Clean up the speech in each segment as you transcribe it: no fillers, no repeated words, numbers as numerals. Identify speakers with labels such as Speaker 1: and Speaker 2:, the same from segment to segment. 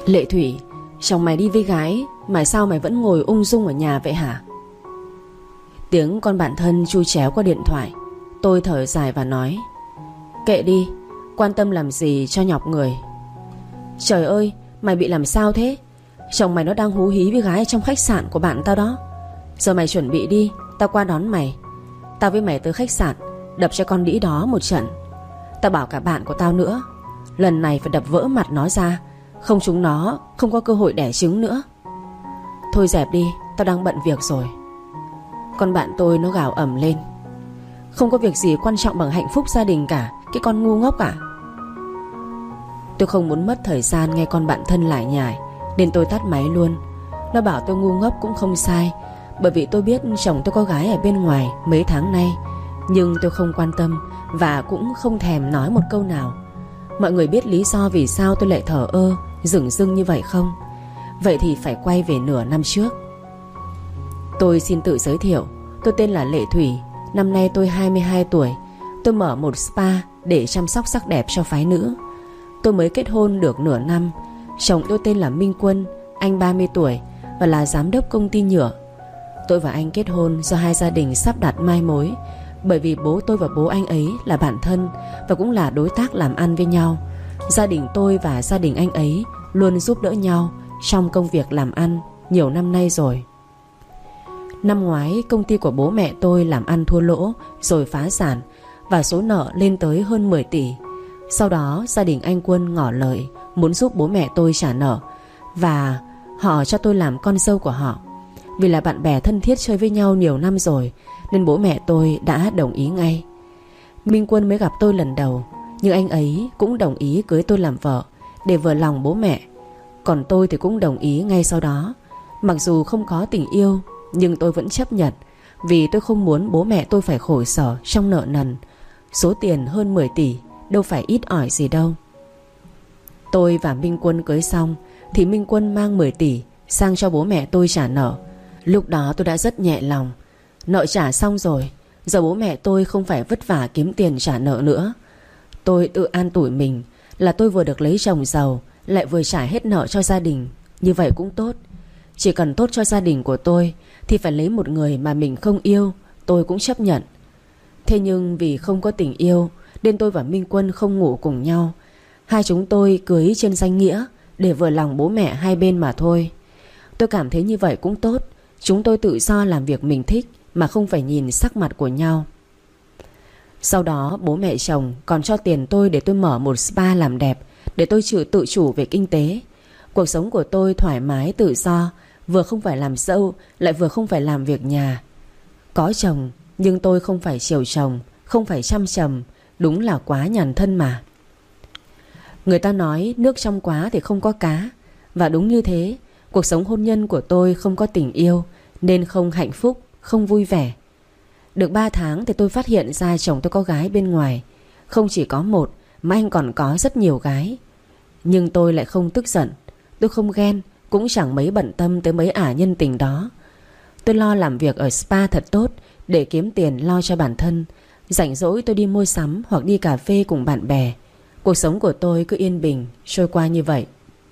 Speaker 1: Lệ Thủy, chồng mày đi với gái mà sao mày vẫn ngồi ung dung ở nhà vậy hả? Tiếng con bạn thân chui chéo qua điện thoại. Tôi thở dài và nói: kệ đi, quan tâm làm gì cho nhọc người. Trời ơi, mày bị làm sao thế? Chồng mày nó đang hú hí với gái trong khách sạn của bạn tao đó. Giờ mày chuẩn bị đi, tao qua đón mày. Tao với mày tới khách sạn, đập cho con đĩ đó một trận. Tao bảo cả bạn của tao nữa, lần này phải đập vỡ mặt nó ra, không chúng nó không có cơ hội đẻ trứng nữa. Thôi dẹp đi, tao đang bận việc rồi. Con bạn tôi nó gào ầm lên: không có việc gì quan trọng bằng hạnh phúc gia đình cả, cái con ngu ngốc à. Tôi không muốn mất thời gian nghe con bạn thân lải nhải, nên tôi tắt máy luôn. Nó bảo tôi ngu ngốc cũng không sai, bởi vì tôi biết chồng tôi có gái ở bên ngoài mấy tháng nay. Nhưng tôi không quan tâm và cũng không thèm nói một câu nào. Mọi người biết lý do vì sao tôi lại thờ ơ dửng dưng như vậy không? Vậy thì phải quay về nửa năm trước. Tôi xin tự giới thiệu, tôi tên là Lệ Thủy. Năm nay tôi 22 tuổi. Tôi mở một spa để chăm sóc sắc đẹp cho phái nữ. Tôi mới kết hôn được nửa năm. Chồng tôi tên là Minh Quân, anh 30 tuổi và là giám đốc công ty nhựa. Tôi và anh kết hôn do hai gia đình sắp đặt mai mối, bởi vì bố tôi và bố anh ấy là bạn thân và cũng là đối tác làm ăn với nhau. Gia đình tôi và gia đình anh ấy luôn giúp đỡ nhau trong công việc làm ăn nhiều năm nay rồi. Năm ngoái công ty của bố mẹ tôi làm ăn thua lỗ rồi phá sản, và số nợ lên tới hơn 10 tỷ. Sau đó gia đình anh Quân ngỏ lời muốn giúp bố mẹ tôi trả nợ, và họ cho tôi làm con dâu của họ. Vì là bạn bè thân thiết chơi với nhau nhiều năm rồi nên bố mẹ tôi đã đồng ý ngay. Minh Quân mới gặp tôi lần đầu, nhưng anh ấy cũng đồng ý cưới tôi làm vợ để vừa lòng bố mẹ. Còn tôi thì cũng đồng ý ngay sau đó. Mặc dù không có tình yêu, nhưng tôi vẫn chấp nhận, vì tôi không muốn bố mẹ tôi phải khổ sở trong nợ nần. Số tiền hơn 10 tỷ đâu phải ít ỏi gì đâu. Tôi và Minh Quân cưới xong thì Minh Quân mang 10 tỷ sang cho bố mẹ tôi trả nợ. Lúc đó tôi đã rất nhẹ lòng. Nợ trả xong rồi, giờ bố mẹ tôi không phải vất vả kiếm tiền trả nợ nữa. Tôi tự an ủi mình là tôi vừa được lấy chồng giàu, lại vừa trả hết nợ cho gia đình. Như vậy cũng tốt. Chỉ cần tốt cho gia đình của tôi thì phải lấy một người mà mình không yêu, tôi cũng chấp nhận. Thế nhưng vì không có tình yêu nên tôi và Minh Quân không ngủ cùng nhau. Hai chúng tôi cưới trên danh nghĩa để vừa lòng bố mẹ hai bên mà thôi. Tôi cảm thấy như vậy cũng tốt. Chúng tôi tự do làm việc mình thích mà không phải nhìn sắc mặt của nhau. Sau đó bố mẹ chồng còn cho tiền tôi để tôi mở một spa làm đẹp, để tôi tự chủ về kinh tế. Cuộc sống của tôi thoải mái tự do, vừa không phải làm dâu lại vừa không phải làm việc nhà. Có chồng nhưng tôi không phải chiều chồng, không phải chăm chồng. Đúng là quá nhàn thân mà. Người ta nói nước trong quá thì không có cá. Và đúng như thế. Cuộc sống hôn nhân của tôi không có tình yêu nên không hạnh phúc, không vui vẻ. Được 3 tháng thì tôi phát hiện ra chồng tôi có gái bên ngoài. Không chỉ có một mà anh còn có rất nhiều gái. Nhưng tôi lại không tức giận. Tôi không ghen, cũng chẳng mấy bận tâm tới mấy ả nhân tình đó. Tôi lo làm việc ở spa thật tốt để kiếm tiền lo cho bản thân. Rảnh rỗi tôi đi mua sắm hoặc đi cà phê cùng bạn bè. Cuộc sống của tôi cứ yên bình trôi qua như vậy.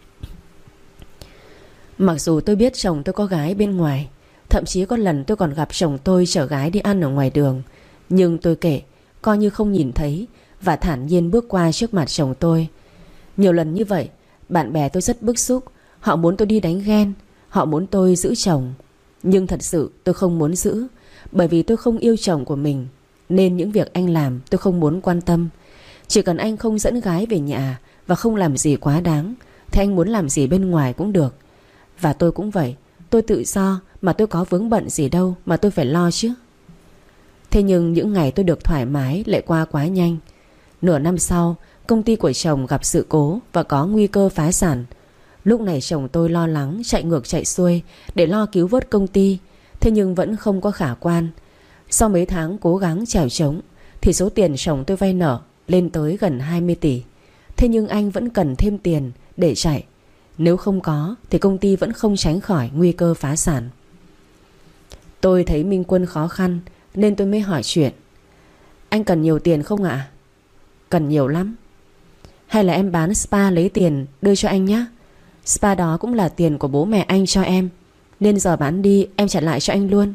Speaker 1: Mặc dù tôi biết chồng tôi có gái bên ngoài, thậm chí có lần tôi còn gặp chồng tôi chở gái đi ăn ở ngoài đường, nhưng tôi kệ, coi như không nhìn thấy và thản nhiên bước qua trước mặt chồng tôi. Nhiều lần như vậy, bạn bè tôi rất bức xúc. Họ muốn tôi đi đánh ghen, họ muốn tôi giữ chồng. Nhưng thật sự tôi không muốn giữ, bởi vì tôi không yêu chồng của mình. Nên những việc anh làm tôi không muốn quan tâm. Chỉ cần anh không dẫn gái về nhà và không làm gì quá đáng thì anh muốn làm gì bên ngoài cũng được. Và tôi cũng vậy. Tôi tự do mà tôi có vướng bận gì đâu mà tôi phải lo chứ. Thế nhưng những ngày tôi được thoải mái lại qua quá nhanh. Nửa năm sau, công ty của chồng gặp sự cố và có nguy cơ phá sản. Lúc này chồng tôi lo lắng chạy ngược chạy xuôi để lo cứu vớt công ty. Thế nhưng vẫn không có khả quan. Sau mấy tháng cố gắng chèo chống thì số tiền chồng tôi vay nợ lên tới gần 20 tỷ. Thế nhưng anh vẫn cần thêm tiền để chạy. Nếu không có thì công ty vẫn không tránh khỏi nguy cơ phá sản. Tôi thấy Minh Quân khó khăn nên tôi mới hỏi chuyện. Anh cần nhiều tiền không ạ? Cần nhiều lắm. Hay là em bán spa lấy tiền đưa cho anh nhé. Spa đó cũng là tiền của bố mẹ anh cho em, nên giờ bán đi em trả lại cho anh luôn.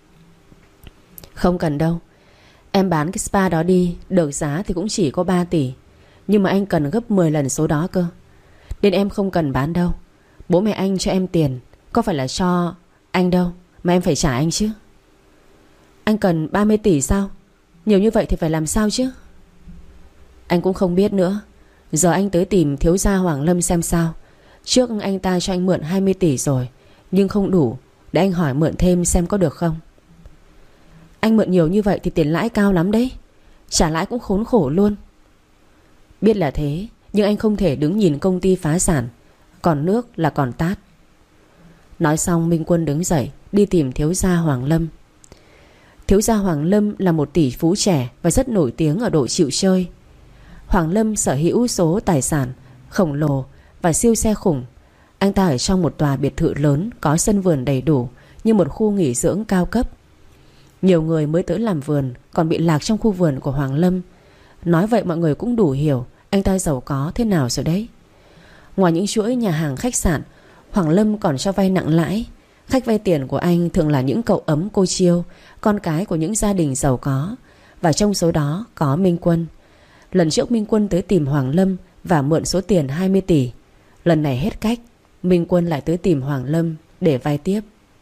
Speaker 1: Không cần đâu. Em bán cái spa đó đi, được giá thì cũng chỉ có 3 tỷ, nhưng mà anh cần gấp 10 lần số đó cơ. Nên em không cần bán đâu. Bố mẹ anh cho em tiền, có phải là cho anh đâu, mà em phải trả anh chứ. Anh cần 30 tỷ sao? Nhiều như vậy thì phải làm sao chứ? Anh cũng không biết nữa. Giờ anh tới tìm thiếu gia Hoàng Lâm xem sao. Trước anh ta cho anh mượn 20 tỷ rồi, nhưng không đủ. Để anh hỏi mượn thêm xem có được không. Anh mượn nhiều như vậy thì tiền lãi cao lắm đấy. Trả lãi cũng khốn khổ luôn. Biết là thế, nhưng anh không thể đứng nhìn công ty phá sản. Còn nước là còn tát. Nói xong Minh Quân đứng dậy đi tìm thiếu gia Hoàng Lâm. Thiếu gia Hoàng Lâm là một tỷ phú trẻ và rất nổi tiếng ở độ chịu chơi. Hoàng Lâm sở hữu số tài sản khổng lồ và siêu xe khủng. Anh ta ở trong một tòa biệt thự lớn, có sân vườn đầy đủ, như một khu nghỉ dưỡng cao cấp. Nhiều người mới tới làm vườn còn bị lạc trong khu vườn của Hoàng Lâm. Nói vậy mọi người cũng đủ hiểu anh ta giàu có thế nào rồi đấy. Ngoài những chuỗi nhà hàng khách sạn, Hoàng Lâm còn cho vay nặng lãi. Khách vay tiền của anh thường là những cậu ấm cô chiêu, con cái của những gia đình giàu có. Và trong số đó có Minh Quân. Lần trước Minh Quân tới tìm Hoàng Lâm và mượn số tiền 20 tỷ. Lần này hết cách, Minh Quân lại tới tìm Hoàng Lâm để vay tiếp.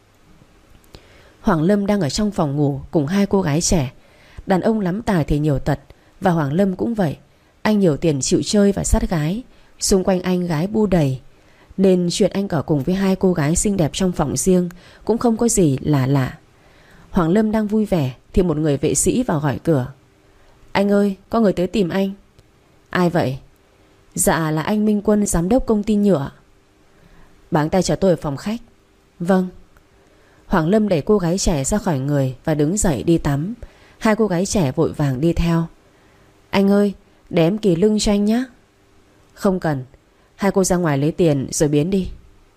Speaker 1: Hoàng Lâm đang ở trong phòng ngủ cùng 2 cô gái trẻ. Đàn ông lắm tài thì nhiều tật, và Hoàng Lâm cũng vậy. Anh nhiều tiền chịu chơi và sát gái. Xung quanh anh gái bu đầy, nên chuyện anh ở cùng với 2 cô gái xinh đẹp trong phòng riêng cũng không có gì là lạ. Hoàng Lâm đang vui vẻ thì một người vệ sĩ vào gọi cửa. Anh ơi, có người tới tìm anh. Ai vậy? Dạ là anh Minh Quân, giám đốc công ty nhựa. Bà anh ta chờ tôi ở phòng khách. Vâng. Hoàng Lâm đẩy cô gái trẻ ra khỏi người và đứng dậy đi tắm. 2 cô gái trẻ vội vàng đi theo. Anh ơi, để em kỳ lưng cho anh nhé. Không cần. 2 cô ra ngoài lấy tiền rồi biến đi.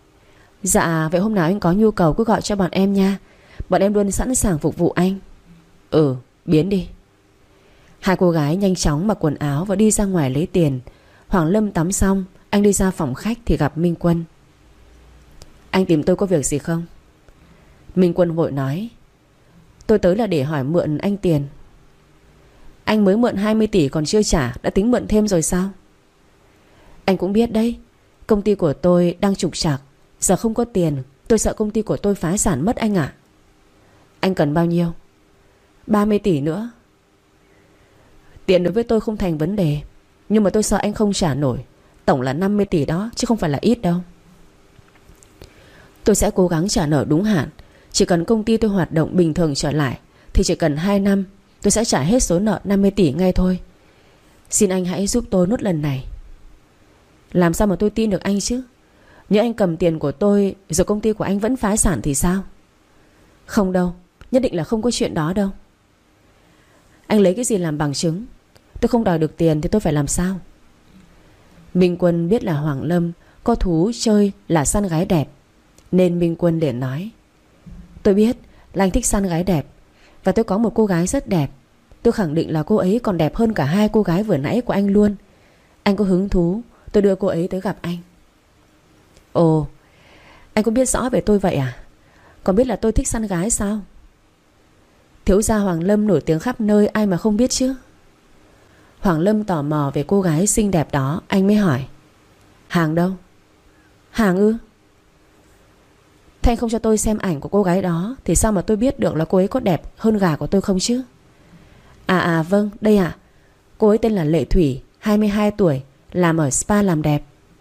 Speaker 1: Dạ, vậy hôm nào anh có nhu cầu cứ gọi cho bọn em nha. Bọn em luôn sẵn sàng phục vụ anh. Ừ, biến đi. 2 cô gái nhanh chóng mặc quần áo và đi ra ngoài lấy tiền. Hoàng Lâm tắm xong, anh đi ra phòng khách thì gặp Minh Quân. Anh tìm tôi có việc gì không? Minh Quân vội nói. Tôi tới là để hỏi mượn anh tiền. Anh mới mượn 20 tỷ còn chưa trả, đã tính mượn thêm rồi sao? Anh cũng biết đấy, công ty của tôi đang trục trặc. Giờ không có tiền, tôi sợ công ty của tôi phá sản mất anh ạ. Anh cần bao nhiêu? 30 tỷ nữa. Tiền đối với tôi không thành vấn đề, nhưng mà tôi sợ anh không trả nổi. Tổng là 50 tỷ đó, chứ không phải là ít đâu. Tôi sẽ cố gắng trả nợ đúng hạn. Chỉ cần công ty tôi hoạt động bình thường trở lại thì chỉ cần 2 năm tôi sẽ trả hết số nợ 50 tỷ ngay thôi. Xin anh hãy giúp tôi nốt lần này. Làm sao mà tôi tin được anh chứ? Nếu anh cầm tiền của tôi rồi công ty của anh vẫn phá sản thì sao? Không đâu, nhất định là không có chuyện đó đâu. Anh lấy cái gì làm bằng chứng? Tôi không đòi được tiền thì tôi phải làm sao? Minh Quân biết là Hoàng Lâm có thú chơi là săn gái đẹp, nên Minh Quân để nói. Tôi biết là anh thích săn gái đẹp, và tôi có một cô gái rất đẹp. Tôi khẳng định là cô ấy còn đẹp hơn cả 2 cô gái vừa nãy của anh luôn. Anh có hứng thú, tôi đưa cô ấy tới gặp anh. Ồ, anh có biết rõ về tôi vậy à? Còn biết là tôi thích săn gái sao? Thiếu gia Hoàng Lâm nổi tiếng khắp nơi, ai mà không biết chứ. Hoàng Lâm tò mò về cô gái xinh đẹp đó. Anh mới hỏi. Hàng đâu? Hàng ư? Thế anh không cho tôi xem ảnh của cô gái đó thì sao mà tôi biết được là cô ấy có đẹp hơn gà của tôi không chứ? Vâng, đây ạ. Cô ấy tên là Lệ Thủy, 22 tuổi, làm ở spa làm đẹp.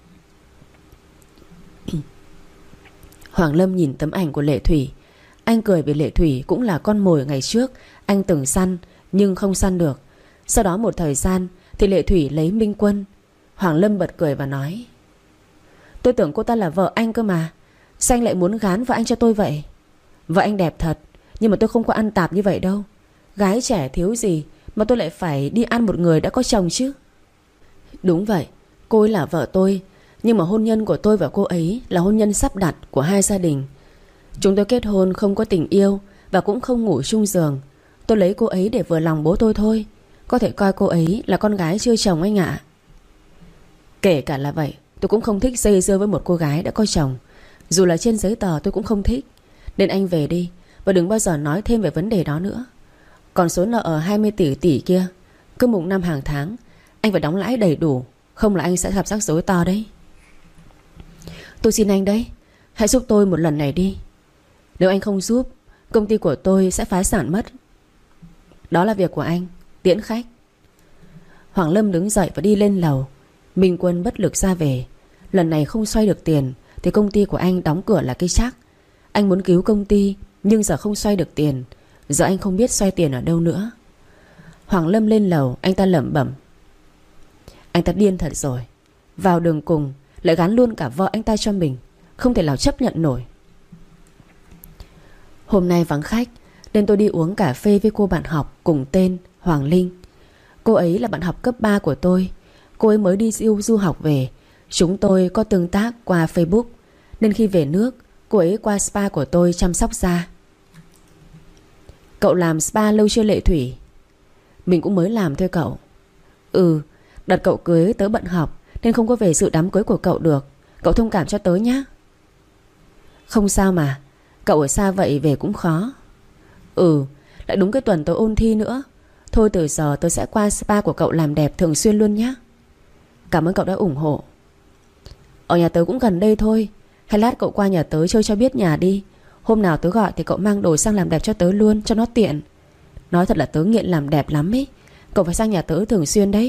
Speaker 1: Hoàng Lâm nhìn tấm ảnh của Lệ Thủy. Anh cười vì Lệ Thủy cũng là con mồi ngày trước anh từng săn nhưng không săn được. Sau đó một thời gian thì Lệ Thủy lấy Minh Quân. Hoàng Lâm bật cười và nói. Tôi tưởng cô ta là vợ anh cơ mà. Sao anh lại muốn gán vợ anh cho tôi vậy? Vợ anh đẹp thật, nhưng mà tôi không có ăn tạp như vậy đâu. Gái trẻ thiếu gì mà tôi lại phải đi ăn một người đã có chồng chứ? Đúng vậy, cô ấy là vợ tôi, nhưng mà hôn nhân của tôi và cô ấy là hôn nhân sắp đặt của 2 gia đình. Chúng tôi kết hôn không có tình yêu và cũng không ngủ chung giường. Tôi lấy cô ấy để vừa lòng bố tôi thôi. Có thể coi cô ấy là con gái chưa chồng anh ạ. Kể cả là vậy, tôi Tôi cũng không thích dây dưa với một cô gái đã có chồng. Dù là trên giấy tờ tôi cũng không thích. Nên anh về đi, và đừng bao giờ nói thêm về vấn đề đó nữa. Còn số nợ ở 20 tỷ kia, cứ mùng 5 hàng tháng anh phải đóng lãi đầy đủ, không là anh sẽ gặp rắc rối to đấy. Tôi xin anh đấy, hãy giúp tôi một lần này đi. Nếu anh không giúp, công ty của tôi sẽ phá sản mất. Đó là việc của anh. Tiễn khách. Hoàng Lâm đứng dậy và đi lên lầu. Minh Quân bất lực ra về. Lần này không xoay được tiền thì công ty của anh đóng cửa là cái chắc. Anh muốn cứu công ty, nhưng giờ không xoay được tiền. Giờ anh không biết xoay tiền ở đâu nữa. Hoàng Lâm lên lầu, anh ta lẩm bẩm: anh ta điên thật rồi. Vào đường cùng lại gán luôn cả vợ anh ta cho mình. Không thể nào chấp nhận nổi. Hôm nay vắng khách nên tôi đi uống cà phê với cô bạn học cùng tên Hoàng Linh. Cô ấy là bạn học cấp 3 của tôi. Cô ấy mới đi du học về. Chúng tôi có tương tác qua Facebook, nên khi về nước cô ấy qua spa của tôi chăm sóc da. Cậu làm spa lâu chưa Lệ Thủy? Mình cũng mới làm thôi cậu. Đợt cậu cưới tớ bận học nên không có về dự đám cưới của cậu được. Cậu thông cảm cho tớ nhé. Không sao mà. Cậu ở xa vậy về cũng khó. Lại đúng cái tuần tớ ôn thi nữa. Thôi từ giờ tớ sẽ qua spa của cậu làm đẹp thường xuyên luôn nhé. Cảm ơn cậu đã ủng hộ. Ở nhà tớ cũng gần đây thôi. Hay lát cậu qua nhà tớ chơi cho biết nhà đi. Hôm nào tớ gọi thì cậu mang đồ sang làm đẹp cho tớ luôn, cho nó tiện. Nói thật là tớ nghiện làm đẹp lắm ý. Cậu phải sang nhà tớ thường xuyên đấy.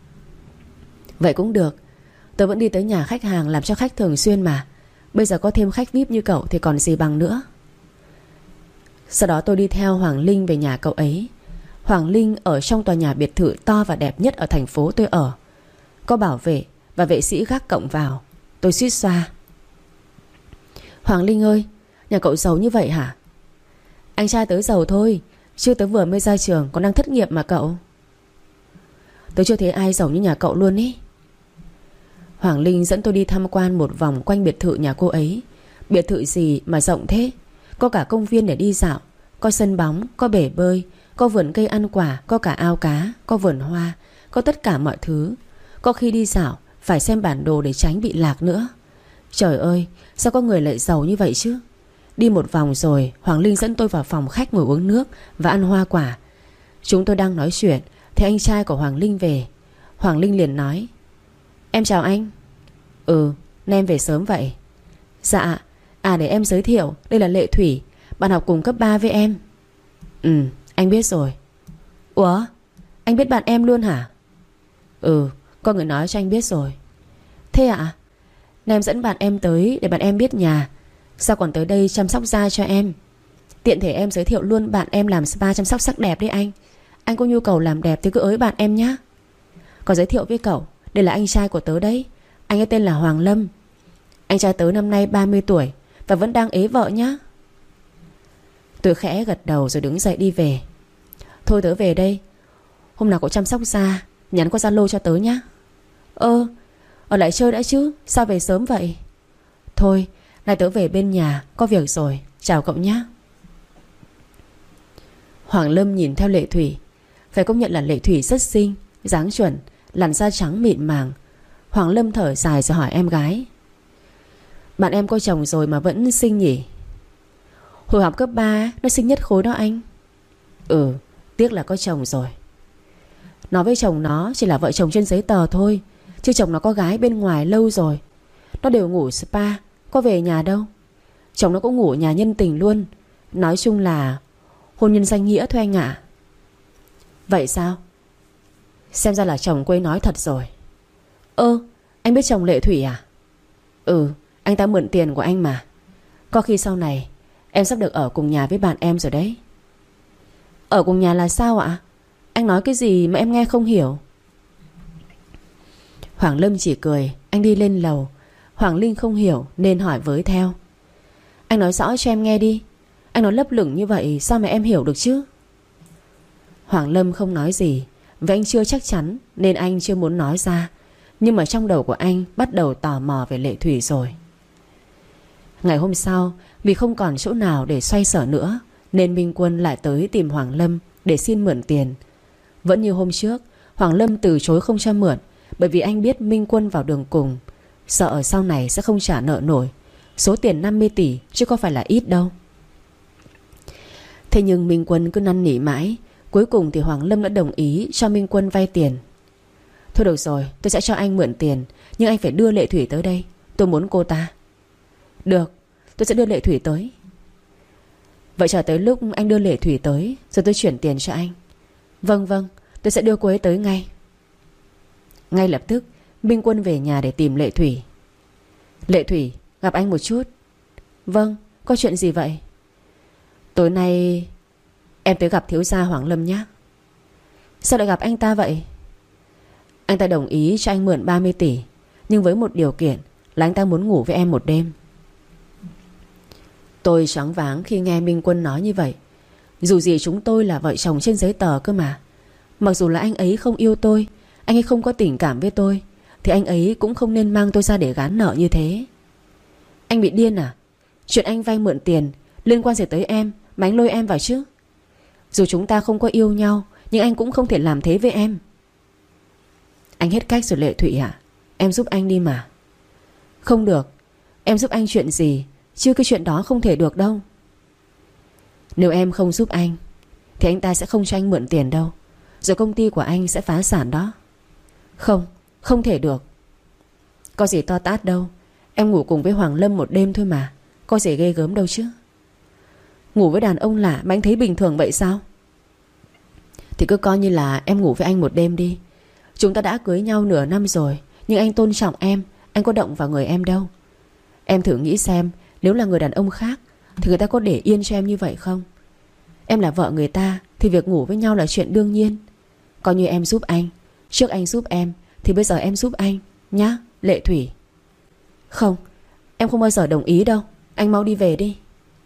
Speaker 1: Vậy cũng được. Tớ vẫn đi tới nhà khách hàng làm cho khách thường xuyên mà. Bây giờ có thêm khách VIP như cậu thì còn gì bằng nữa. Sau đó tôi đi theo Hoàng Linh về nhà cậu ấy. Hoàng Linh ở trong tòa nhà biệt thự to và đẹp nhất ở thành phố tôi ở. Có bảo vệ và vệ sĩ gác cổng vào. Tôi suýt xoa: Hoàng Linh ơi, nhà cậu giàu như vậy hả? Anh trai tớ giàu thôi, chứ tớ vừa mới ra trường, còn đang thất nghiệp mà cậu. Tớ chưa thấy ai giàu như nhà cậu luôn ý. Hoàng Linh dẫn tôi đi tham quan một vòng quanh biệt thự nhà cô ấy. Biệt thự gì mà rộng thế. Có cả công viên để đi dạo, có sân bóng, có bể bơi, có vườn cây ăn quả, có cả ao cá, có vườn hoa, có tất cả mọi thứ. Có khi đi dạo phải xem bản đồ để tránh bị lạc nữa. Trời ơi, sao có người lại giàu như vậy chứ. Đi một vòng rồi Hoàng Linh dẫn tôi vào phòng khách ngồi uống nước và ăn hoa quả. Chúng tôi đang nói chuyện thì anh trai của Hoàng Linh về. Hoàng Linh liền nói: Em chào anh. Nên em về sớm vậy? Dạ. Để em giới thiệu, đây là Lệ Thủy, bạn học cùng cấp 3 với em. Anh biết rồi. Ủa, anh biết bạn em luôn hả? Có người nói cho anh biết rồi. Thế ạ? Nên em dẫn bạn em tới để bạn em biết nhà. Sao còn tới đây chăm sóc da cho em. Tiện thể em giới thiệu luôn bạn em làm spa chăm sóc sắc đẹp đấy anh. Anh có nhu cầu làm đẹp thì cứ ới bạn em nhé. Có giới thiệu với cậu, đây là anh trai của tớ đấy. Anh ấy tên là Hoàng Lâm. Anh trai tớ năm nay 30 tuổi và vẫn đang ế vợ nhá. Tôi khẽ gật đầu rồi đứng dậy đi về. Thôi tớ về đây. Hôm nào cậu chăm sóc da nhắn qua Zalo cho tớ nhá. Ở lại chơi đã chứ, sao về sớm vậy? Thôi, nay tớ về bên nhà, có việc rồi. Chào cậu nhá. Hoàng Lâm nhìn theo Lệ Thủy. Phải công nhận là Lệ Thủy rất xinh, dáng chuẩn, làn da trắng mịn màng. Hoàng Lâm thở dài rồi hỏi em gái: Bạn em có chồng rồi mà vẫn xinh nhỉ? Hồi học cấp 3 nó xinh nhất khối đó anh. Tiếc là có chồng rồi. Nó với chồng nó chỉ là vợ chồng trên giấy tờ thôi, chứ chồng nó có gái bên ngoài lâu rồi. Nó đều ngủ spa, có về nhà đâu. Chồng nó cũng ngủ nhà nhân tình luôn. Nói chung là hôn nhân danh nghĩa thôi anh ạ. Vậy sao? Xem ra là chồng cô ấy nói thật rồi. Anh biết chồng Lệ Thủy à? Anh ta mượn tiền của anh mà. Có khi sau này em sắp được ở cùng nhà với bạn em rồi đấy. Ở cùng nhà là sao ạ? Anh nói cái gì mà em nghe không hiểu. Hoàng Lâm chỉ cười. Anh đi lên lầu. Hoàng Linh không hiểu nên hỏi với theo: Anh nói rõ cho em nghe đi. Anh nói lấp lửng như vậy sao mà em hiểu được chứ? Hoàng Lâm không nói gì vì anh chưa chắc chắn nên anh chưa muốn nói ra. Nhưng mà trong đầu của anh bắt đầu tò mò về Lệ Thủy rồi. Ngày hôm sau, vì không còn chỗ nào để xoay sở nữa nên Minh Quân lại tới tìm Hoàng Lâm để xin mượn tiền. Vẫn như hôm trước, Hoàng Lâm từ chối không cho mượn, bởi vì anh biết Minh Quân vào đường cùng. Sợ sau này sẽ không trả nợ nổi. Số tiền 50 tỷ chứ có phải là ít đâu. Thế nhưng Minh Quân cứ năn nỉ mãi. Cuối cùng thì Hoàng Lâm đã đồng ý cho Minh Quân vay tiền. Thôi được rồi, tôi sẽ cho anh mượn tiền, nhưng anh phải đưa Lệ Thủy tới đây. Tôi muốn cô ta. Được, tôi sẽ đưa Lệ Thủy tới. Vậy chờ tới lúc anh đưa Lệ Thủy tới rồi tôi chuyển tiền cho anh. Vâng vâng, tôi sẽ đưa cô ấy tới ngay. Ngay lập tức Minh Quân về nhà để tìm Lệ Thủy. Lệ Thủy, gặp anh một chút. Vâng, có chuyện gì vậy? Tối nay em tới gặp thiếu gia Hoàng Lâm nhé. Sao lại gặp anh ta vậy? Anh ta đồng ý cho anh mượn 30 tỷ, nhưng với một điều kiện là anh ta muốn ngủ với em một đêm. Tôi choáng váng khi nghe Minh Quân nói như vậy. Dù gì chúng tôi là vợ chồng trên giấy tờ cơ mà. Mặc dù là anh ấy không yêu tôi, anh ấy không có tình cảm với tôi, thì anh ấy cũng không nên mang tôi ra để gán nợ như thế. Anh bị điên à? Chuyện anh vay mượn tiền liên quan gì tới em mà anh lôi em vào chứ? Dù chúng ta không có yêu nhau, nhưng anh cũng không thể làm thế với em. Anh hết cách rồi Lệ Thủy à? Em giúp anh đi mà. Không được. Em giúp anh chuyện gì, chứ cái chuyện đó không thể được đâu. Nếu em không giúp anh thì anh ta sẽ không cho anh mượn tiền đâu. Rồi công ty của anh sẽ phá sản đó. Không, không thể được. Có gì to tát đâu. Em ngủ cùng với Hoàng Lâm một đêm thôi mà. Có gì ghê gớm đâu chứ. Ngủ với đàn ông lạ mà anh thấy bình thường vậy sao? Thì cứ coi như là em ngủ với anh một đêm đi. Chúng ta đã cưới nhau nửa năm rồi, nhưng anh tôn trọng em. Anh có động vào người em đâu. Em thử nghĩ xem, nếu là người đàn ông khác thì người ta có để yên cho em như vậy không? Em là vợ người ta thì việc ngủ với nhau là chuyện đương nhiên. Coi như em giúp anh. Trước anh giúp em thì bây giờ em giúp anh nhá, Lệ Thủy. Không, em không bao giờ đồng ý đâu. Anh mau đi về đi.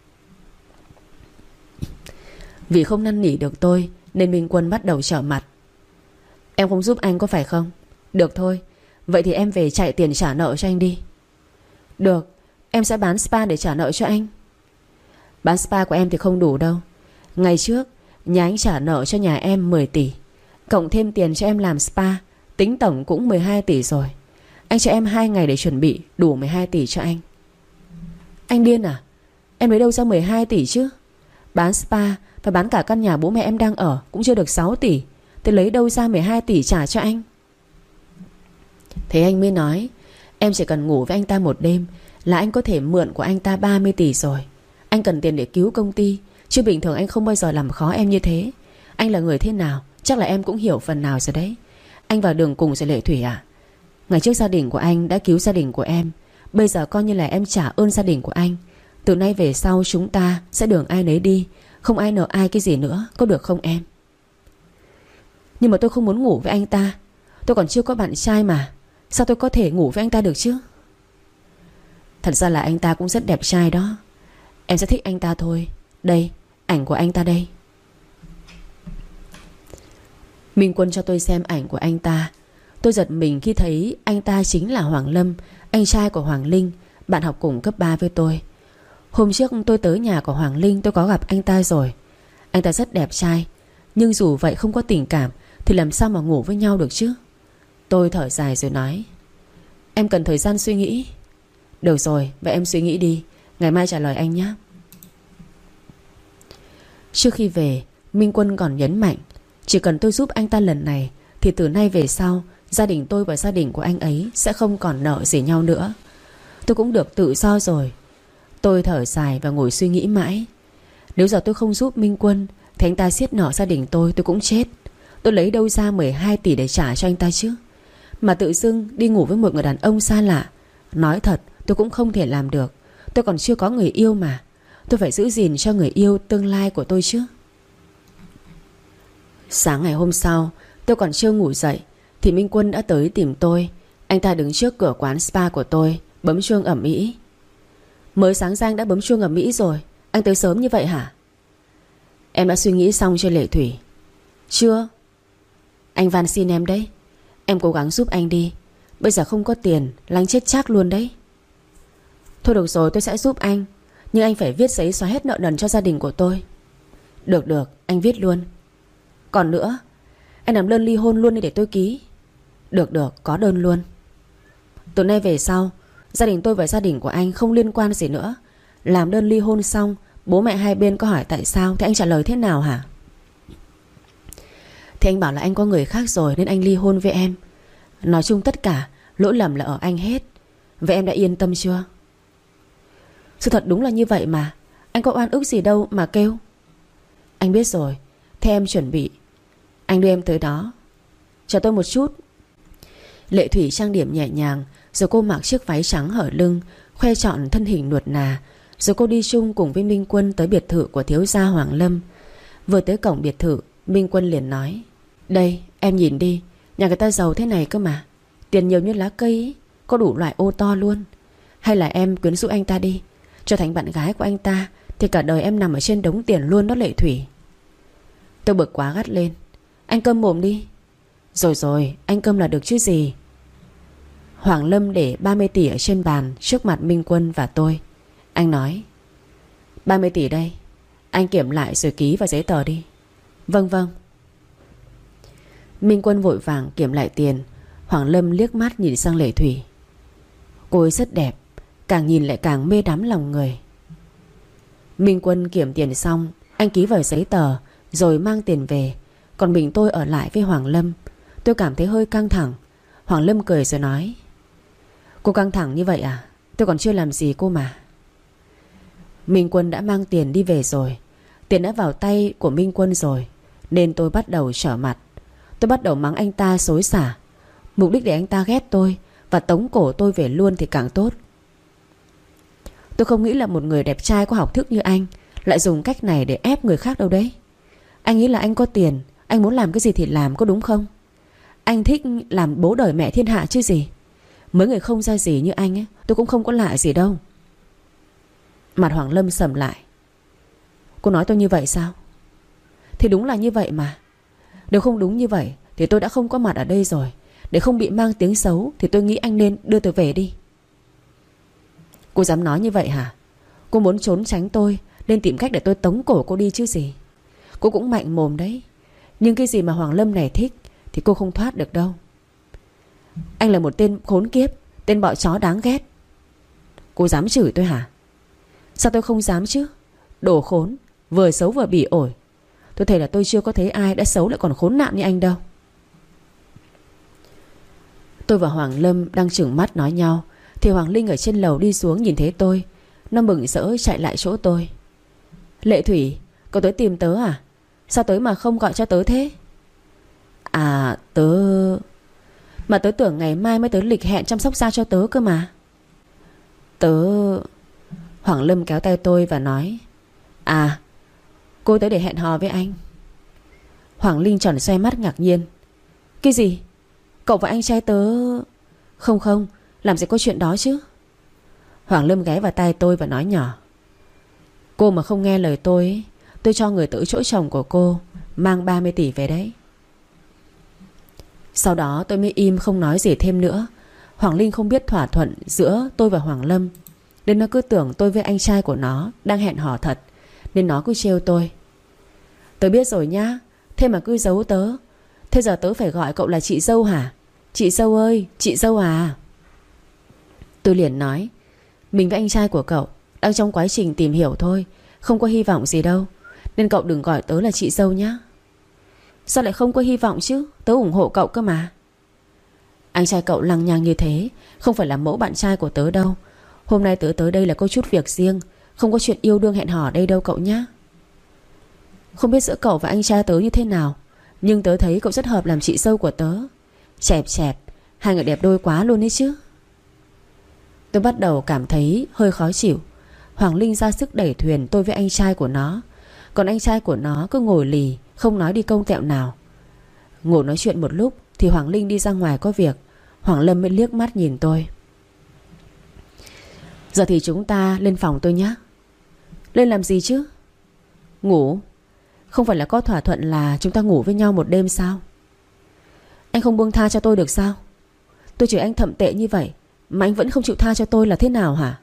Speaker 1: Vì không năn nỉ được tôi nên Minh Quân bắt đầu trở mặt. Em không giúp anh có phải không? Được thôi, vậy thì em về chạy tiền trả nợ cho anh đi. Được, em sẽ bán spa để trả nợ cho anh. Bán spa của em thì không đủ đâu. Ngày trước nhà anh trả nợ cho nhà em 10 tỷ, cộng thêm tiền cho em làm spa, tính tổng cũng 12 tỷ rồi. Anh cho em 2 ngày để chuẩn bị, đủ 12 tỷ cho anh. Anh điên à? Em lấy đâu ra 12 tỷ chứ? Bán spa và bán cả căn nhà bố mẹ em đang ở cũng chưa được 6 tỷ. Tôi lấy đâu ra 12 tỷ trả cho anh? Thế anh mới nói em chỉ cần ngủ với anh ta một đêm là anh có thể mượn của anh ta 30 tỷ rồi. Anh cần tiền để cứu công ty, chứ bình thường anh không bao giờ làm khó em như thế. Anh là người thế nào chắc là em cũng hiểu phần nào rồi đấy. Anh vào đường cùng rồi Lệ Thủy à? Ngày trước gia đình của anh đã cứu gia đình của em, bây giờ coi như là em trả ơn gia đình của anh. Từ nay về sau chúng ta sẽ đường ai nấy đi, không ai nợ ai cái gì nữa, có được không em? Nhưng mà tôi không muốn ngủ với anh ta. Tôi còn chưa có bạn trai mà. Sao tôi có thể ngủ với anh ta được chứ? Thật ra là anh ta cũng rất đẹp trai đó. Em sẽ thích anh ta thôi. Đây, ảnh của anh ta đây. Minh Quân cho tôi xem ảnh của anh ta. Tôi giật mình khi thấy anh ta chính là Hoàng Lâm, anh trai của Hoàng Linh, bạn học cùng cấp 3 với tôi. Hôm trước tôi tới nhà của Hoàng Linh, tôi có gặp anh ta rồi. Anh ta rất đẹp trai, nhưng dù vậy không có tình cảm thì làm sao mà ngủ với nhau được chứ? Tôi thở dài rồi nói em cần thời gian suy nghĩ. Được rồi, vậy em suy nghĩ đi, ngày mai trả lời anh nhé. Trước khi về, Minh Quân còn nhấn mạnh chỉ cần tôi giúp anh ta lần này thì từ nay về sau gia đình tôi và gia đình của anh ấy sẽ không còn nợ gì nhau nữa. Tôi cũng được tự do rồi. Tôi thở dài và ngồi suy nghĩ mãi. Nếu giờ tôi không giúp Minh Quân thì anh ta siết nợ gia đình tôi cũng chết. Tôi lấy đâu ra 12 tỷ để trả cho anh ta chứ? Mà tự dưng đi ngủ với một người đàn ông xa lạ, nói thật tôi cũng không thể làm được. Tôi còn chưa có người yêu mà. Tôi phải giữ gìn cho người yêu tương lai của tôi chứ. Sáng ngày hôm sau, tôi còn chưa ngủ dậy thì Minh Quân đã tới tìm tôi. Anh ta đứng trước cửa quán spa của tôi, bấm chuông ầm ĩ. Mới sáng ra anh đã bấm chuông ầm ĩ rồi. Anh tới sớm như vậy hả? Em đã suy nghĩ xong chưa Lệ Thủy? Chưa. Anh van xin em đấy. Em cố gắng giúp anh đi. Bây giờ không có tiền là anh chết chắc luôn đấy. Thôi được rồi, tôi sẽ giúp anh, nhưng anh phải viết giấy xóa hết nợ nần cho gia đình của tôi. Được được, anh viết luôn. Còn nữa, anh làm đơn ly hôn luôn đi để tôi ký. Được được, có đơn luôn. Từ nay về sau, gia đình tôi và gia đình của anh không liên quan gì nữa. Làm đơn ly hôn xong, bố mẹ hai bên có hỏi tại sao thì anh trả lời thế nào hả? Thì anh bảo là anh có người khác rồi nên anh ly hôn với em. Nói chung tất cả lỗi lầm là ở anh hết. Vậy em đã yên tâm chưa? Sự thật đúng là như vậy mà. Anh có oan ức gì đâu mà kêu. Anh biết rồi. Thế em chuẩn bị. Anh đưa em tới đó. Chờ tôi một chút. Lệ Thủy trang điểm nhẹ nhàng, rồi cô mặc chiếc váy trắng hở lưng, khoe trọn thân hình nuột nà. Rồi cô đi chung cùng với Minh Quân tới biệt thự của thiếu gia Hoàng Lâm. Vừa tới cổng biệt thự, Minh Quân liền nói: Đây em nhìn đi, nhà người ta giàu thế này cơ mà. Tiền nhiều như lá cây ấy, có đủ loại ô to luôn. Hay là em quyến rũ anh ta đi, trở thành bạn gái của anh ta, thì cả đời em nằm ở trên đống tiền luôn đó Lệ Thủy. Tôi bực quá gắt lên: Anh câm mồm đi. Rồi rồi, anh câm là được chứ gì. Hoàng Lâm để 30 tỷ ở trên bàn trước mặt Minh Quân và tôi. Anh nói: 30 tỷ đây, anh kiểm lại rồi ký vào giấy tờ đi. Vâng vâng. Minh Quân vội vàng kiểm lại tiền. Hoàng Lâm liếc mắt nhìn sang Lệ Thủy. Cô ấy rất đẹp, càng nhìn lại càng mê đắm lòng người. Minh Quân kiểm tiền xong, anh ký vào giấy tờ rồi mang tiền về. Còn mình tôi ở lại với Hoàng Lâm. Tôi cảm thấy hơi căng thẳng. Hoàng Lâm cười rồi nói: Cô căng thẳng như vậy à? Tôi còn chưa làm gì cô mà. Minh Quân đã mang tiền đi về rồi. Tiền đã vào tay của Minh Quân rồi, nên tôi bắt đầu trở mặt. Tôi bắt đầu mắng anh ta xối xả. Mục đích để anh ta ghét tôi và tống cổ tôi về luôn thì càng tốt. Tôi không nghĩ là một người đẹp trai có học thức như anh lại dùng cách này để ép người khác đâu đấy. Anh nghĩ là anh có tiền, anh muốn làm cái gì thì làm, có đúng không? Anh thích làm bố đời mẹ thiên hạ chứ gì. Mấy người không ra gì như anh ấy, tôi cũng không có lạ gì đâu. Mặt Hoàng Lâm sầm lại. Cô nói tôi như vậy sao? Thì đúng là như vậy mà. Nếu không đúng như vậy thì tôi đã không có mặt ở đây rồi. Để không bị mang tiếng xấu thì tôi nghĩ anh nên đưa tôi về đi. Cô dám nói như vậy hả? Cô muốn trốn tránh tôi nên tìm cách để tôi tống cổ cô đi chứ gì. Cô cũng mạnh mồm đấy. Nhưng cái gì mà Hoàng Lâm này thích thì cô không thoát được đâu. Anh là một tên khốn kiếp, tên bọ chó đáng ghét. Cô dám chửi tôi hả? Sao tôi không dám chứ? Đồ khốn, vừa xấu vừa bỉ ổi. Tôi thề là tôi chưa có thấy ai đã xấu lại còn khốn nạn như anh đâu. Tôi và Hoàng Lâm đang chừng mắt nói nhau thì Hoàng Linh ở trên lầu đi xuống nhìn thấy tôi. Nó mừng rỡ chạy lại chỗ tôi. Lệ Thủy, cậu tới tìm tớ à? Sao tới mà không gọi cho tớ thế? À tớ... Mà tớ tưởng ngày mai mới tới lịch hẹn chăm sóc da cho tớ cơ mà. Tớ... Hoàng Lâm kéo tay tôi và nói: À, cô tới để hẹn hò với anh. Hoàng Linh tròn xoay mắt ngạc nhiên. Cái gì? Cậu và anh trai tớ... Không không, làm gì có chuyện đó chứ. Hoàng Lâm ghé vào tai tôi và nói nhỏ: Cô mà không nghe lời tôi ấy, tôi cho người tới chỗ chồng của cô mang 30 tỷ về đấy. Sau đó tôi mới im không nói gì thêm nữa. Hoàng Linh không biết thỏa thuận giữa tôi và Hoàng Lâm, nên nó cứ tưởng tôi với anh trai của nó đang hẹn hò thật, nên nó cứ trêu tôi: Tớ biết rồi nhá, thế mà cứ giấu tớ. Thế giờ tớ phải gọi cậu là chị dâu hả? Chị dâu ơi, chị dâu à. Tôi liền nói: Mình với anh trai của cậu đang trong quá trình tìm hiểu thôi, không có hy vọng gì đâu, nên cậu đừng gọi tớ là chị dâu nhá. Sao lại không có hy vọng chứ? Tớ ủng hộ cậu cơ mà. Anh trai cậu lăng nhăng như thế không phải là mẫu bạn trai của tớ đâu. Hôm nay tớ tới đây là có chút việc riêng, không có chuyện yêu đương hẹn hò ở đây đâu cậu nhá. Không biết giữa cậu và anh trai tớ như thế nào, nhưng tớ thấy cậu rất hợp làm chị dâu của tớ. Chẹp chẹp, hai người đẹp đôi quá luôn ấy chứ. Tôi bắt đầu cảm thấy hơi khó chịu. Hoàng Linh ra sức đẩy thuyền tôi với anh trai của nó, còn anh trai của nó cứ ngồi lì không nói đi câu tẹo nào. Ngồi nói chuyện một lúc thì Hoàng Linh đi ra ngoài có việc. Hoàng Lâm mới liếc mắt nhìn tôi. Giờ thì chúng ta lên phòng tôi nhé. Lên làm gì chứ? Ngủ. Không phải là có thỏa thuận là chúng ta ngủ với nhau một đêm sao? Anh không buông tha cho tôi được sao? Tôi chửi anh thậm tệ như vậy mà anh vẫn không chịu tha cho tôi là thế nào hả?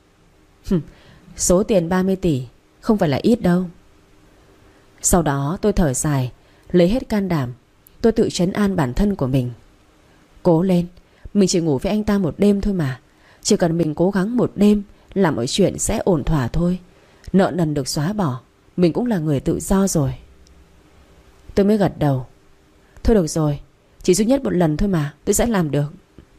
Speaker 1: Số tiền 30 tỷ không phải là ít đâu. Sau đó tôi thở dài, lấy hết can đảm. Tôi tự trấn an bản thân của mình. Cố lên, Mình chỉ ngủ với anh ta một đêm thôi mà. Chỉ cần mình cố gắng một đêm là mọi chuyện sẽ ổn thỏa thôi. Nợ nần được xóa bỏ, mình cũng là người tự do rồi. Tôi mới gật đầu. Thôi được rồi, chỉ duy nhất một lần thôi mà, tôi sẽ làm được.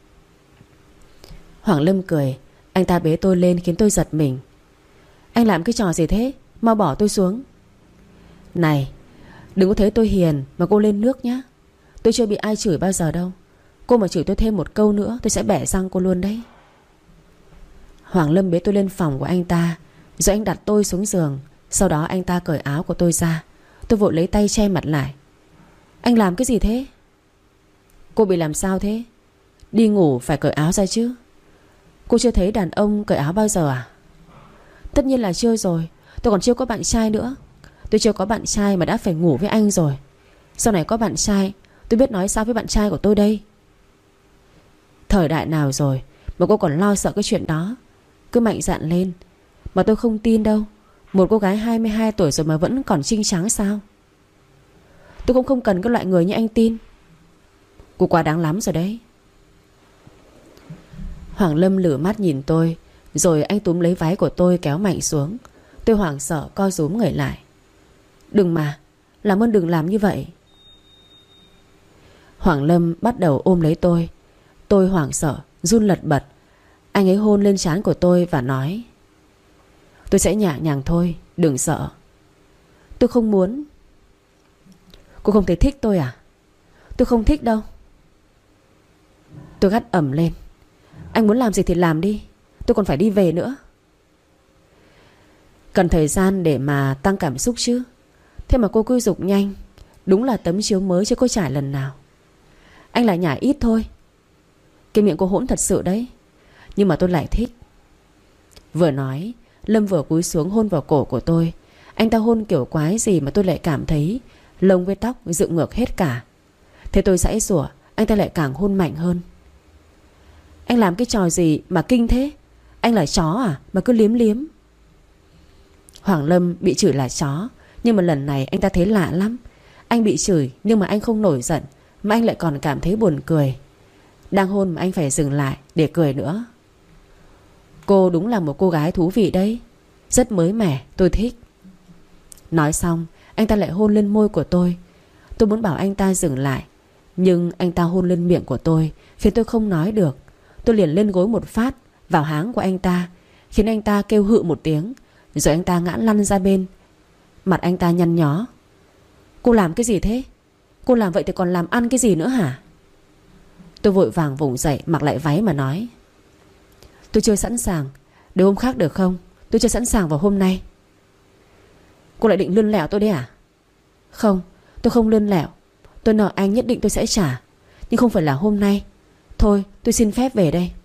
Speaker 1: Hoàng Lâm cười. Anh ta bế tôi lên khiến tôi giật mình. Anh làm cái trò gì thế? Mau bỏ tôi xuống. Này, đừng có thấy tôi hiền mà cô lên nước nhá. Tôi chưa bị ai chửi bao giờ đâu. Cô mà chửi tôi thêm một câu nữa tôi sẽ bẻ răng cô luôn đấy. Hoàng Lâm bế tôi lên phòng của anh ta, rồi anh đặt tôi xuống giường. Sau đó anh ta cởi áo của tôi ra. Tôi vội lấy tay che mặt lại. Anh làm cái gì thế? Cô bị làm sao thế? Đi ngủ phải cởi áo ra chứ. Cô chưa thấy đàn ông cởi áo bao giờ à? Tất nhiên là chưa rồi. Tôi còn chưa có bạn trai nữa. Tôi chưa có bạn trai mà đã phải ngủ với anh rồi. Sau này có bạn trai, tôi biết nói sao với bạn trai của tôi đây. Thời đại nào rồi mà cô còn lo sợ cái chuyện đó. Cứ mạnh dạn lên. Mà tôi không tin đâu. Một cô gái 22 tuổi rồi mà vẫn còn trinh trắng sao? Tôi cũng không cần cái loại người như anh tin. Cô quá đáng lắm rồi đấy. Hoàng Lâm lửa mắt nhìn tôi, rồi anh túm lấy váy của tôi kéo mạnh xuống. Tôi hoảng sợ co rúm người lại. Đừng mà, làm ơn đừng làm như vậy. Hoàng Lâm bắt đầu ôm lấy tôi. Tôi hoảng sợ, run lật bật. Anh ấy hôn lên trán của tôi và nói: Tôi sẽ nhẹ nhàng thôi, đừng sợ. Tôi không muốn. Cô không thấy thích tôi à? Tôi không thích đâu. Tôi gắt ẩm lên. Anh muốn làm gì thì làm đi. Tôi còn phải đi về nữa. Cần thời gian để mà tăng cảm xúc chứ. Thế mà cô cứ giục nhanh. Đúng là tấm chiếu mới chưa có trải lần nào. Anh lại nhả ít thôi. Cái miệng cô hỗn thật sự đấy. Nhưng mà tôi lại thích. Vừa nói, Lâm vừa cúi xuống hôn vào cổ của tôi. Anh ta hôn kiểu quái gì mà tôi lại cảm thấy lông với tóc dựng ngược hết cả. Thế tôi giãy giụa, anh ta lại càng hôn mạnh hơn. Anh làm cái trò gì mà kinh thế? Anh là chó à mà cứ liếm liếm? Hoàng Lâm bị chửi là chó, nhưng mà lần này anh ta thấy lạ lắm. Anh bị chửi nhưng mà anh không nổi giận, mà anh lại còn cảm thấy buồn cười. Đang hôn mà anh phải dừng lại để cười nữa. Cô đúng là một cô gái thú vị đấy. Rất mới mẻ, tôi thích. Nói xong, anh ta lại hôn lên môi của tôi. Tôi muốn bảo anh ta dừng lại, nhưng anh ta hôn lên miệng của tôi khiến tôi không nói được. Tôi liền lên gối một phát vào háng của anh ta, khiến anh ta kêu hự một tiếng. Rồi anh ta ngã lăn ra bên. Mặt anh ta nhăn nhó. Cô làm cái gì thế? Cô làm vậy thì còn làm ăn cái gì nữa hả? Tôi vội vàng vùng dậy mặc lại váy mà nói: Tôi chưa sẵn sàng. Để hôm khác được không? Tôi chưa sẵn sàng vào hôm nay. Cô lại định lươn lẹo tôi đấy à? Không, tôi không lươn lẹo. Tôi nợ anh nhất định tôi sẽ trả, nhưng không phải là hôm nay. Thôi tôi xin phép về đây.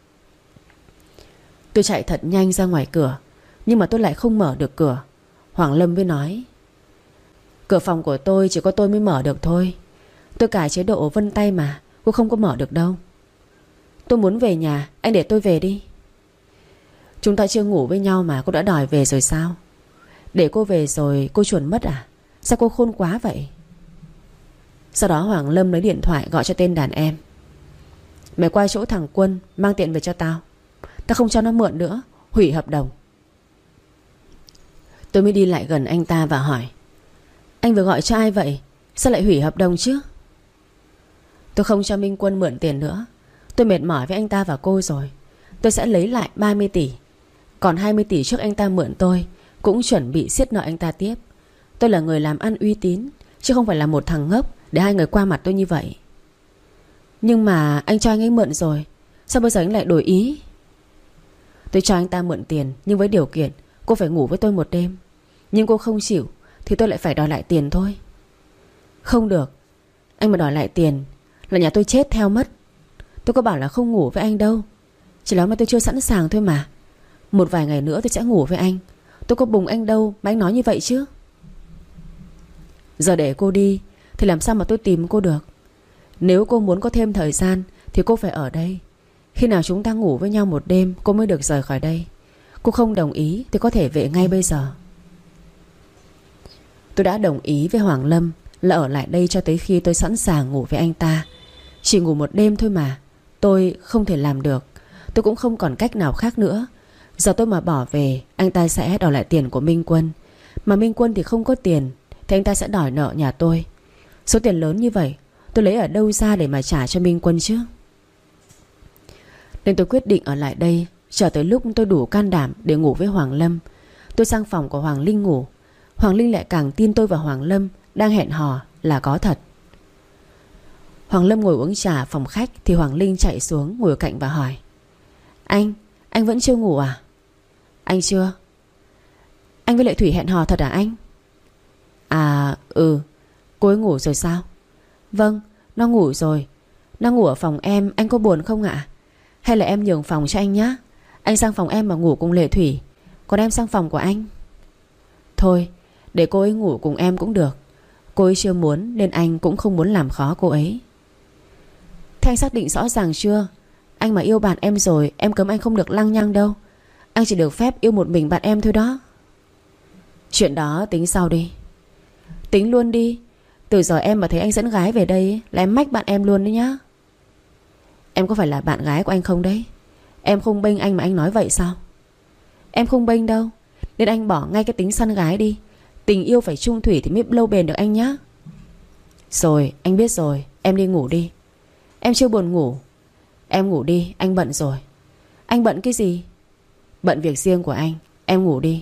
Speaker 1: Tôi chạy thật nhanh ra ngoài cửa, nhưng mà tôi lại không mở được cửa. Hoàng Lâm mới nói: Cửa phòng của tôi chỉ có tôi mới mở được thôi. Tôi cài chế độ vân tay mà, cô không có mở được đâu. Tôi muốn về nhà, anh để tôi về đi. Chúng ta chưa ngủ với nhau mà cô đã đòi về rồi sao? Để cô về rồi cô chuồn mất à? Sao cô khôn quá vậy? Sau đó Hoàng Lâm lấy điện thoại gọi cho tên đàn em. Mày qua chỗ thằng Quân mang tiền về cho tao. Tao không cho nó mượn nữa, hủy hợp đồng. Tôi mới đi lại gần anh ta và hỏi: Anh vừa gọi cho ai vậy? Sao lại hủy hợp đồng chứ? Tôi không cho Minh Quân mượn tiền nữa. Tôi mệt mỏi với anh ta và cô rồi. Tôi sẽ lấy lại 30 tỷ. Còn 20 tỷ trước anh ta mượn tôi cũng chuẩn bị siết nợ anh ta tiếp. Tôi là người làm ăn uy tín, chứ không phải là một thằng ngốc để hai người qua mặt tôi như vậy. Nhưng mà anh cho anh ấy mượn rồi, sao bây giờ anh lại đổi ý? Tôi cho anh ta mượn tiền, nhưng với điều kiện cô phải ngủ với tôi một đêm. Nhưng cô không chịu thì tôi lại phải đòi lại tiền thôi. Không được. Anh mà đòi lại tiền là nhà tôi chết theo mất. Tôi có bảo là không ngủ với anh đâu. Chỉ là mà tôi chưa sẵn sàng thôi mà. Một vài ngày nữa tôi sẽ ngủ với anh. Tôi có bùng anh đâu mà anh nói như vậy chứ. Giờ để cô đi thì làm sao mà tôi tìm cô được? Nếu cô muốn có thêm thời gian thì cô phải ở đây. Khi nào chúng ta ngủ với nhau một đêm cô mới được rời khỏi đây. Cô không đồng ý thì có thể về ngay bây giờ. Tôi đã đồng ý với Hoàng Lâm là ở lại đây cho tới khi tôi sẵn sàng ngủ với anh ta. Chỉ ngủ một đêm thôi mà. Tôi không thể làm được. Tôi cũng không còn cách nào khác nữa. Giờ tôi mà bỏ về, anh ta sẽ đòi lại tiền của Minh Quân. Mà Minh Quân thì không có tiền, thì anh ta sẽ đòi nợ nhà tôi. Số tiền lớn như vậy tôi lấy ở đâu ra để mà trả cho Minh Quân chứ? Nên tôi quyết định ở lại đây, chờ tới lúc tôi đủ can đảm để ngủ với Hoàng Lâm. Tôi sang phòng của Hoàng Linh ngủ. Hoàng Linh lại càng tin tôi và Hoàng Lâm đang hẹn hò là có thật. Hoàng Lâm ngồi uống trà phòng khách thì Hoàng Linh chạy xuống ngồi cạnh và hỏi: Anh vẫn chưa ngủ à? Anh chưa. Anh với Lệ Thủy hẹn hò thật à anh? À ừ. Cô ấy ngủ rồi sao? Vâng, nó ngủ rồi. Nó ngủ ở phòng em, anh có buồn không ạ? Hay là em nhường phòng cho anh nhé? Anh sang phòng em mà ngủ cùng Lệ Thủy, còn em sang phòng của anh. Thôi, để cô ấy ngủ cùng em cũng được. Cô ấy chưa muốn nên anh cũng không muốn làm khó cô ấy. Thế anh xác định rõ ràng chưa? Anh mà yêu bạn em rồi, em cấm anh không được lăng nhăng đâu. Anh chỉ được phép yêu một mình bạn em thôi đó. Chuyện đó tính sau đi. Tính luôn đi. Từ giờ em mà thấy anh dẫn gái về đây là em mách bạn em luôn đấy nhá. Em có phải là bạn gái của anh không đấy? Em không bênh anh mà anh nói vậy sao? Em không bênh đâu. Nên anh bỏ ngay cái tính săn gái đi. Tình yêu phải chung thủy thì mới lâu bền được anh nhá. Rồi, anh biết rồi. Em đi ngủ đi. Em chưa buồn ngủ. Em ngủ đi, anh bận rồi. Anh bận cái gì? Bận việc riêng của anh. Em ngủ đi.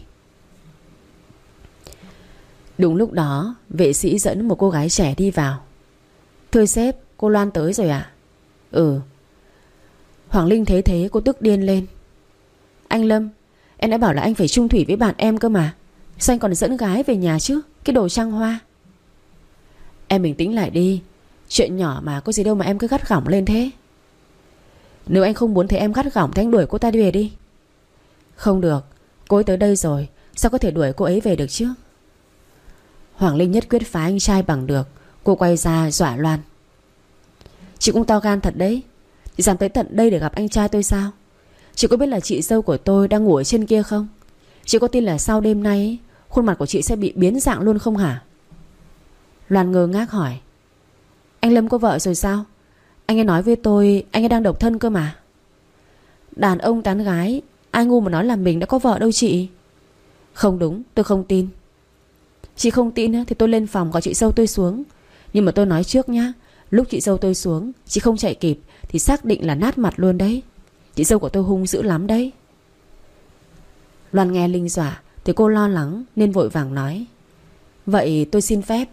Speaker 1: Đúng lúc đó vệ sĩ dẫn một cô gái trẻ đi vào. Thưa sếp, cô Loan tới rồi à? Ừ. Hoàng Linh thấy thế cô tức điên lên. Anh Lâm, em đã bảo là anh phải chung thủy với bạn em cơ mà. Sao anh còn dẫn gái về nhà chứ? Cái đồ trăng hoa. Em bình tĩnh lại đi. Chuyện nhỏ mà có gì đâu mà em cứ gắt gỏng lên thế. Nếu anh không muốn thấy em gắt gỏng thì anh đuổi cô ta về đi. Không được. Cô ấy tới đây rồi, sao có thể đuổi cô ấy về được chứ? Hoàng Linh nhất quyết phá anh trai bằng được. Cô quay ra dọa Loan. Chị cũng to gan thật đấy. Chị dám tới tận đây để gặp anh trai tôi sao? Chị có biết là chị dâu của tôi đang ngủ ở trên kia không? Chị có tin là sau đêm nay ấy, khuôn mặt của chị sẽ bị biến dạng luôn không hả? Loan ngơ ngác hỏi. Anh Lâm có vợ rồi sao? Anh ấy nói với tôi anh ấy đang độc thân cơ mà. Đàn ông tán gái, ai ngu mà nói là mình đã có vợ đâu chị. Không đúng, tôi không tin. Chị không tin thì tôi lên phòng gọi chị dâu tôi xuống. Nhưng mà tôi nói trước nhá, lúc chị dâu tôi xuống, chị không chạy kịp thì xác định là nát mặt luôn đấy. Chị dâu của tôi hung dữ lắm đấy. Loan nghe Linh dọa thì cô lo lắng nên vội vàng nói. Vậy tôi xin phép.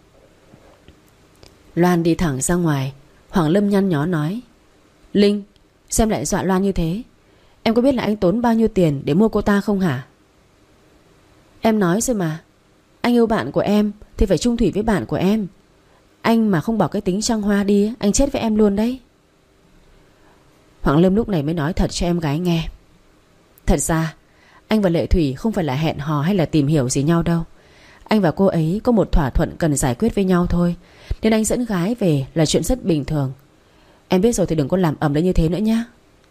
Speaker 1: Loan đi thẳng ra ngoài. Hoàng Lâm nhăn nhó nói. Linh, xem lại dọa Loan như thế. Em có biết là anh tốn bao nhiêu tiền để mua cô ta không hả? Em nói rồi mà. Anh yêu bạn của em thì phải chung thủy với bạn của em. Anh mà không bỏ cái tính trăng hoa đi, anh chết với em luôn đấy. Hoàng Lâm lúc này mới nói thật cho em gái nghe. Thật ra anh và Lệ Thủy không phải là hẹn hò hay là tìm hiểu gì nhau đâu. Anh và cô ấy có một thỏa thuận cần giải quyết với nhau thôi. Nên anh dẫn gái về là chuyện rất bình thường. Em biết rồi thì đừng có làm ầm lên như thế nữa nhá.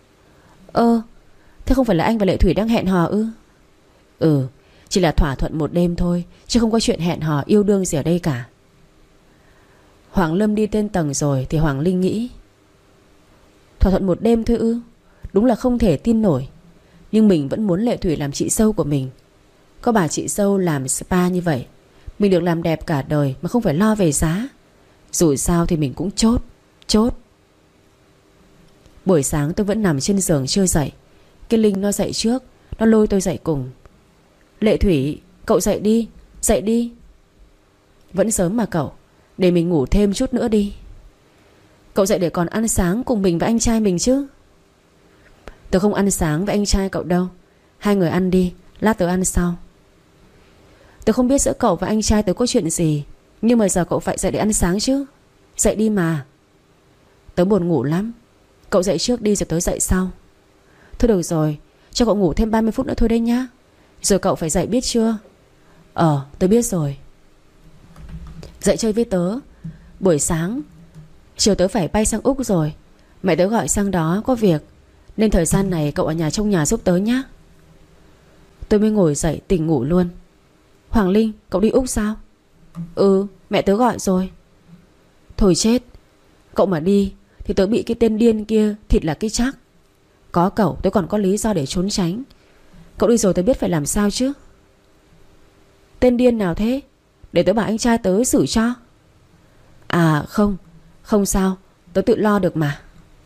Speaker 1: Thế không phải là anh và Lệ Thủy đang hẹn hò ư? Ừ, chỉ là thỏa thuận một đêm thôi, chứ không có chuyện hẹn hò yêu đương gì ở đây cả. Hoàng Lâm đi lên tầng rồi thì Hoàng Linh nghĩ. Thỏa thuận một đêm thôi ư? Đúng là không thể tin nổi. Nhưng mình vẫn muốn Lệ Thủy làm chị dâu của mình. Có bà chị dâu làm spa như vậy, mình được làm đẹp cả đời mà không phải lo về giá. Dù sao thì mình cũng chốt. Buổi sáng tôi vẫn nằm trên giường chưa dậy. Cái Linh nó dậy trước, nó lôi tôi dậy cùng. Lệ Thủy, cậu dậy đi. Dậy đi. Vẫn sớm mà cậu, để mình ngủ thêm chút nữa đi. Cậu dậy để còn ăn sáng cùng mình và anh trai mình chứ. Tôi không ăn sáng với anh trai cậu đâu. Hai người ăn đi, lát tớ ăn sau. Tôi không biết giữa cậu và anh trai tớ có chuyện gì, nhưng mà giờ cậu phải dậy để ăn sáng chứ. Dậy đi mà. Tớ buồn ngủ lắm. Cậu dậy trước đi rồi tớ dậy sau. Thôi được rồi, cho cậu ngủ thêm 30 phút nữa thôi đấy nhá. Rồi cậu phải dậy biết chưa? Tớ biết rồi. Dậy chơi với tớ. Buổi sáng chiều tớ phải bay sang Úc rồi. Mẹ tớ gọi sang đó có việc, nên thời gian này cậu ở nhà trong nhà giúp tớ nhá. Tôi mới ngồi dậy tỉnh ngủ luôn. Hoàng Linh, cậu đi Úc sao? Ừ, mẹ tớ gọi rồi. Thôi chết. Cậu mà đi thì tớ bị cái tên điên kia thịt là cái chắc. Có cậu tôi còn có lý do để trốn tránh. Cậu đi rồi tớ biết phải làm sao chứ. Tên điên nào thế? Để tớ bảo anh trai tớ xử cho. À không, không sao, tớ tự lo được mà.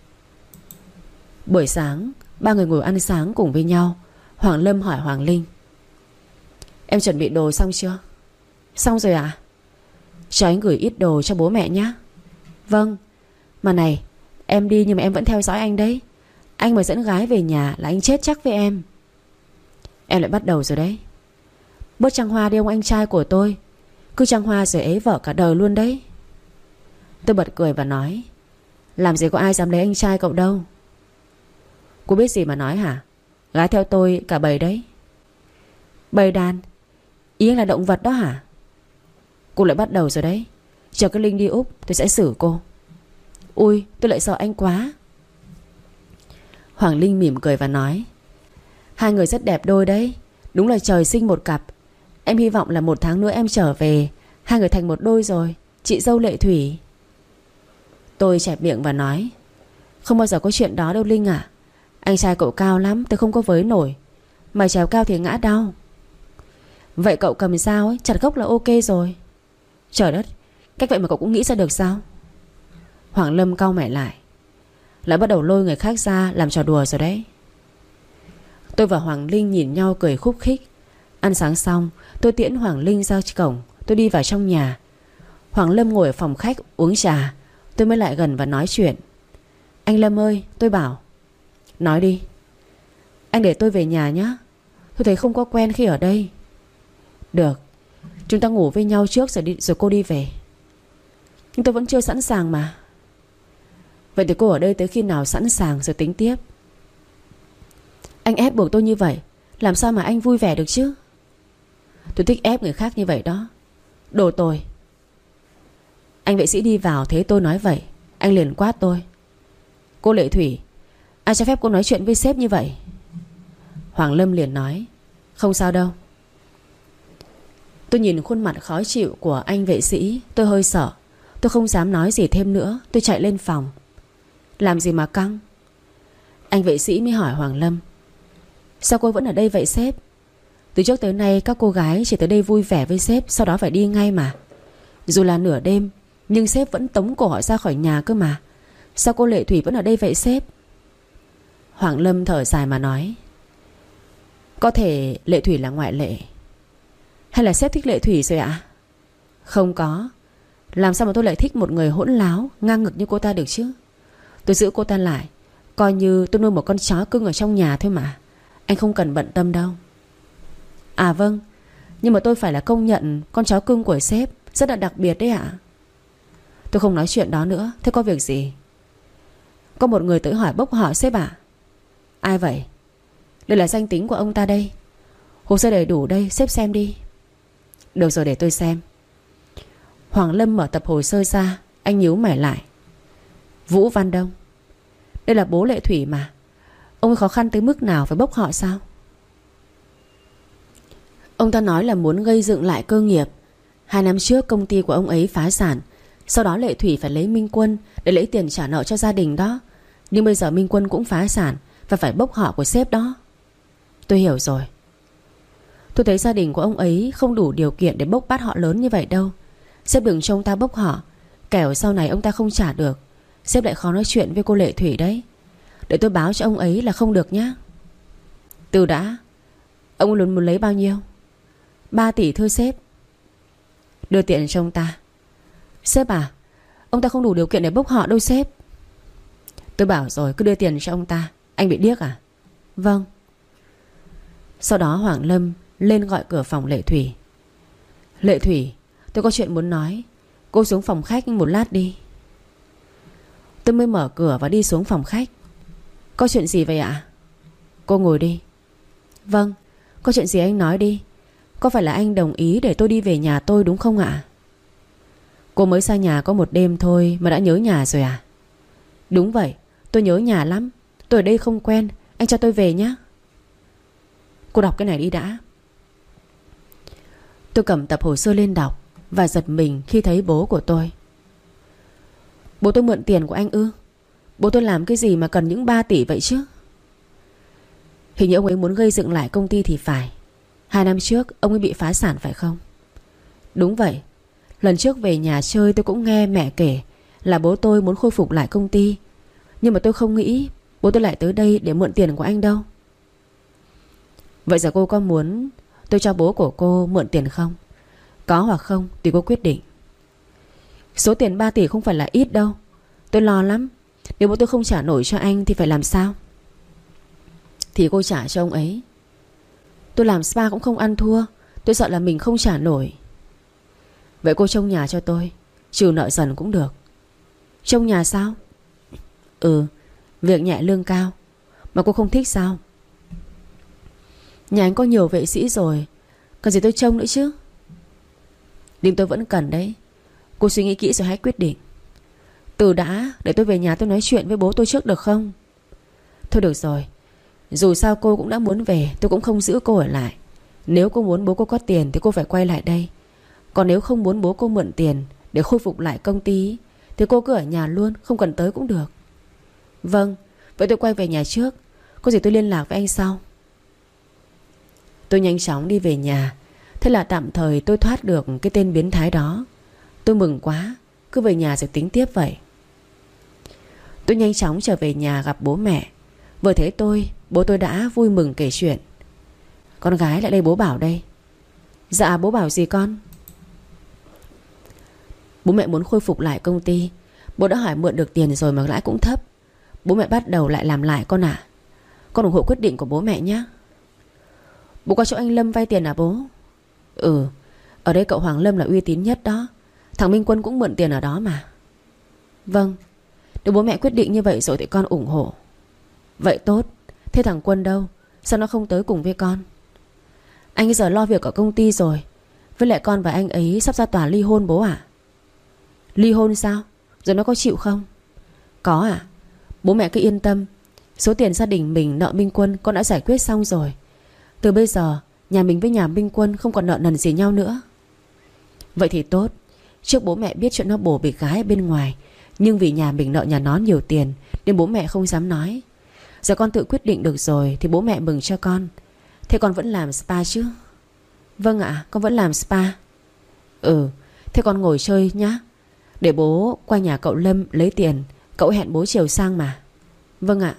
Speaker 1: Buổi sáng ba người ngồi ăn sáng cùng với nhau. Hoàng Lâm hỏi Hoàng Linh: Em chuẩn bị đồ xong chưa? Xong rồi ạ. Cho anh gửi ít đồ cho bố mẹ nhé. Vâng. Mà này, em đi nhưng mà em vẫn theo dõi anh đấy. Anh mà dẫn gái về nhà là anh chết chắc với em. Em lại bắt đầu rồi đấy. Bớt trăng hoa đi ông anh trai của tôi. Cứ trăng hoa rồi ế vợ cả đời luôn đấy. Tôi bật cười và nói: Làm gì có ai dám lấy anh trai cậu đâu. Cô biết gì mà nói hả? Gái theo tôi cả bầy đấy. Bầy đàn? Ý anh là động vật đó hả? Cô lại bắt đầu rồi đấy. Chờ cái Linh đi Úc tôi sẽ xử cô. Ui tôi lại sợ anh quá. Hoàng Linh mỉm cười và nói: Hai người rất đẹp đôi đấy. Đúng là trời sinh một cặp. Em hy vọng là 1 tháng nữa em trở về, hai người thành một đôi rồi. Chị dâu Lệ Thủy. Tôi chẹp miệng và nói: Không bao giờ có chuyện đó đâu Linh à. Anh trai cậu cao lắm, tôi không có với nổi. Mà trèo cao thì ngã đau. Vậy cậu cầm dao ấy, chặt gốc là ok rồi. Trời đất, cách vậy mà cậu cũng nghĩ ra được sao? Hoàng Lâm cau mày lại. Lại bắt đầu lôi người khác ra làm trò đùa rồi đấy. Tôi và Hoàng Linh nhìn nhau cười khúc khích. Ăn sáng xong tôi tiễn Hoàng Linh ra cổng. Tôi đi vào trong nhà. Hoàng Lâm ngồi ở phòng khách uống trà. Tôi mới lại gần và nói chuyện. Anh Lâm ơi, tôi bảo. Nói đi. Anh để tôi về nhà nhé. Tôi thấy không có quen khi ở đây. Được, chúng ta ngủ với nhau trước rồi cô đi về. Nhưng tôi vẫn chưa sẵn sàng mà. Vậy thì cô ở đây tới khi nào sẵn sàng rồi tính tiếp. Anh ép buộc tôi như vậy, làm sao mà anh vui vẻ được chứ? Tôi thích ép người khác như vậy đó. Đồ tồi. Anh vệ sĩ đi vào thấy tôi nói vậy, anh liền quát tôi: Cô Lệ Thủy, ai cho phép cô nói chuyện với sếp như vậy? Hoàng Lâm liền nói: Không sao đâu. Tôi nhìn khuôn mặt khó chịu của anh vệ sĩ, tôi hơi sợ. Tôi không dám nói gì thêm nữa. Tôi chạy lên phòng. Làm gì mà căng? Anh vệ sĩ mới hỏi Hoàng Lâm: Sao cô vẫn ở đây vậy sếp? Từ trước tới nay các cô gái chỉ tới đây vui vẻ với sếp, sau đó phải đi ngay mà. Dù là nửa đêm nhưng sếp vẫn tống cổ họ ra khỏi nhà cơ mà. Sao cô Lệ Thủy vẫn ở đây vậy sếp? Hoàng Lâm thở dài mà nói: Có thể Lệ Thủy là ngoại lệ. Hay là sếp thích Lệ Thủy rồi ạ? Không có. Làm sao mà tôi lại thích một người hỗn láo ngang ngực như cô ta được chứ? Tôi giữ cô ta lại, coi như tôi nuôi một con chó cưng ở trong nhà thôi mà. Anh không cần bận tâm đâu. À vâng, nhưng mà tôi phải là công nhận con chó cưng của sếp rất là đặc biệt đấy ạ. Tôi không nói chuyện đó nữa. Thế có việc gì? Có một người tới hỏi bốc họ sếp ạ. Ai vậy? Đây là danh tính của ông ta đây. Hồ sơ đầy đủ đây, sếp xem đi. Được rồi, để tôi xem. Hoàng Lâm mở tập hồ sơ ra. Anh nhíu mày lại. Vũ Văn Đông. Đây là bố Lệ Thủy mà. Ông ấy khó khăn tới mức nào phải bốc họ sao? Ông ta nói là muốn gây dựng lại cơ nghiệp. 2 năm trước công ty của ông ấy phá sản. Sau đó Lệ Thủy phải lấy Minh Quân để lấy tiền trả nợ cho gia đình đó. Nhưng bây giờ Minh Quân cũng phá sản và phải bốc họ của sếp đó. Tôi hiểu rồi. Tôi thấy gia đình của ông ấy không đủ điều kiện để bốc bát họ lớn như vậy đâu. Sếp đừng cho ông ta bốc họ, kẻo sau này ông ta không trả được. Sếp lại khó nói chuyện với cô Lệ Thủy đấy. Để tôi báo cho ông ấy là không được nhá. Từ đã, ông luôn muốn lấy bao nhiêu? 3 tỷ thưa sếp. Đưa tiền cho ông ta. Sếp à, ông ta không đủ điều kiện để bốc họ đâu sếp. Tôi bảo rồi, cứ đưa tiền cho ông ta. Anh bị điếc à? Vâng. Sau đó Hoàng Lâm lên gọi cửa phòng Lệ Thủy. Lệ Thủy, tôi có chuyện muốn nói. Cô xuống phòng khách một lát đi. Tôi mới mở cửa và đi xuống phòng khách. Có chuyện gì vậy ạ? Cô ngồi đi. Vâng, có chuyện gì anh nói đi. Có phải là anh đồng ý để tôi đi về nhà tôi đúng không ạ? Cô mới xa nhà có 1 đêm thôi mà đã nhớ nhà rồi à? Đúng vậy, tôi nhớ nhà lắm. Tôi ở đây không quen, anh cho tôi về nhé. Cô đọc cái này đi đã. Tôi cầm tập hồ sơ lên đọc và giật mình khi thấy bố của tôi. Bố tôi mượn tiền của anh ư? Bố tôi làm cái gì mà cần những 3 tỷ vậy chứ? Hình như ông ấy muốn gây dựng lại công ty thì phải. 2 năm trước ông ấy bị phá sản phải không? Đúng vậy. Lần trước về nhà chơi tôi cũng nghe mẹ kể là bố tôi muốn khôi phục lại công ty. Nhưng mà tôi không nghĩ bố tôi lại tới đây để mượn tiền của anh đâu. Vậy giờ cô có muốn tôi cho bố của cô mượn tiền không? Có hoặc không tùy cô quyết định. Số tiền 3 tỷ không phải là ít đâu. Tôi lo lắm. Nếu bố tôi không trả nổi cho anh thì phải làm sao? Thì cô trả cho ông ấy. Tôi làm spa cũng không ăn thua. Tôi sợ là mình không trả nổi. Vậy cô trông nhà cho tôi, trừ nợ dần cũng được. Trông nhà sao? Ừ, việc nhẹ lương cao. Mà cô không thích sao? Nhà anh có nhiều vệ sĩ rồi, cần gì tôi trông nữa chứ? Nhưng tôi vẫn cần đấy. Cô suy nghĩ kỹ rồi hãy quyết định. Từ đã, để tôi về nhà tôi nói chuyện với bố tôi trước được không? Thôi được rồi. Dù sao cô cũng đã muốn về, tôi cũng không giữ cô ở lại. Nếu cô muốn bố cô có tiền thì cô phải quay lại đây. Còn nếu không muốn bố cô mượn tiền để khôi phục lại công ty thì cô cứ ở nhà luôn, không cần tới cũng được. Vâng, vậy tôi quay về nhà trước. Có gì tôi liên lạc với anh sau. Tôi nhanh chóng đi về nhà. Thế là tạm thời tôi thoát được cái tên biến thái đó. Tôi mừng quá. Cứ về nhà rồi tính tiếp vậy. Tôi nhanh chóng trở về nhà gặp bố mẹ. Vừa thấy tôi, bố tôi đã vui mừng kể chuyện. Con gái lại đây bố bảo đây. Dạ bố bảo gì con? Bố mẹ muốn khôi phục lại công ty. Bố đã hỏi mượn được tiền rồi mà lãi cũng thấp. Bố mẹ bắt đầu lại làm lại con ạ. Con ủng hộ quyết định của bố mẹ nhé. Bố qua chỗ anh Lâm vay tiền à bố? Ừ, ở đây cậu Hoàng Lâm là uy tín nhất đó. Thằng Minh Quân cũng mượn tiền ở đó mà. Vâng, nếu bố mẹ quyết định như vậy rồi thì con ủng hộ. Vậy tốt. Thế thằng Quân đâu? Sao nó không tới cùng với con? Anh giờ lo việc ở công ty rồi. Với lại con và anh ấy sắp ra tòa ly hôn bố ạ. Ly hôn sao? Rồi nó có chịu không? Có ạ. Bố mẹ cứ yên tâm. Số tiền gia đình mình nợ Minh Quân con đã giải quyết xong rồi. Từ bây giờ nhà mình với nhà Minh Quân không còn nợ nần gì nhau nữa. Vậy thì tốt. Trước bố mẹ biết chuyện nó bồ bịch gái ở bên ngoài, nhưng vì nhà mình nợ nhà nó nhiều tiền nên bố mẹ không dám nói. Giờ con tự quyết định được rồi thì bố mẹ mừng cho con. Thế con vẫn làm spa chứ? Vâng ạ, con vẫn làm spa. Ừ, thế con ngồi chơi nhá. Để bố qua nhà cậu Lâm lấy tiền. Cậu hẹn bố chiều sang mà. Vâng ạ.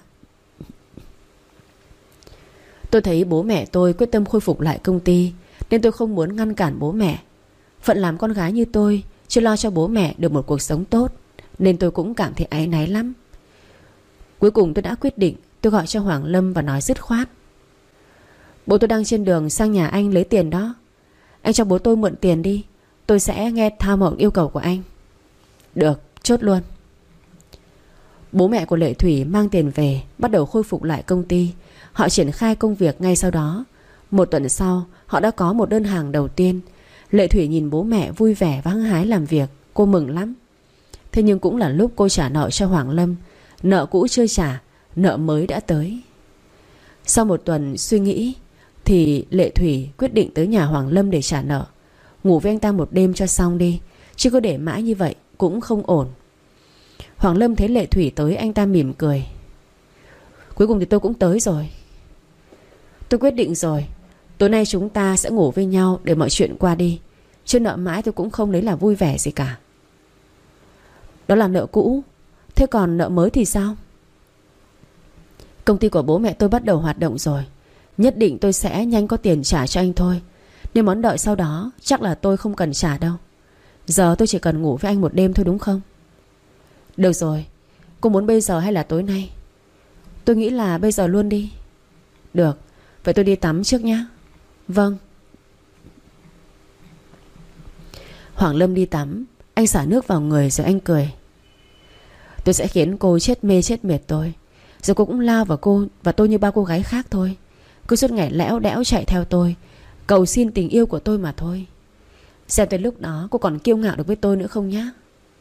Speaker 1: Tôi thấy bố mẹ tôi quyết tâm khôi phục lại công ty nên tôi không muốn ngăn cản bố mẹ. Phận làm con gái như tôi chưa lo cho bố mẹ được một cuộc sống tốt nên tôi cũng cảm thấy áy náy lắm. Cuối cùng tôi đã quyết định. Tôi gọi cho Hoàng Lâm và nói dứt khoát. Bố tôi đang trên đường sang nhà anh lấy tiền đó. Anh cho bố tôi mượn tiền đi. Tôi sẽ nghe theo mọi yêu cầu của anh. Được, chốt luôn. Bố mẹ của Lệ Thủy mang tiền về, bắt đầu khôi phục lại công ty. Họ triển khai công việc ngay sau đó. 1 tuần sau họ đã có một đơn hàng đầu tiên. Lệ Thủy nhìn bố mẹ vui vẻ và hăng hái làm việc. Cô mừng lắm. Thế nhưng cũng là lúc cô trả nợ cho Hoàng Lâm. Nợ cũ chưa trả, nợ mới đã tới. Sau 1 tuần suy nghĩ thì Lệ Thủy quyết định tới nhà Hoàng Lâm để trả nợ. Ngủ với anh ta một đêm cho xong đi, chứ cứ để mãi như vậy cũng không ổn. Hoàng Lâm thấy Lệ Thủy tới, anh ta mỉm cười. Cuối cùng thì tôi cũng tới rồi. Tôi quyết định rồi. Tối nay chúng ta sẽ ngủ với nhau để mọi chuyện qua đi. Chứ nợ mãi tôi cũng không lấy là vui vẻ gì cả. Đó là nợ cũ. Thế còn nợ mới thì sao? Công ty của bố mẹ tôi bắt đầu hoạt động rồi. Nhất định tôi sẽ nhanh có tiền trả cho anh thôi. Nhưng món nợ sau đó chắc là tôi không cần trả đâu. Giờ tôi chỉ cần ngủ với anh một đêm thôi đúng không? Được rồi. Cô muốn bây giờ hay là tối nay? Tôi nghĩ là bây giờ luôn đi. Được. Vậy tôi đi tắm trước nhé. Vâng. Hoàng Lâm đi tắm. Anh xả nước vào người rồi anh cười. Tôi sẽ khiến cô chết mê chết mệt tôi. Rồi cô cũng lao vào cô và tôi như bao cô gái khác thôi. Cứ suốt ngày lẽo đẽo chạy theo tôi, cầu xin tình yêu của tôi mà thôi. Xem tới lúc đó cô còn kiêu ngạo được với tôi nữa không nhá.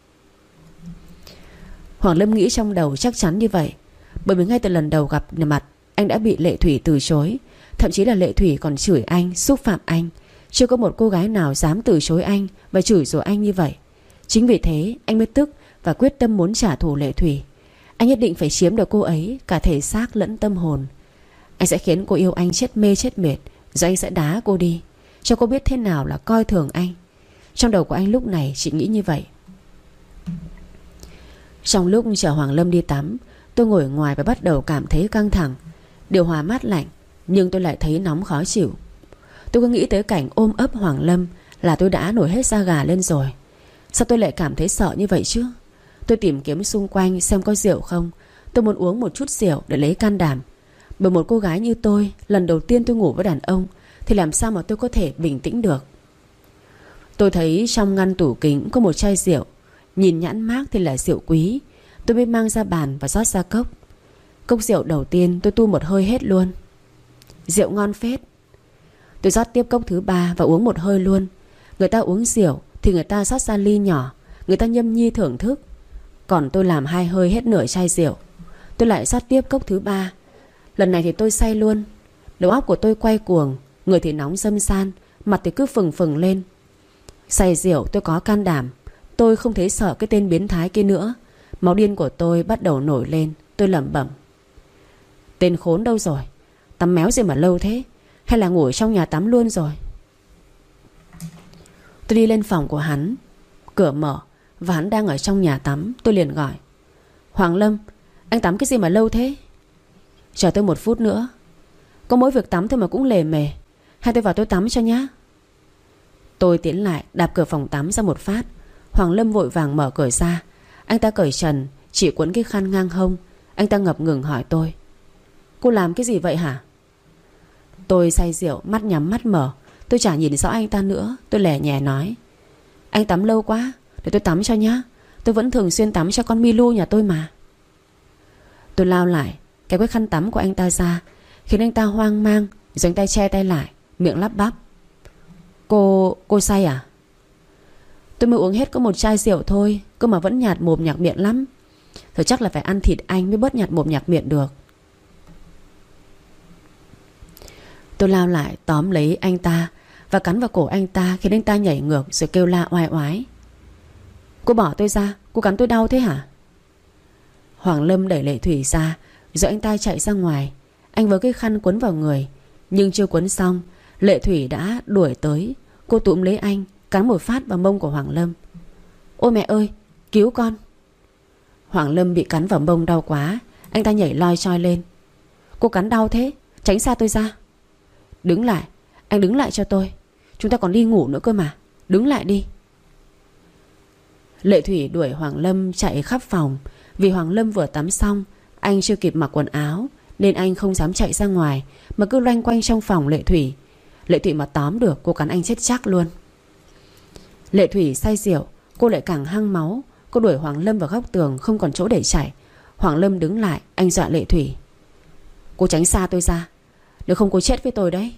Speaker 1: Hoàng Lâm nghĩ trong đầu chắc chắn như vậy. Bởi vì ngay từ lần đầu gặp mặt anh đã bị Lệ Thủy từ chối. Thậm chí là Lệ Thủy còn chửi anh, xúc phạm anh. Chưa có một cô gái nào dám từ chối anh và chửi rủa anh như vậy. Chính vì thế anh mới tức và quyết tâm muốn trả thù Lệ Thủy. Anh nhất định phải chiếm được cô ấy, cả thể xác lẫn tâm hồn. Anh sẽ khiến cô yêu anh chết mê chết mệt, rồi anh sẽ đá cô đi, cho cô biết thế nào là coi thường anh. Trong đầu của anh lúc này chỉ nghĩ như vậy. Trong lúc chờ Hoàng Lâm đi tắm, tôi ngồi ngoài và bắt đầu cảm thấy căng thẳng. Điều hòa mát lạnh, nhưng tôi lại thấy nóng khó chịu. Tôi cứ nghĩ tới cảnh ôm ấp Hoàng Lâm là tôi đã nổi hết da gà lên rồi. Sao tôi lại cảm thấy sợ như vậy chứ? Tôi tìm kiếm xung quanh xem có rượu không. Tôi muốn uống một chút rượu để lấy can đảm. Bởi một cô gái như tôi, lần đầu tiên tôi ngủ với đàn ông, thì làm sao mà tôi có thể bình tĩnh được. Tôi thấy trong ngăn tủ kính có một chai rượu. Nhìn nhãn mác thì là rượu quý. Tôi mới mang ra bàn và rót ra cốc. Cốc rượu đầu tiên tôi tu một hơi hết luôn. Rượu ngon phết. Tôi rót tiếp cốc thứ 3 và uống một hơi luôn. Người ta uống rượu thì người ta rót ra ly nhỏ, người ta nhâm nhi thưởng thức. Còn tôi làm 2 hơi hết nửa chai rượu. Tôi lại rót tiếp cốc thứ 3. Lần này thì tôi say luôn. Đầu óc của tôi quay cuồng, người thì nóng râm san, mặt thì cứ phừng phừng lên. Say rượu tôi có can đảm. Tôi không thấy sợ cái tên biến thái kia nữa. Máu điên của tôi bắt đầu nổi lên. Tôi lẩm bẩm: tên khốn đâu rồi? Tắm méo gì mà lâu thế? Hay là ngủ ở trong nhà tắm luôn rồi? Tôi đi lên phòng của hắn. Cửa mở và hắn đang ở trong nhà tắm. Tôi liền gọi: Hoàng Lâm, anh tắm cái gì mà lâu thế? Chờ tôi 1 phút nữa. Có mỗi việc tắm thôi mà cũng lề mề. Hay tôi vào tôi tắm cho nhá. Tôi tiến lại đạp cửa phòng tắm ra một phát. Hoàng Lâm vội vàng mở cửa ra. Anh ta cởi trần, chỉ quấn cái khăn ngang hông. Anh ta ngập ngừng hỏi tôi: cô làm cái gì vậy hả? Tôi say rượu, mắt nhắm mắt mở. Tôi chả nhìn rõ anh ta nữa. Tôi lè nhè nói: anh tắm lâu quá, để tôi tắm cho nhá. Tôi vẫn thường xuyên tắm cho con Milu nhà tôi mà. Tôi lao lại kéo cái khăn tắm của anh ta ra, khiến anh ta hoang mang. Rồi anh ta che tay lại, miệng lắp bắp: Cô say à? Tôi mới uống hết có 1 chai rượu thôi, cơ mà vẫn nhạt mồm nhạt miệng lắm. Thôi chắc là phải ăn thịt anh mới bớt nhạt mồm nhạt miệng được. Tôi lao lại tóm lấy anh ta và cắn vào cổ anh ta, khiến anh ta nhảy ngược rồi kêu la oai oái: cô bỏ tôi ra, cô cắn tôi đau thế hả? Hoàng Lâm đẩy Lệ Thủy ra, rồi anh ta chạy ra ngoài. Anh với cái khăn quấn vào người, nhưng chưa quấn xong, Lệ Thủy đã đuổi tới. Cô túm lấy anh, cắn một phát vào mông của Hoàng Lâm. Ôi mẹ ơi, cứu con! Hoàng Lâm bị cắn vào mông đau quá. Anh ta nhảy loi choi lên. Cô cắn đau thế, tránh xa tôi ra. Đứng lại, anh đứng lại cho tôi. Chúng ta còn đi ngủ nữa cơ mà. Đứng lại đi. Lệ Thủy đuổi Hoàng Lâm chạy khắp phòng. Vì Hoàng Lâm vừa tắm xong, anh chưa kịp mặc quần áo, nên anh không dám chạy ra ngoài, mà cứ loanh quanh trong phòng Lệ Thủy. Lệ Thủy mà tóm được, cô cắn anh chết chắc luôn. Lệ Thủy say rượu, cô lại càng hăng máu. Cô đuổi Hoàng Lâm vào góc tường, không còn chỗ để chạy. Hoàng Lâm đứng lại, anh dọa Lệ Thủy: cô tránh xa tôi ra, nếu không cô chết với tôi đấy.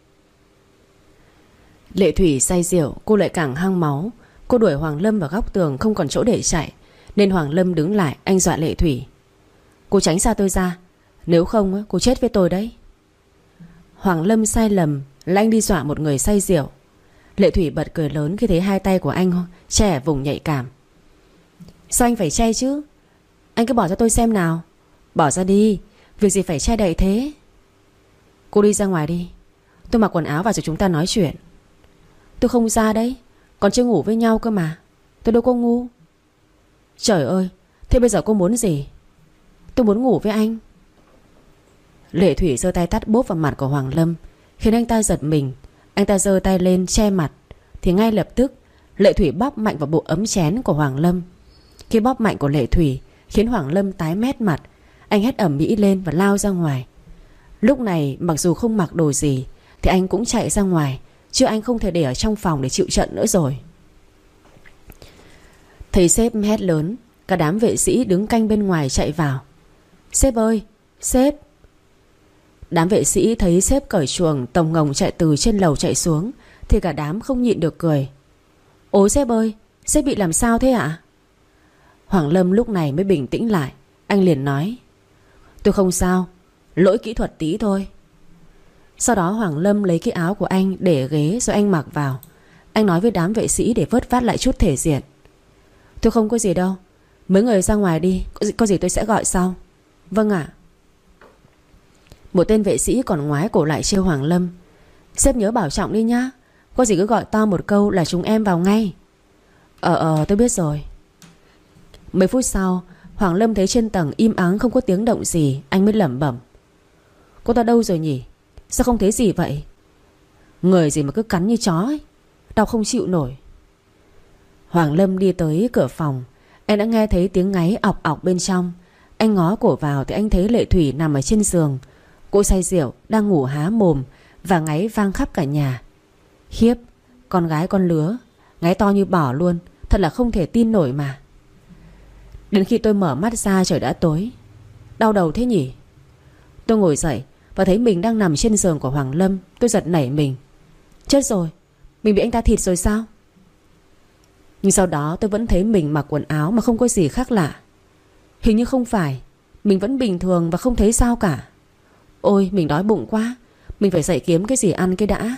Speaker 1: Lệ Thủy say rượu, cô lại càng hăng máu. Cô đuổi Hoàng Lâm vào góc tường, không còn chỗ để chạy, nên Hoàng Lâm đứng lại, anh dọa Lệ Thủy: cô tránh xa tôi ra, nếu không cô chết với tôi đấy. Hoàng Lâm sai lầm là anh đi dọa một người say rượu. Lệ Thủy bật cười lớn khi thấy 2 tay của anh che vùng nhạy cảm. Sao anh phải che chứ? Anh cứ bỏ cho tôi xem nào. Bỏ ra đi, việc gì phải che đậy thế? Cô đi ra ngoài đi, tôi mặc quần áo vào rồi chúng ta nói chuyện. Tôi không ra đấy, còn chưa ngủ với nhau cơ mà. Tôi đâu có ngu. Trời ơi, thế bây giờ cô muốn gì? Tôi muốn ngủ với anh. Lệ Thủy giơ tay tát bốp vào mặt của Hoàng Lâm, khiến anh ta giật mình. Anh ta giơ tay lên che mặt, thì ngay lập tức Lệ Thủy bóp mạnh vào bộ ấm chén của Hoàng Lâm. Khi bóp mạnh của Lệ Thủy khiến Hoàng Lâm tái mét mặt. Anh hét ầm ĩ lên và lao ra ngoài. Lúc này mặc dù không mặc đồ gì thì anh cũng chạy ra ngoài, chứ anh không thể để ở trong phòng để chịu trận nữa rồi. Thấy sếp hét lớn, cả đám vệ sĩ đứng canh bên ngoài chạy vào. Sếp ơi, sếp! Đám vệ sĩ thấy sếp cởi chuồng tồng ngồng chạy từ trên lầu chạy xuống, thì cả đám không nhịn được cười. Ôi sếp ơi, sếp bị làm sao thế ạ? Hoàng Lâm lúc này mới bình tĩnh lại. Anh liền nói: tôi không sao, lỗi kỹ thuật tí thôi. Sau đó Hoàng Lâm lấy cái áo của anh để ghế rồi anh mặc vào. Anh nói với đám vệ sĩ để vớt vát lại chút thể diện: tôi không có gì đâu, Mấy người ra ngoài đi, có gì tôi sẽ gọi sau. Vâng ạ. Một tên vệ sĩ còn ngoái cổ lại trêu Hoàng Lâm. Sếp nhớ bảo trọng đi nhá. Có gì cứ gọi to một câu là chúng em vào ngay. Tôi biết rồi. Mấy phút sau, Hoàng Lâm thấy trên tầng im ắng không có tiếng động gì. Anh mới lẩm bẩm: cô ta đâu rồi nhỉ? Sao không thấy gì vậy? Người gì mà cứ cắn như chó ấy. Đau không chịu nổi. Hoàng Lâm đi tới cửa phòng. Anh đã nghe thấy tiếng ngáy ọc ọc bên trong. Anh ngó cổ vào thì anh thấy Lệ Thủy nằm ở trên giường. Cô say rượu đang ngủ há mồm và ngáy vang khắp cả nhà. Khiếp, con gái con lứa, ngáy to như bò luôn. Thật là không thể tin nổi mà. Đến khi tôi mở mắt ra trời đã tối. Đau đầu thế nhỉ? Tôi ngồi dậy và thấy mình đang nằm trên giường của Hoàng Lâm. Tôi giật nảy mình. Chết rồi, mình bị anh ta thịt rồi sao? Nhưng sau đó tôi vẫn thấy mình mặc quần áo mà không có gì khác lạ. Hình như không phải. Mình vẫn bình thường và không thấy sao cả. Ôi, mình đói bụng quá. Mình phải dậy kiếm cái gì ăn cái đã.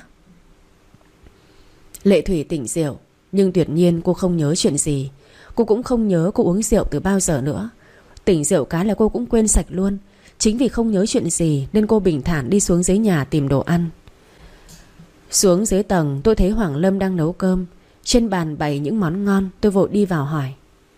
Speaker 1: Lệ Thủy tỉnh rượu, nhưng tuyệt nhiên cô không nhớ chuyện gì. Cô cũng không nhớ cô uống rượu từ bao giờ nữa. Tỉnh rượu cái là cô cũng quên sạch luôn. Chính vì không nhớ chuyện gì nên cô bình thản đi xuống dưới nhà tìm đồ ăn. Xuống dưới tầng tôi thấy Hoàng Lâm đang nấu cơm. Trên bàn bày những món ngon. Tôi vội đi vào hỏi: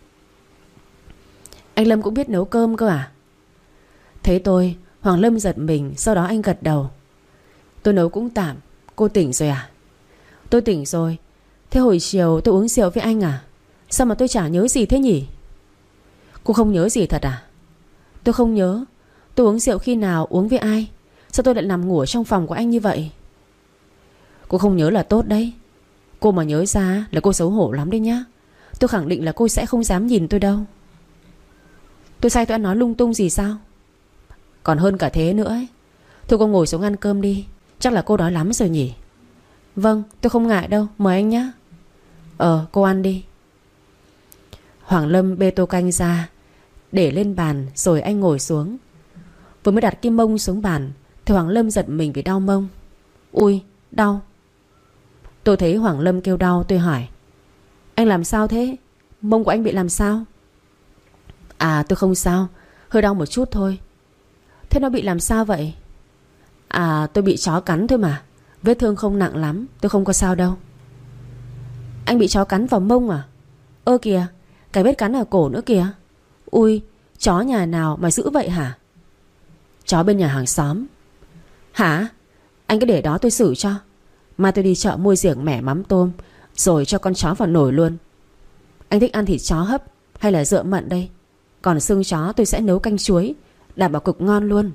Speaker 1: anh Lâm cũng biết nấu cơm cơ à? Thấy tôi, Hoàng Lâm giật mình. Sau đó anh gật đầu: tôi nấu cũng tạm. Cô tỉnh rồi à? Tôi tỉnh rồi. Thế hồi chiều tôi uống rượu với anh à? Sao mà tôi chả nhớ gì thế nhỉ? Cô không nhớ gì thật à? Tôi không nhớ. Tôi uống rượu khi nào, uống với ai? Sao tôi lại nằm ngủ ở trong phòng của anh như vậy? Cô không nhớ là tốt đấy. Cô mà nhớ ra là cô xấu hổ lắm đấy nhá. Tôi khẳng định là cô sẽ không dám nhìn tôi đâu. Tôi sai tôi ăn nói lung tung gì sao? Còn hơn cả thế nữa ấy. Thôi cô ngồi xuống ăn cơm đi. Chắc là cô đói lắm rồi nhỉ? Vâng, tôi không ngại đâu, mời anh nhé. Cô ăn đi. Hoàng Lâm bê tô canh ra, để lên bàn rồi anh ngồi xuống. Vừa mới đặt cái mông xuống bàn thì Hoàng Lâm giật mình vì đau mông. Ui, đau. Tôi thấy Hoàng Lâm kêu đau. Tôi hỏi: anh làm sao thế? Mông của anh bị làm sao? À, tôi không sao, hơi đau một chút thôi. Thế nó bị làm sao vậy? À, tôi bị chó cắn thôi mà. Vết thương không nặng lắm, tôi không có sao đâu. Anh bị chó cắn vào mông à? Ơ kìa, cái vết cắn ở cổ nữa kìa. Ui, chó nhà nào mà dữ vậy hả? Chó bên nhà hàng xóm. Hả? Anh cứ để đó tôi xử cho. Mai tôi đi chợ mua giềng mẻ mắm tôm, rồi cho con chó vào nồi luôn. Anh thích ăn thịt chó hấp hay là dựa mận đây? Còn xương chó tôi sẽ nấu canh chuối, đảm bảo cực ngon luôn.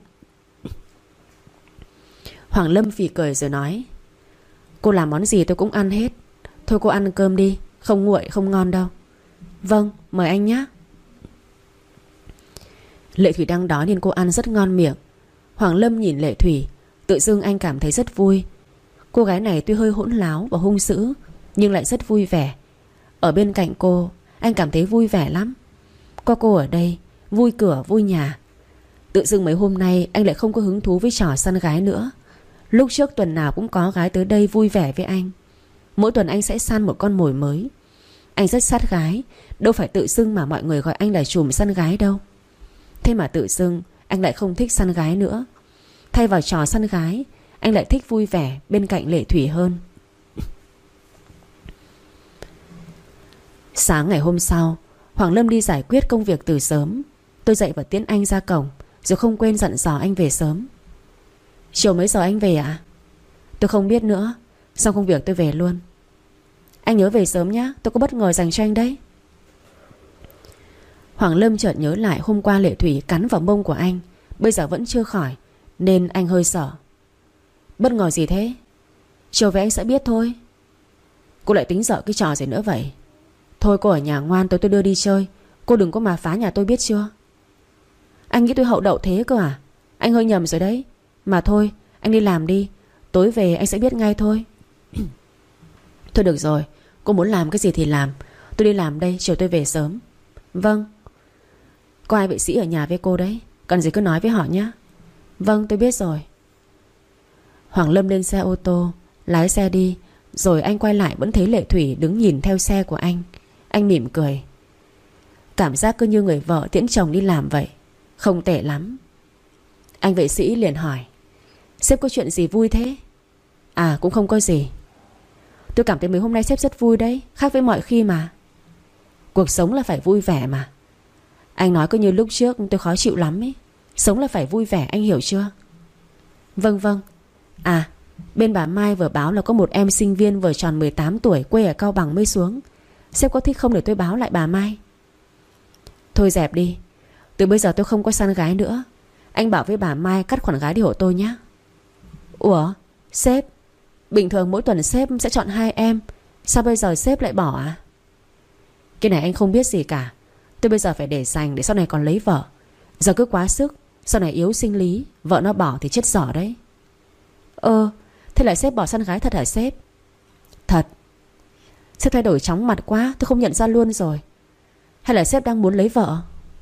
Speaker 1: Hoàng Lâm phì cười rồi nói: cô làm món gì tôi cũng ăn hết. Thôi cô ăn cơm đi, không nguội không ngon đâu. Vâng, mời anh nhé. Lệ Thủy đang đói nên cô ăn rất ngon miệng. Hoàng Lâm nhìn Lệ Thủy, tự dưng anh cảm thấy rất vui. Cô gái này tuy hơi hỗn láo và hung dữ, nhưng lại rất vui vẻ. Ở bên cạnh cô, anh cảm thấy vui vẻ lắm. Có cô ở đây, vui cửa vui nhà. Tự dưng mấy hôm nay anh lại không có hứng thú với trò săn gái nữa. Lúc trước tuần nào cũng có gái tới đây vui vẻ với anh. Mỗi tuần anh sẽ săn một con mồi mới. Anh rất sát gái, đâu phải tự dưng mà mọi người gọi anh là trùm săn gái đâu. Thế mà tự dưng anh lại không thích săn gái nữa. Thay vào trò săn gái, anh lại thích vui vẻ bên cạnh Lệ Thủy hơn. Sáng ngày hôm sau, Hoàng Lâm đi giải quyết công việc từ sớm. Tôi dậy và tiễn anh ra cổng, rồi không quên dặn dò anh về sớm. Chiều mấy giờ anh về ạ? Tôi không biết nữa. Xong công việc tôi về luôn. Anh nhớ về sớm nhé, tôi có bất ngờ dành cho anh đấy. Hoàng Lâm chợt nhớ lại hôm qua Lệ Thủy cắn vào mông của anh, bây giờ vẫn chưa khỏi, nên anh hơi sợ. Bất ngờ gì thế? Chiều về anh sẽ biết thôi. Cô lại tính dở cái trò gì nữa vậy? Thôi cô ở nhà ngoan, tôi đưa đi chơi. Cô đừng có mà phá nhà tôi biết chưa? Anh nghĩ tôi hậu đậu thế cơ à? Anh hơi nhầm rồi đấy. Mà thôi, anh đi làm đi. Tối về anh sẽ biết ngay thôi. Thôi được rồi, cô muốn làm cái gì thì làm. Tôi đi làm đây, chiều tôi về sớm. Vâng. Có ai vệ sĩ ở nhà với cô đấy, cần gì cứ nói với họ nhé. Vâng, tôi biết rồi. Hoàng Lâm lên xe ô tô, lái xe đi. Rồi anh quay lại vẫn thấy Lệ Thủy đứng nhìn theo xe của anh. Anh mỉm cười. Cảm giác cứ như người vợ tiễn chồng đi làm vậy. Không tệ lắm. Anh vệ sĩ liền hỏi: sếp có chuyện gì vui thế? À cũng không có gì. Tôi cảm thấy mấy hôm nay sếp rất vui đấy, khác với mọi khi mà. Cuộc sống là phải vui vẻ mà. Anh nói cứ như lúc trước tôi khó chịu lắm ấy. Sống là phải vui vẻ, anh hiểu chưa? Vâng vâng. À bên bà Mai vừa báo là có một em sinh viên vừa tròn 18 tuổi quê ở Cao Bằng mới xuống. Sếp có thích không để tôi báo lại bà Mai? Thôi dẹp đi. Từ bây giờ tôi không có săn gái nữa. Anh bảo với bà Mai cắt khoản gái đi hộ tôi nhé. Ủa sếp, bình thường mỗi tuần sếp sẽ chọn 2 em, sao bây giờ sếp lại bỏ à? Cái này anh không biết gì cả. Tôi bây giờ phải để dành để sau này còn lấy vợ. Giờ cứ quá sức, sau này yếu sinh lý, vợ nó bỏ thì chết dở đấy. Thế là sếp bỏ săn gái thật hả sếp? Thật. Sếp thay đổi chóng mặt quá, tôi không nhận ra luôn rồi. Hay là sếp đang muốn lấy vợ?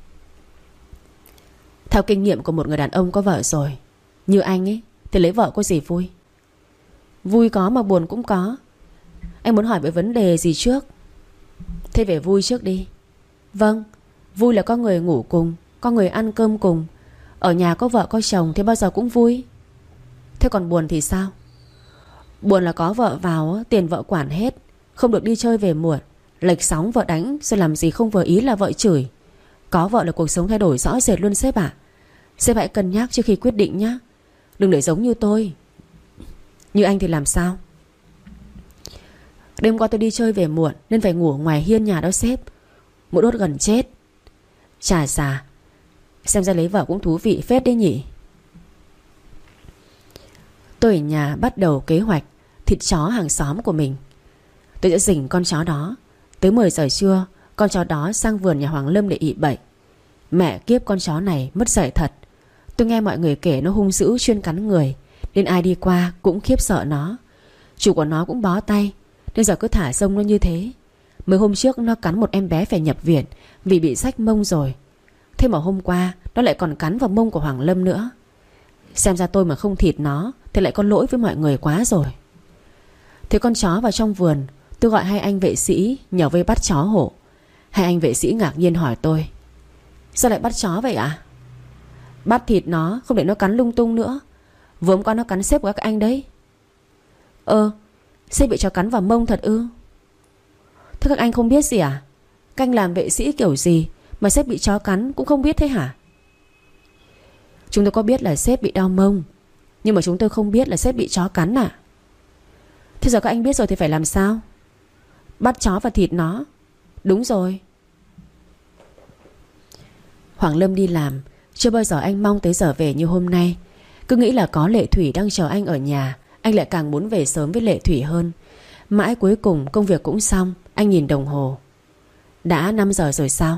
Speaker 1: Theo kinh nghiệm của một người đàn ông có vợ rồi, như anh ấy, thì lấy vợ có gì vui? Vui có mà buồn cũng có. Anh muốn hỏi về vấn đề gì trước? Thế về vui trước đi. Vâng, vui là có người ngủ cùng, có người ăn cơm cùng. Ở nhà có vợ có chồng thì bao giờ cũng vui. Thế còn buồn thì sao? Buồn là có vợ vào, tiền vợ quản hết, không được đi chơi về muộn, lệch sóng vợ đánh, rồi làm gì không vừa ý là vợ chửi. Có vợ là cuộc sống thay đổi rõ rệt luôn sếp ạ. Sếp hãy cân nhắc trước khi quyết định nhé. Đừng để giống như tôi. Như anh thì làm sao? Đêm qua tôi đi chơi về muộn nên phải ngủ ngoài hiên nhà đó sếp. Mũi đốt gần chết. Chà xà, xem ra lấy vợ cũng thú vị phết đấy nhỉ. Tôi ở nhà bắt đầu kế hoạch thịt chó hàng xóm của mình. Tôi sẽ rình con chó đó. Tới 10 giờ trưa, con chó đó sang vườn nhà Hoàng Lâm để ị bệnh. Mẹ kiếp, con chó này mất dạy thật. Tôi nghe mọi người kể nó hung dữ, chuyên cắn người, nên ai đi qua cũng khiếp sợ nó. Chủ của nó cũng bó tay, nên giờ cứ thả rông nó như thế. Mới hôm trước nó cắn một em bé phải nhập viện vì bị rách mông rồi. Thế mà hôm qua nó lại còn cắn vào mông của Hoàng Lâm nữa. Xem ra tôi mà không thịt nó thì lại có lỗi với mọi người quá rồi. Thế con chó vào trong vườn, tôi gọi 2 anh vệ sĩ nhờ vây bắt chó hộ. 2 anh vệ sĩ ngạc nhiên hỏi tôi: sao lại bắt chó vậy ạ? Bắt thịt nó, không để nó cắn lung tung nữa. Vừa hôm qua nó cắn sếp của các anh đấy. Sếp bị chó cắn vào mông thật ư? Thế các anh không biết gì à? Các anh làm vệ sĩ kiểu gì mà sếp bị chó cắn cũng không biết thế hả? Chúng tôi có biết là sếp bị đau mông, nhưng mà chúng tôi không biết là sếp bị chó cắn à? Thế giờ các anh biết rồi thì phải làm sao? Bắt chó và thịt nó. Đúng rồi. Hoàng Lâm đi làm, chưa bao giờ anh mong tới giờ về như hôm nay. Cứ nghĩ là có Lệ Thủy đang chờ anh ở nhà, anh lại càng muốn về sớm với Lệ Thủy hơn. Mãi cuối cùng công việc cũng xong. Anh nhìn đồng hồ, đã 5 giờ rồi sao?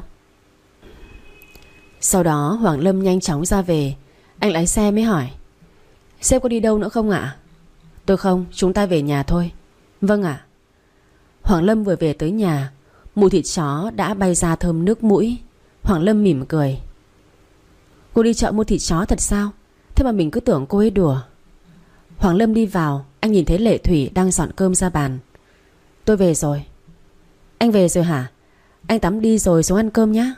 Speaker 1: Sau đó Hoàng Lâm nhanh chóng ra về. Anh lái xe mới hỏi: sếp có đi đâu nữa không ạ? Tôi không, chúng ta về nhà thôi. Vâng ạ. Hoàng Lâm vừa về tới nhà, mùi thịt chó đã bay ra thơm nước mũi. Hoàng Lâm mỉm cười: cô đi chợ mua thịt chó thật sao? Thế mà mình cứ tưởng cô ấy đùa. Hoàng Lâm đi vào, anh nhìn thấy Lệ Thủy đang dọn cơm ra bàn. Tôi về rồi. Anh về rồi hả? Anh tắm đi rồi xuống ăn cơm nhé.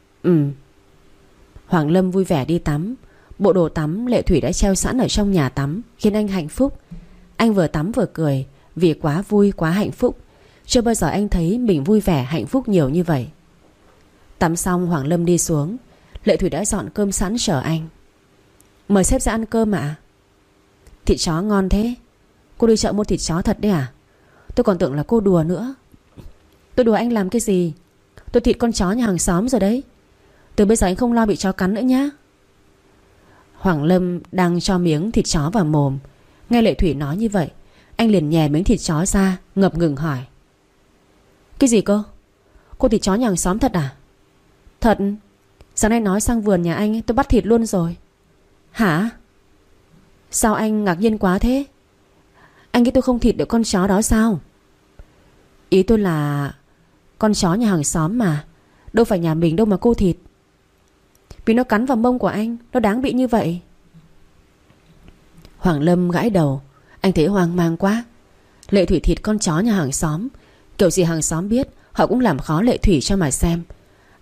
Speaker 1: Hoàng Lâm vui vẻ đi tắm. Bộ đồ tắm Lệ Thủy đã treo sẵn ở trong nhà tắm, khiến anh hạnh phúc. Anh vừa tắm vừa cười, vì quá vui, quá hạnh phúc. Chưa bao giờ anh thấy mình vui vẻ, hạnh phúc nhiều như vậy. Tắm xong Hoàng Lâm đi xuống. Lệ Thủy đã dọn cơm sẵn chờ anh. Mời sếp ra ăn cơm ạ. Thịt chó ngon thế. Cô đi chợ mua thịt chó thật đấy à? Tôi còn tưởng là cô đùa nữa. Tôi đùa anh làm cái gì? Tôi thịt con chó nhà hàng xóm rồi đấy. Từ bây giờ anh không lo bị chó cắn nữa nhá. Hoàng Lâm đang cho miếng thịt chó vào mồm. Nghe Lệ Thủy nói như vậy, anh liền nhè miếng thịt chó ra, ngập ngừng hỏi: cái gì cơ? Cô thịt chó nhà hàng xóm thật à? Thật. Sáng nay nói sang vườn nhà anh ấy, tôi bắt thịt luôn rồi. Hả? Sao anh ngạc nhiên quá thế? Anh nghĩ tôi không thịt được con chó đó sao? Ý tôi là con chó nhà hàng xóm mà, đâu phải nhà mình đâu mà cô thịt. Vì nó cắn vào mông của anh, nó đáng bị như vậy. Hoàng Lâm gãi đầu. Anh thấy hoang mang quá. Lệ Thủy thịt con chó nhà hàng xóm, kiểu gì hàng xóm biết họ cũng làm khó Lệ Thủy cho mà xem.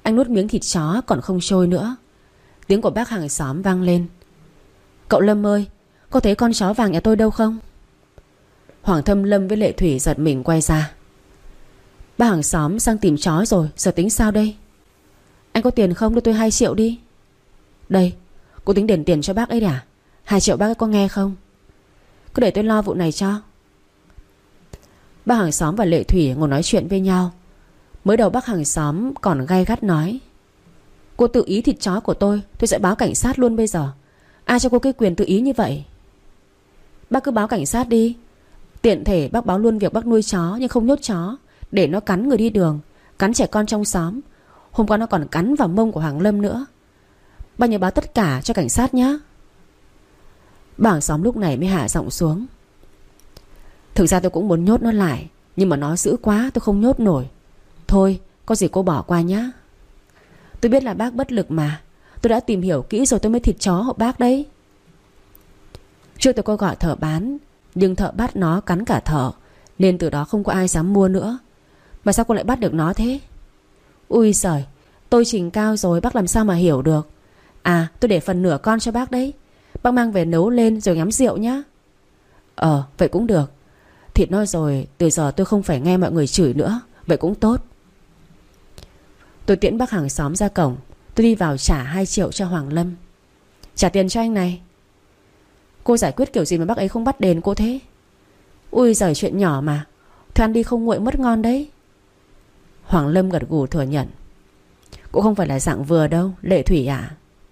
Speaker 1: Anh nuốt miếng thịt chó còn không trôi nữa. Tiếng của bác hàng xóm vang lên. Cậu Lâm ơi, có thấy con chó vàng nhà tôi đâu không? Hoàng Thâm Lâm với Lệ Thủy giật mình quay ra. Bác hàng xóm sang tìm chó rồi, giờ tính sao đây? Anh có tiền không, đưa tôi 2 triệu đi. Đây, cô tính đền tiền cho bác ấy à? 2 triệu bác ấy có nghe không? Cứ để tôi lo vụ này cho. Bác hàng xóm và Lệ Thủy ngồi nói chuyện với nhau. Mới đầu bác hàng xóm còn gay gắt nói: Cô tự ý thịt chó của tôi sẽ báo cảnh sát luôn bây giờ. Ai cho cô cái quyền tự ý như vậy? Bác cứ báo cảnh sát đi. Tiện thể bác báo luôn việc bác nuôi chó nhưng không nhốt chó, để nó cắn người đi đường, cắn trẻ con trong xóm. Hôm qua nó còn cắn vào mông của Hoàng Lâm nữa. Bác nhớ báo tất cả cho cảnh sát nhé. Bác hàng xóm lúc này mới hạ giọng xuống. Thực ra tôi cũng muốn nhốt nó lại, nhưng mà nó dữ quá tôi không nhốt nổi. Thôi có gì cô bỏ qua nhá. Tôi biết là bác bất lực mà. Tôi đã tìm hiểu kỹ rồi tôi mới thịt chó hộ bác đấy. Trước tôi có gọi thợ bán, nhưng thợ bắt nó cắn cả thợ, nên từ đó không có ai dám mua nữa. Mà sao cô lại bắt được nó thế? Ui giời, tôi trình cao rồi bác làm sao mà hiểu được. À, tôi để phần nửa con cho bác đấy. Bác mang về nấu lên rồi ngắm rượu nhá. Vậy cũng được. Thịt nó rồi, từ giờ tôi không phải nghe mọi người chửi nữa. Vậy cũng tốt. Tôi tiễn bác hàng xóm ra cổng. Tôi đi vào trả 2 triệu cho Hoàng Lâm. Trả tiền cho anh này. Cô giải quyết kiểu gì mà bác ấy không bắt đền cô thế? Ui giời, chuyện nhỏ mà. Thôi ăn đi không nguội mất ngon đấy. Hoàng Lâm gật gù thừa nhận. Cũng không phải là dạng vừa đâu, Lệ Thủy à?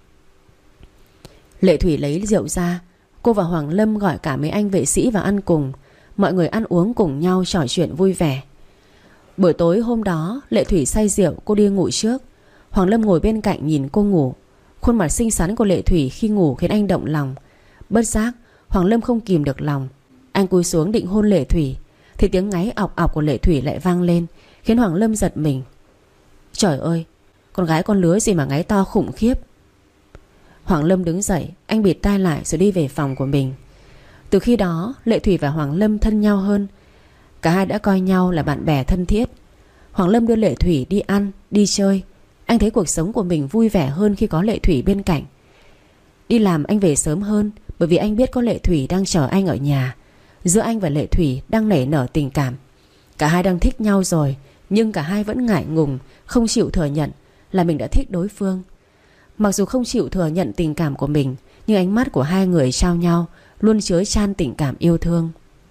Speaker 1: Lệ Thủy lấy rượu ra. Cô và Hoàng Lâm gọi cả mấy anh vệ sĩ vào ăn cùng. Mọi người ăn uống cùng nhau trò chuyện vui vẻ. Buổi tối hôm đó Lệ Thủy say rượu, cô đi ngủ trước. Hoàng Lâm ngồi bên cạnh nhìn cô ngủ. Khuôn mặt xinh xắn của Lệ Thủy khi ngủ khiến anh động lòng. Bất giác Hoàng Lâm không kìm được lòng. Anh cúi xuống định hôn Lệ Thủy thì tiếng ngáy ọc ọc của Lệ Thủy lại vang lên, khiến Hoàng Lâm giật mình. Trời ơi, con gái con lứa gì mà ngáy to khủng khiếp. Hoàng Lâm đứng dậy, anh bịt tai lại rồi đi về phòng của mình. Từ khi đó Lệ Thủy và Hoàng Lâm thân nhau hơn. Cả hai đã coi nhau là bạn bè thân thiết. Hoàng Lâm đưa Lệ Thủy đi ăn, đi chơi. Anh thấy cuộc sống của mình vui vẻ hơn khi có Lệ Thủy bên cạnh. Đi làm anh về sớm hơn, bởi vì anh biết có Lệ Thủy đang chờ anh ở nhà. Giữa anh và Lệ Thủy đang nảy nở tình cảm. Cả hai đang thích nhau rồi, nhưng cả hai vẫn ngại ngùng, không chịu thừa nhận là mình đã thích đối phương. Mặc dù không chịu thừa nhận tình cảm của mình, nhưng ánh mắt của hai người trao nhau luôn chứa chan tình cảm yêu thương.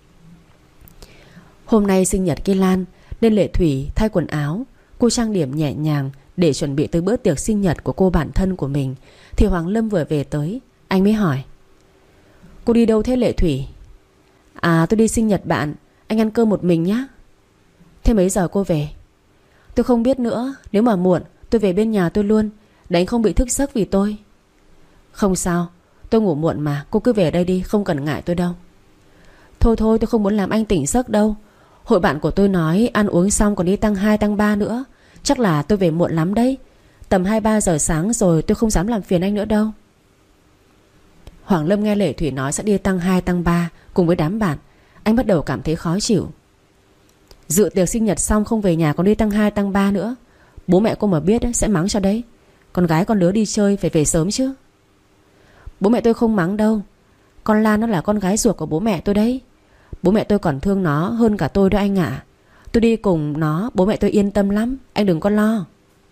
Speaker 1: Hôm nay sinh nhật Ki Lan nên Lệ Thủy thay quần áo. Cô trang điểm nhẹ nhàng để chuẩn bị tới bữa tiệc sinh nhật của cô bạn thân của mình. Thì Hoàng Lâm vừa về tới. Anh mới hỏi: Cô đi đâu thế Lệ Thủy? À, tôi đi sinh nhật bạn. Anh ăn cơm một mình nhé. Thế mấy giờ cô về? Tôi không biết nữa. Nếu mà muộn tôi về bên nhà tôi luôn, để anh không bị thức giấc vì tôi. Không sao, tôi ngủ muộn mà. Cô cứ về đây đi, không cần ngại tôi đâu. Thôi thôi, tôi không muốn làm anh tỉnh giấc đâu. Hội bạn của tôi nói ăn uống xong còn đi tăng 2 tăng 3 nữa. Chắc là tôi về muộn lắm đấy. Tầm 2-3 giờ sáng rồi, tôi không dám làm phiền anh nữa đâu. Hoàng Lâm nghe Lệ Thủy nói sẽ đi tăng 2 tăng 3 cùng với đám bạn. Anh bắt đầu cảm thấy khó chịu. Dự tiệc sinh nhật xong không về nhà còn đi tăng 2 tăng 3 nữa. Bố mẹ cô mà biết sẽ mắng cho đấy. Con gái con đứa đi chơi phải về sớm chứ. Bố mẹ tôi không mắng đâu. Con Lan nó là con gái ruột của bố mẹ tôi đấy. Bố mẹ tôi còn thương nó hơn cả tôi đó anh ạ. Tôi đi cùng nó bố mẹ tôi yên tâm lắm. Anh đừng có lo.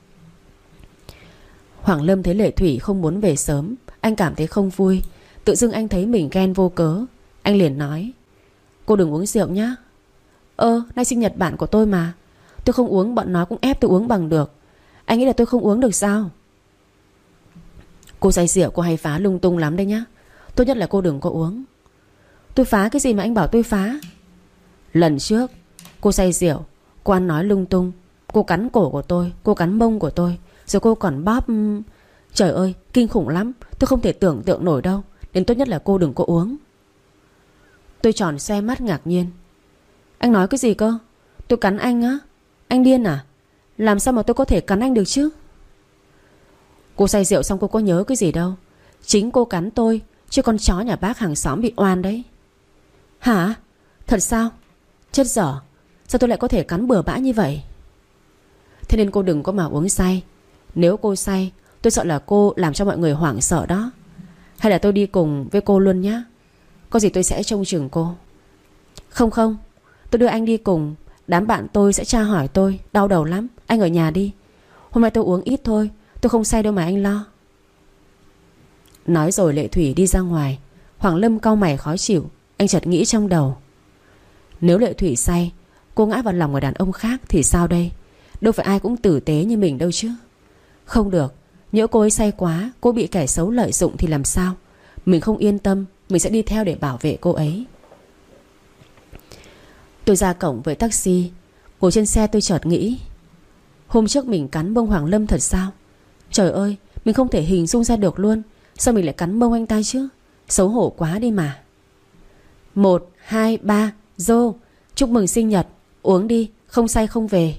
Speaker 1: Hoàng Lâm thấy Lệ Thủy không muốn về sớm, anh cảm thấy không vui. Tự dưng anh thấy mình ghen vô cớ. Anh liền nói: Cô đừng uống rượu nhá. Nay sinh nhật bạn của tôi mà. Tôi không uống, bọn nó cũng ép tôi uống bằng được. Anh nghĩ là tôi không uống được sao? Cô say rượu cô hay phá lung tung lắm đấy nhá. Tốt nhất là cô đừng có uống. Tôi phá cái gì mà anh bảo tôi phá? Lần trước cô say rượu, cô ăn nói lung tung. Cô cắn cổ của tôi, cô cắn mông của tôi, rồi cô còn bóp. Trời ơi, kinh khủng lắm. Tôi không thể tưởng tượng nổi đâu. Nên tốt nhất là cô đừng có uống. Tôi tròn xoe mắt ngạc nhiên. Anh nói cái gì cơ? Tôi cắn anh á? Anh điên à? Làm sao mà tôi có thể cắn anh được chứ? Cô say rượu xong cô có nhớ cái gì đâu. Chính cô cắn tôi, chứ con chó nhà bác hàng xóm bị oan đấy. Hả? Thật sao? Chết dở. Sao tôi lại có thể cắn bừa bãi như vậy? Thế nên cô đừng có mà uống say. Nếu cô say, tôi sợ là cô làm cho mọi người hoảng sợ đó. Hay là tôi đi cùng với cô luôn nhá. Có gì tôi sẽ trông chừng cô. Không không, tôi đưa anh đi cùng. Đám bạn tôi sẽ tra hỏi tôi, đau đầu lắm. Anh ở nhà đi. Hôm nay tôi uống ít thôi, tôi không say đâu mà anh lo. Nói rồi Lệ Thủy đi ra ngoài. Hoàng Lâm cau mày khó chịu. Anh chợt nghĩ trong đầu, nếu Lệ Thủy say, cô ngã vào lòng người đàn ông khác thì sao đây? Đâu phải ai cũng tử tế như mình đâu chứ. Không được, nhỡ cô ấy say quá, cô bị kẻ xấu lợi dụng thì làm sao? Mình không yên tâm, mình sẽ đi theo để bảo vệ cô ấy. Tôi ra cổng với taxi. Ngồi trên xe tôi chợt nghĩ, hôm trước mình cắn mông Hoàng Lâm thật sao? Trời ơi, mình không thể hình dung ra được luôn. Sao mình lại cắn mông anh ta chứ? Xấu hổ quá đi mà. 1, 2, 3, Dô, chúc mừng sinh nhật. Uống đi, không say không về.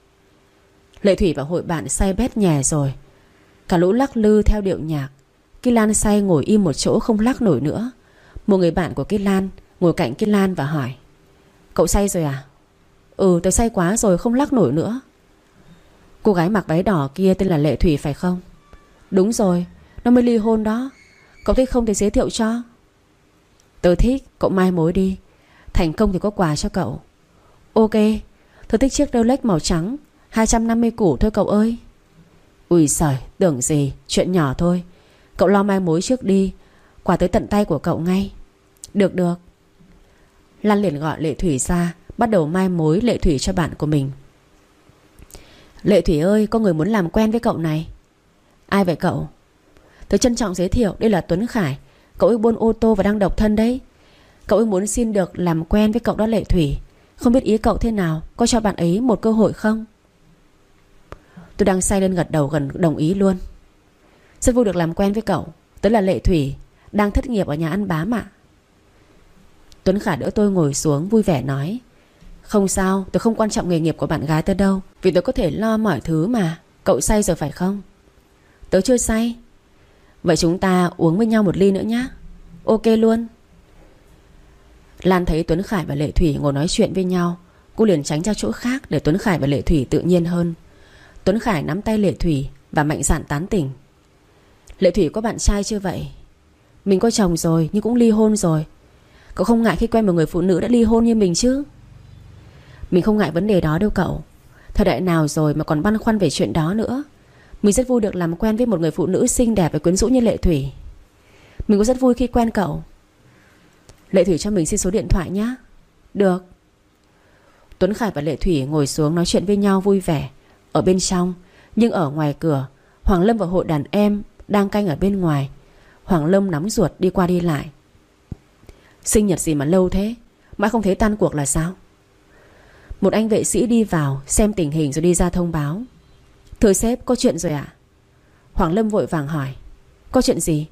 Speaker 1: Lệ Thủy và hội bạn say bét nhè rồi. Cả lũ lắc lư theo điệu nhạc. Ki Lan say ngồi im một chỗ không lắc nổi nữa. Một người bạn của Ki Lan ngồi cạnh Ki Lan và hỏi, cậu say rồi à? Ừ, tôi say quá rồi, không lắc nổi nữa. Cô gái mặc váy đỏ kia tên là Lệ Thủy phải không? Đúng rồi, nó mới ly hôn đó. Cậu thích không thì giới thiệu cho. Tớ thích, cậu mai mối đi. Thành công thì có quà cho cậu. Ok, tớ thích chiếc Rolex màu trắng 250 củ thôi cậu ơi. Ui giời, tưởng gì, chuyện nhỏ thôi. Cậu lo mai mối trước đi, quà tới tận tay của cậu ngay. Được được. Lan liền gọi Lệ Thủy ra, bắt đầu mai mối Lệ Thủy cho bạn của mình. Lệ Thủy ơi, có người muốn làm quen với cậu này. Ai vậy cậu? Tớ trân trọng giới thiệu, đây là Tuấn Khải. Cậu ấy buôn ô tô và đang độc thân đấy. Cậu ấy muốn xin được làm quen với cậu đó Lệ Thủy. Không biết ý cậu thế nào, có cho bạn ấy một cơ hội không? Tôi đang say lên gật đầu gần đồng ý luôn. Rất vui được làm quen với cậu. Tớ là Lệ Thủy, đang thất nghiệp ở nhà ăn bám ạ. Tuấn Khải đỡ tôi ngồi xuống vui vẻ nói, không sao, tớ không quan trọng nghề nghiệp của bạn gái tớ đâu, vì tớ có thể lo mọi thứ mà. Cậu say rồi phải không? Tớ chưa say. Vậy chúng ta uống với nhau một ly nữa nhé. Ok luôn. Lan thấy Tuấn Khải và Lệ Thủy ngồi nói chuyện với nhau, cô liền tránh ra chỗ khác để Tuấn Khải và Lệ Thủy tự nhiên hơn. Tuấn Khải nắm tay Lệ Thủy và mạnh dạn tán tỉnh. Lệ Thủy có bạn trai chưa vậy? Mình có chồng rồi nhưng cũng ly hôn rồi. Cậu không ngại khi quen một người phụ nữ đã ly hôn như mình chứ? Mình không ngại vấn đề đó đâu cậu. Thời đại nào rồi mà còn băn khoăn về chuyện đó nữa. Mình rất vui được làm quen với một người phụ nữ xinh đẹp và quyến rũ như Lệ Thủy. Mình cũng rất vui khi quen cậu. Lệ Thủy cho mình xin số điện thoại nhé. Được. Tuấn Khải và Lệ Thủy ngồi xuống nói chuyện với nhau vui vẻ ở bên trong. Nhưng ở ngoài cửa, Hoàng Lâm và hội đàn em đang canh ở bên ngoài. Hoàng Lâm nóng ruột đi qua đi lại. Sinh nhật gì mà lâu thế, mãi không thấy tan cuộc là sao? Một anh vệ sĩ đi vào xem tình hình rồi đi ra thông báo. Thưa sếp, có chuyện rồi ạ? Hoàng Lâm vội vàng hỏi, có chuyện gì?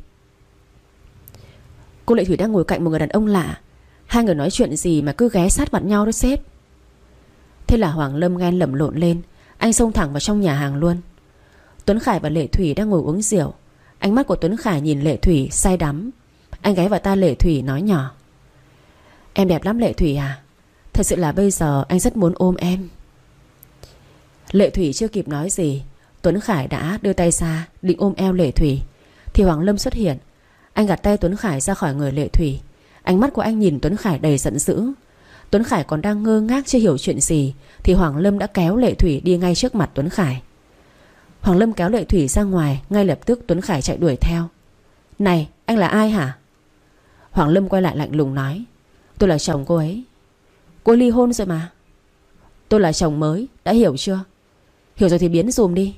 Speaker 1: Cô Lệ Thủy đang ngồi cạnh một người đàn ông lạ. Hai người nói chuyện gì mà cứ ghé sát mặt nhau đó sếp. Thế là Hoàng Lâm ghen lầm lộn lên. Anh xông thẳng vào trong nhà hàng luôn. Tuấn Khải và Lệ Thủy đang ngồi uống rượu. Ánh mắt của Tuấn Khải nhìn Lệ Thủy say đắm. Anh ghé vào tai Lệ Thủy nói nhỏ, em đẹp lắm Lệ Thủy à? Thật sự là bây giờ anh rất muốn ôm em. Lệ Thủy chưa kịp nói gì, Tuấn Khải đã đưa tay ra định ôm eo Lệ Thủy thì Hoàng Lâm xuất hiện. Anh gạt tay Tuấn Khải ra khỏi người Lệ Thủy. Ánh mắt của anh nhìn Tuấn Khải đầy giận dữ. Tuấn Khải còn đang ngơ ngác chưa hiểu chuyện gì thì Hoàng Lâm đã kéo Lệ Thủy đi ngay trước mặt Tuấn Khải. Hoàng Lâm kéo Lệ Thủy ra ngoài. Ngay lập tức Tuấn Khải chạy đuổi theo. Này, anh là ai hả? Hoàng Lâm quay lại lạnh lùng nói, tôi là chồng cô ấy. Cô ly hôn rồi mà. Tôi là chồng mới, đã hiểu chưa? Hiểu rồi thì biến dùm đi.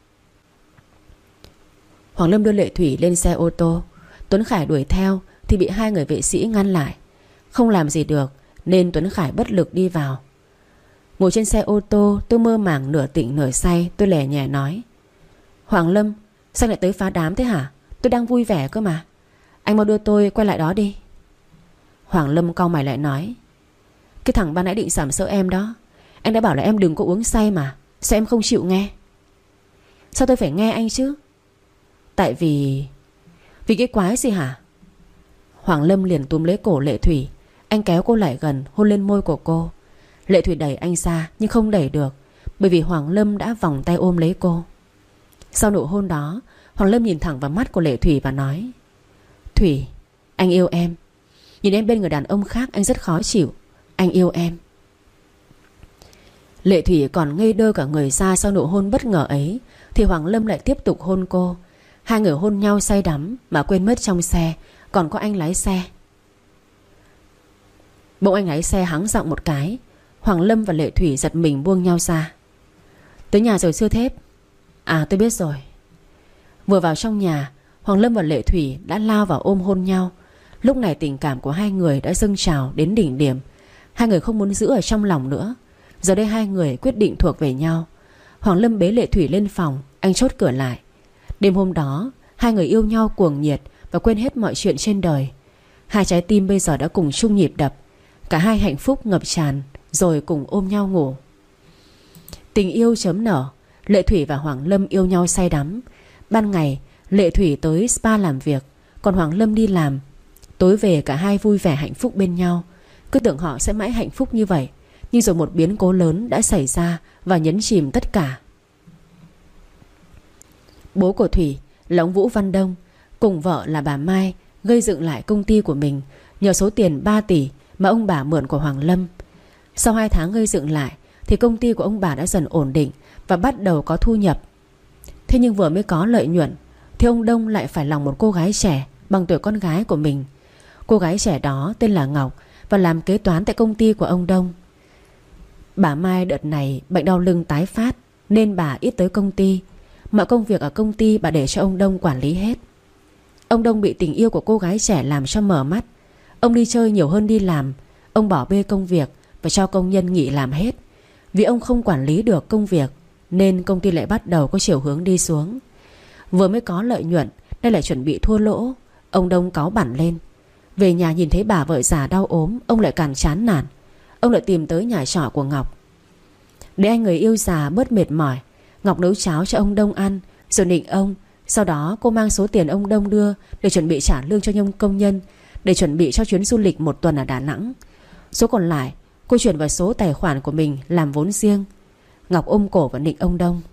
Speaker 1: Hoàng Lâm đưa Lệ Thủy lên xe ô tô. Tuấn Khải đuổi theo thì bị hai người vệ sĩ ngăn lại. Không làm gì được nên Tuấn Khải bất lực đi vào. Ngồi trên xe ô tô, tôi mơ màng nửa tỉnh nửa say. Tôi lẻ nhẹ nói, Hoàng Lâm, sao lại tới phá đám thế hả? Tôi đang vui vẻ cơ mà. Anh mau đưa tôi quay lại đó đi. Hoàng Lâm cau mày lại nói, cái thằng ban nãy định sàm sỡ em đó. Anh đã bảo là em đừng có uống say mà. Sao em không chịu nghe? Sao tôi phải nghe anh chứ? Tại vì cái quái gì hả? Hoàng Lâm liền túm lấy cổ Lệ Thủy. Anh kéo cô lại gần, hôn lên môi của cô. Lệ Thủy đẩy anh ra nhưng không đẩy được, bởi vì Hoàng Lâm đã vòng tay ôm lấy cô. Sau nụ hôn đó, Hoàng Lâm nhìn thẳng vào mắt của Lệ Thủy và nói: Thủy, anh yêu em. Nhìn em bên người đàn ông khác anh rất khó chịu. Anh yêu em. Lệ Thủy còn ngây đơ cả người ra sau nụ hôn bất ngờ ấy, thì Hoàng Lâm lại tiếp tục hôn cô. Hai người hôn nhau say đắm mà quên mất trong xe còn có anh lái xe. Bỗng anh lái xe hắng giọng một cái. Hoàng Lâm và Lệ Thủy giật mình buông nhau ra. Tới nhà rồi chưa Thép? À, tôi biết rồi. Vừa vào trong nhà, Hoàng Lâm và Lệ Thủy đã lao vào ôm hôn nhau. Lúc này tình cảm của hai người đã dâng trào đến đỉnh điểm. Hai người không muốn giữ ở trong lòng nữa. Giờ đây hai người quyết định thuộc về nhau. Hoàng Lâm bế Lệ Thủy lên phòng. Anh chốt cửa lại. Đêm hôm đó, hai người yêu nhau cuồng nhiệt và quên hết mọi chuyện trên đời. Hai trái tim bây giờ đã cùng chung nhịp đập. Cả hai hạnh phúc ngập tràn, rồi cùng ôm nhau ngủ. Tình yêu chớm nở. Lệ Thủy và Hoàng Lâm yêu nhau say đắm. Ban ngày Lệ Thủy tới spa làm việc, còn Hoàng Lâm đi làm. Tối về cả hai vui vẻ hạnh phúc bên nhau. Cứ tưởng họ sẽ mãi hạnh phúc như vậy, nhưng rồi một biến cố lớn đã xảy ra và nhấn chìm tất cả. Bố của Thủy là ông Vũ Văn Đông cùng vợ là bà Mai gây dựng lại công ty của mình nhờ số tiền 3 tỷ mà ông bà mượn của Hoàng Lâm. Sau 2 tháng gây dựng lại thì công ty của ông bà đã dần ổn định và bắt đầu có thu nhập. Thế nhưng vừa mới có lợi nhuận thì ông Đông lại phải lòng một cô gái trẻ bằng tuổi con gái của mình. Cô gái trẻ đó tên là Ngọc và làm kế toán tại công ty của ông Đông. Bà Mai đợt này bệnh đau lưng tái phát nên bà ít tới công ty. Mọi công việc ở công ty bà để cho ông Đông quản lý hết. Ông Đông bị tình yêu của cô gái trẻ làm cho mở mắt. Ông đi chơi nhiều hơn đi làm. Ông bỏ bê công việc và cho công nhân nghỉ làm hết. Vì ông không quản lý được công việc nên công ty lại bắt đầu có chiều hướng đi xuống. Vừa mới có lợi nhuận nay lại chuẩn bị thua lỗ. Ông Đông cáu bẳn lên. Về nhà nhìn thấy bà vợ già đau ốm, ông lại càng chán nản. Ông lại tìm tới nhà trọ của Ngọc. Để anh người yêu già bớt mệt mỏi, Ngọc nấu cháo cho ông Đông ăn rồi nịnh ông. Sau đó cô mang số tiền ông Đông đưa để chuẩn bị trả lương cho công nhân, để chuẩn bị cho chuyến du lịch 1 tuần ở Đà Nẵng. Số còn lại cô chuyển vào số tài khoản của mình làm vốn riêng. Ngọc ôm cổ và nịnh ông Đông.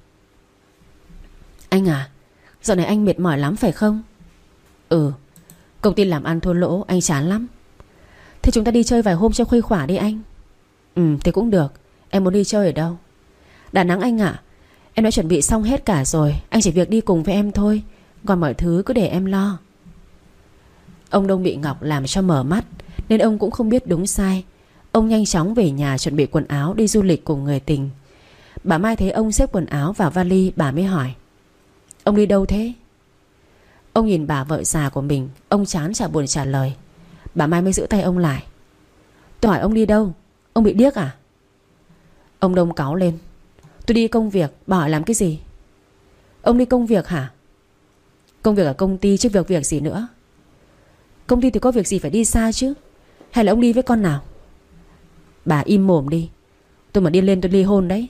Speaker 1: Anh à, dạo này anh mệt mỏi lắm phải không? Ừ, công ty làm ăn thua lỗ, anh chán lắm. Thế chúng ta đi chơi vài hôm cho khuây khỏa đi anh. Thế cũng được. Em muốn đi chơi ở đâu? Đà Nẵng anh ạ. Em đã chuẩn bị xong hết cả rồi. Anh chỉ việc đi cùng với em thôi. Còn mọi thứ cứ để em lo. Ông Đông bị Ngọc làm cho mở mắt nên ông cũng không biết đúng sai. Ông nhanh chóng về nhà chuẩn bị quần áo đi du lịch cùng người tình. Bà Mai thấy ông xếp quần áo vào vali, bà mới hỏi: Ông đi đâu thế? Ông nhìn bà vợ già của mình, ông chán chả buồn trả lời. Bà Mai mới giữ tay ông lại. Tôi hỏi ông đi đâu? Ông bị điếc à? Ông Đông cáu lên. Tôi đi công việc, bà hỏi làm cái gì? Ông đi công việc hả? Công việc ở công ty chứ việc gì nữa. Công ty thì có việc gì phải đi xa chứ? Hay là ông đi với con nào? Bà im mồm đi. Tôi mà đi lên tôi ly hôn đấy.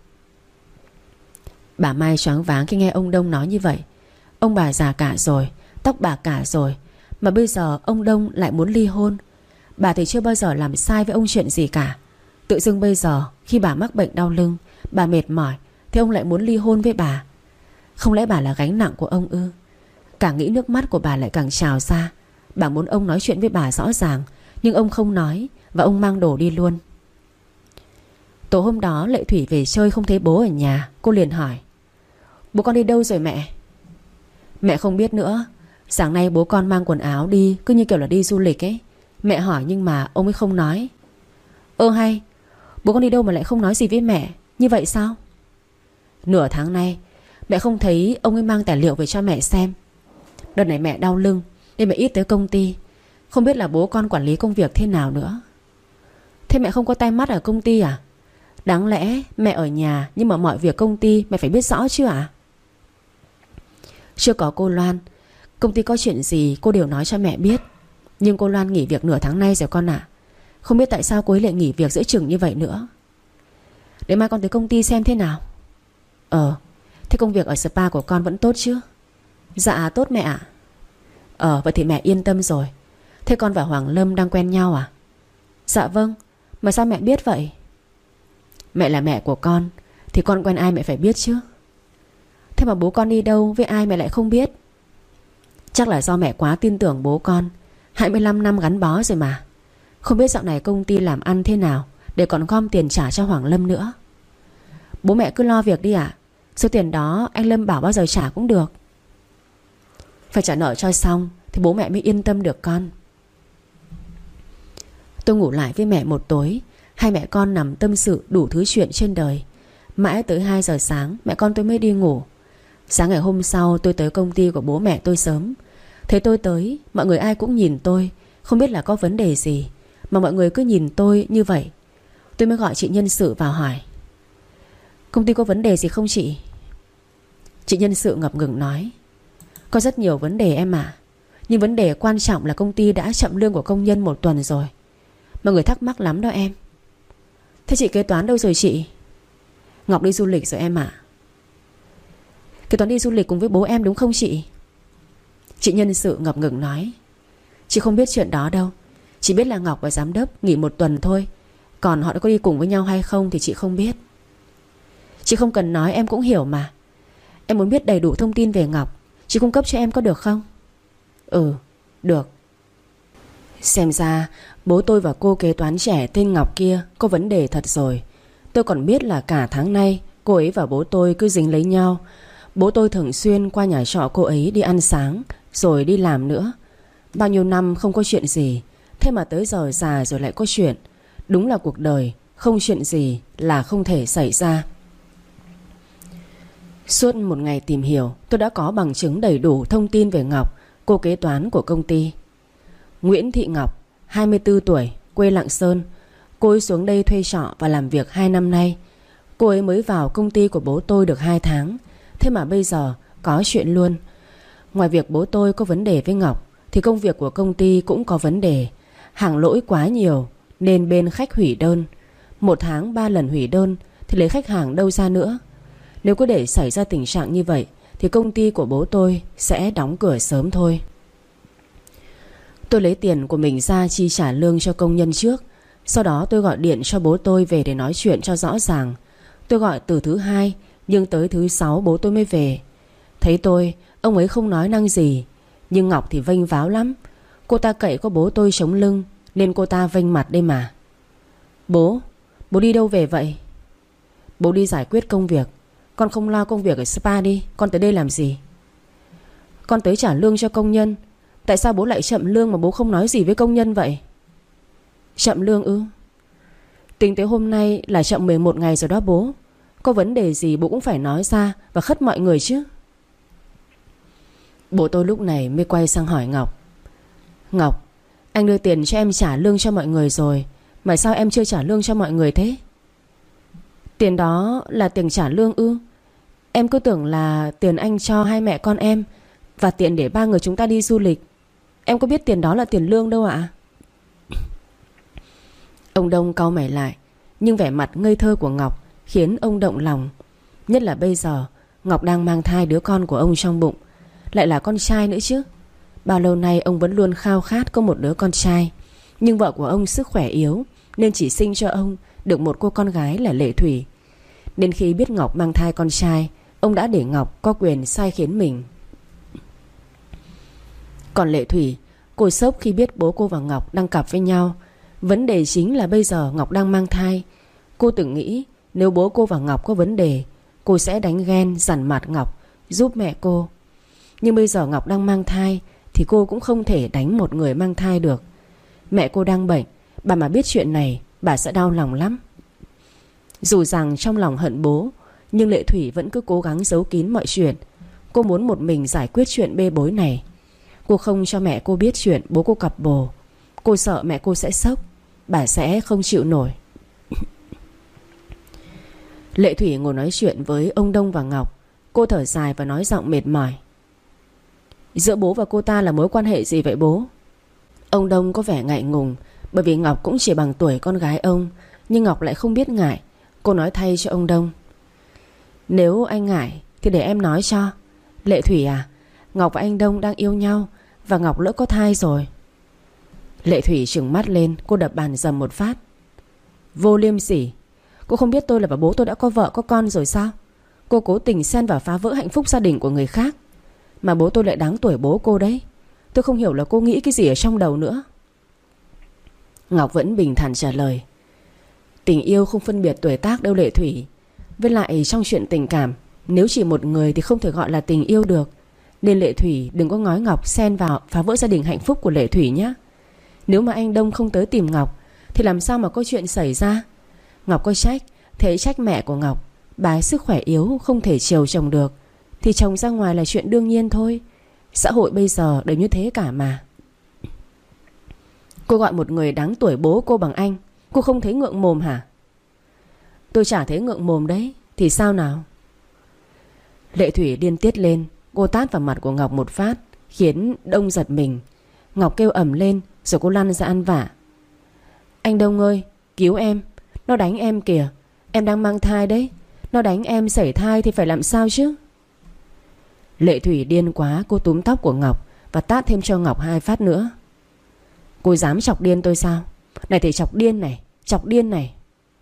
Speaker 1: Bà Mai choáng váng khi nghe ông Đông nói như vậy. Ông bà già cả rồi, tóc bạc cả rồi, mà bây giờ ông Đông lại muốn ly hôn. Bà thì chưa bao giờ làm sai với ông chuyện gì cả. Tự dưng bây giờ khi bà mắc bệnh đau lưng, bà mệt mỏi, thì ông lại muốn ly hôn với bà. Không lẽ bà là gánh nặng của ông ư? Càng nghĩ nước mắt của bà lại càng trào ra. Bà muốn ông nói chuyện với bà rõ ràng, nhưng ông không nói, và ông mang đồ đi luôn. Tối hôm đó Lệ Thủy về chơi không thấy bố ở nhà. Cô liền hỏi: Bố con đi đâu rồi mẹ? Mẹ không biết nữa. Sáng nay bố con mang quần áo đi, cứ như kiểu là đi du lịch ấy. Mẹ hỏi nhưng mà ông ấy không nói. Hay, bố con đi đâu mà lại không nói gì với mẹ? Như vậy sao? Nửa tháng nay mẹ không thấy ông ấy mang tài liệu về cho mẹ xem. Đợt này mẹ đau lưng nên mẹ ít tới công ty. Không biết là bố con quản lý công việc thế nào nữa. Thế mẹ không có tay mắt ở công ty à? Đáng lẽ mẹ ở nhà, nhưng mà mọi việc công ty mẹ phải biết rõ chứ ạ? Chưa có cô Loan, công ty có chuyện gì cô đều nói cho mẹ biết. Nhưng cô Loan nghỉ việc nửa tháng nay rồi con ạ. Không biết tại sao cô ấy lại nghỉ việc giữa chừng như vậy nữa. Để mai con tới công ty xem thế nào. Thế công việc ở spa của con vẫn tốt chứ? Dạ tốt mẹ ạ. Vậy thì mẹ yên tâm rồi. Thế con và Hoàng Lâm đang quen nhau à? Dạ vâng. Mà sao mẹ biết vậy? Mẹ là mẹ của con thì con quen ai mẹ phải biết chứ. Thế Thế mà bố con đi đâu với ai mẹ lại không biết? Chắc là do mẹ quá tin tưởng bố con. 25 năm gắn bó rồi mà. Không biết dạo này công ty làm ăn thế nào để còn gom tiền trả cho Hoàng Lâm nữa. Bố mẹ cứ lo việc đi ạ. Số tiền đó anh Lâm bảo bao giờ trả cũng được. Phải trả nợ cho xong thì bố mẹ mới yên tâm được con. Tôi ngủ lại với mẹ một tối. Hai mẹ con nằm tâm sự đủ thứ chuyện trên đời. Mãi tới 2 giờ sáng mẹ con tôi mới đi ngủ. Sáng ngày hôm sau tôi tới công ty của bố mẹ tôi sớm. Thấy tôi tới, mọi người ai cũng nhìn tôi, không biết là có vấn đề gì mà mọi người cứ nhìn tôi như vậy. Tôi mới gọi chị nhân sự vào hỏi: công ty có vấn đề gì không chị? Chị nhân sự ngập ngừng nói: có rất nhiều vấn đề em ạ. Nhưng vấn đề quan trọng là công ty đã chậm lương của công nhân 1 tuần rồi. Mọi người thắc mắc lắm đó em. Thế chị kế toán đâu rồi chị? Ngọc đi du lịch rồi em ạ. Kế toán đi du lịch cùng với bố em đúng không chị? Chị nhân sự ngập ngừng nói: chị không biết chuyện đó đâu. Chị biết là Ngọc và giám đốc nghỉ 1 tuần thôi. Còn họ đã có đi cùng với nhau hay không thì chị không biết. Chị không cần nói, em cũng hiểu mà. Em muốn biết đầy đủ thông tin về Ngọc, chị cung cấp cho em có được không? Ừ, được. Xem ra bố tôi và cô kế toán trẻ tên Ngọc kia có vấn đề thật rồi. Tôi còn biết là cả tháng nay cô ấy và bố tôi cứ dính lấy nhau. Bố tôi thường xuyên qua nhà trọ cô ấy đi ăn sáng rồi đi làm nữa. Bao nhiêu năm không có chuyện gì, thế mà tới giờ già rồi lại có chuyện. Đúng là cuộc đời không chuyện gì là không thể xảy ra. Suốt một ngày tìm hiểu, tôi đã có bằng chứng đầy đủ thông tin về Ngọc, cô kế toán của công ty. Nguyễn Thị Ngọc, 24 tuổi, quê Lạng Sơn. Cô ấy xuống đây thuê trọ và làm việc 2 năm nay. Cô ấy mới vào công ty của bố tôi được 2 tháng. Thế mà bây giờ có chuyện luôn. Ngoài việc bố tôi có vấn đề với Ngọc thì công việc của công ty cũng có vấn đề. Hàng lỗi quá nhiều nên bên khách hủy đơn. 1 tháng 3 lần hủy đơn thì lấy khách hàng đâu ra nữa. Nếu cứ để xảy ra tình trạng như vậy thì công ty của bố tôi sẽ đóng cửa sớm thôi. Tôi lấy tiền của mình ra chi trả lương cho công nhân trước. Sau đó tôi gọi điện cho bố tôi về để nói chuyện cho rõ ràng. Tôi gọi từ thứ 2 nhưng tới thứ 6 bố tôi mới về. Thấy tôi, ông ấy không nói năng gì. Nhưng Ngọc thì vênh váo lắm. Cô ta cậy có bố tôi chống lưng nên cô ta vênh mặt đây mà. Bố đi đâu về vậy? Bố đi giải quyết công việc. Con không lo công việc ở spa đi. Con tới đây làm gì? Con tới trả lương cho công nhân. Tại sao bố lại chậm lương mà bố không nói gì với công nhân vậy? Chậm lương ư? Tính tới hôm nay là chậm 11 ngày rồi đó bố. Có vấn đề gì bố cũng phải nói ra và khất mọi người chứ. Bố tôi lúc này mới quay sang hỏi Ngọc: Ngọc, anh đưa tiền cho em trả lương cho mọi người rồi, mà sao em chưa trả lương cho mọi người thế? Tiền đó là tiền trả lương ư? Em cứ tưởng là tiền anh cho hai mẹ con em và tiền để 3 người chúng ta đi du lịch. Em có biết tiền đó là tiền lương đâu ạ. Ông Đông cau mày lại, nhưng vẻ mặt ngây thơ của Ngọc khiến ông động lòng. Nhất là bây giờ Ngọc đang mang thai đứa con của ông trong bụng, lại là con trai nữa chứ. Bao lâu nay ông vẫn luôn khao khát có một đứa con trai. Nhưng vợ của ông sức khỏe yếu nên chỉ sinh cho ông được một cô con gái là Lệ Thủy. Nên khi biết Ngọc mang thai con trai, ông đã để Ngọc có quyền sai khiến mình. Còn Lệ Thủy, cô sốc khi biết bố cô và Ngọc đang cặp với nhau. Vấn đề chính là bây giờ Ngọc đang mang thai. Cô từng nghĩ nếu bố cô và Ngọc có vấn đề, cô sẽ đánh ghen dằn mặt Ngọc, giúp mẹ cô. Nhưng bây giờ Ngọc đang mang thai thì cô cũng không thể đánh một người mang thai được. Mẹ cô đang bệnh, bà mà biết chuyện này bà sẽ đau lòng lắm. Dù rằng trong lòng hận bố, nhưng Lệ Thủy vẫn cứ cố gắng giấu kín mọi chuyện. Cô muốn một mình giải quyết chuyện bê bối này. Cô không cho mẹ cô biết chuyện bố cô cặp bồ. Cô sợ mẹ cô sẽ sốc, bà sẽ không chịu nổi. Lệ Thủy ngồi nói chuyện với ông Đông và Ngọc. Cô thở dài và nói giọng mệt mỏi: giữa bố và cô ta là mối quan hệ gì vậy bố? Ông Đông có vẻ ngại ngùng, bởi vì Ngọc cũng chỉ bằng tuổi con gái ông. Nhưng Ngọc lại không biết ngại. Cô nói thay cho ông Đông: nếu anh ngại thì để em nói cho. Lệ Thủy à, Ngọc và anh Đông đang yêu nhau, và Ngọc lỡ có thai rồi. Lệ Thủy trừng mắt lên, cô đập bàn dầm một phát: vô liêm sỉ! Cô không biết tôi là bà bố tôi đã có vợ có con rồi sao? Cô cố tình xen vào phá vỡ hạnh phúc gia đình của người khác. Mà bố tôi lại đáng tuổi bố cô đấy. Tôi không hiểu là cô nghĩ cái gì ở trong đầu nữa. Ngọc vẫn bình thản trả lời. Tình yêu không phân biệt tuổi tác đâu Lệ Thủy. Với lại trong chuyện tình cảm, nếu chỉ một người thì không thể gọi là tình yêu được. Nên Lệ Thủy đừng có ngói Ngọc xen vào phá vỡ gia đình hạnh phúc của Lệ Thủy nhé. Nếu mà anh Đông không tới tìm Ngọc thì làm sao mà có chuyện xảy ra. Ngọc có trách, thế trách mẹ của Ngọc. Bà ấy sức khỏe yếu, không thể chiều chồng được, thì chồng ra ngoài là chuyện đương nhiên thôi. Xã hội bây giờ đều như thế cả mà. Cô gọi một người đáng tuổi bố cô bằng anh, cô không thấy ngượng mồm hả? Tôi chả thấy ngượng mồm đấy. Thì sao nào? Lệ Thủy điên tiết lên. Cô tát vào mặt của Ngọc một phát, khiến Đông giật mình. Ngọc kêu ầm lên, rồi cô lăn ra ăn vạ. Anh Đông ơi, cứu em. Nó đánh em kìa. Em đang mang thai đấy. Nó đánh em sảy thai thì phải làm sao chứ? Lệ Thủy điên quá. Cô túm tóc của Ngọc và tát thêm cho Ngọc 2 phát nữa. Cô dám chọc điên tôi sao? Này thì chọc điên này, chọc điên này.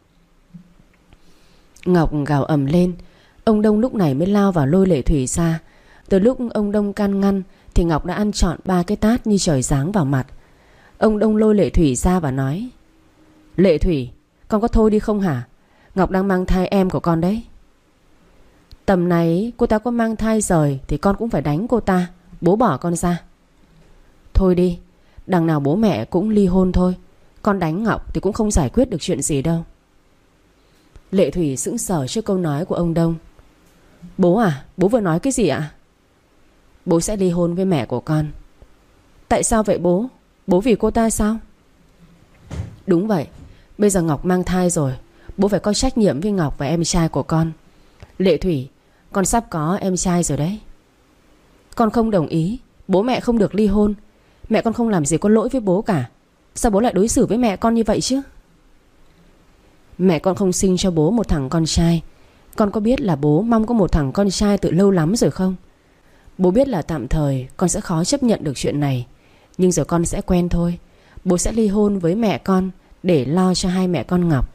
Speaker 1: Ngọc gào ầm lên. Ông Đông lúc này mới lao vào lôi Lệ Thủy ra. Từ lúc ông Đông can ngăn thì Ngọc đã ăn trọn 3 cái tát như trời giáng vào mặt. Ông Đông lôi Lệ Thủy ra và nói. Lệ Thủy, con có thôi đi không hả? Ngọc đang mang thai em của con đấy. Tầm này cô ta có mang thai rồi thì con cũng phải đánh cô ta. Bố bỏ con ra. Thôi đi, đằng nào bố mẹ cũng ly hôn thôi. Con đánh Ngọc thì cũng không giải quyết được chuyện gì đâu. Lệ Thủy sững sờ trước câu nói của ông Đông. Bố à, bố vừa nói cái gì ạ? Bố sẽ ly hôn với mẹ của con. Tại sao vậy bố? Bố vì cô ta sao? Đúng vậy. Bây giờ Ngọc mang thai rồi, bố phải có trách nhiệm với Ngọc và em trai của con. Lệ Thủy, con sắp có em trai rồi đấy. Con không đồng ý. Bố mẹ không được ly hôn. Mẹ con không làm gì có lỗi với bố cả. Sao bố lại đối xử với mẹ con như vậy chứ? Mẹ con không sinh cho bố một thằng con trai. Con có biết là bố mong có một thằng con trai từ lâu lắm rồi không? Bố biết là tạm thời con sẽ khó chấp nhận được chuyện này, nhưng rồi con sẽ quen thôi. Bố sẽ ly hôn với mẹ con để lo cho hai mẹ con Ngọc.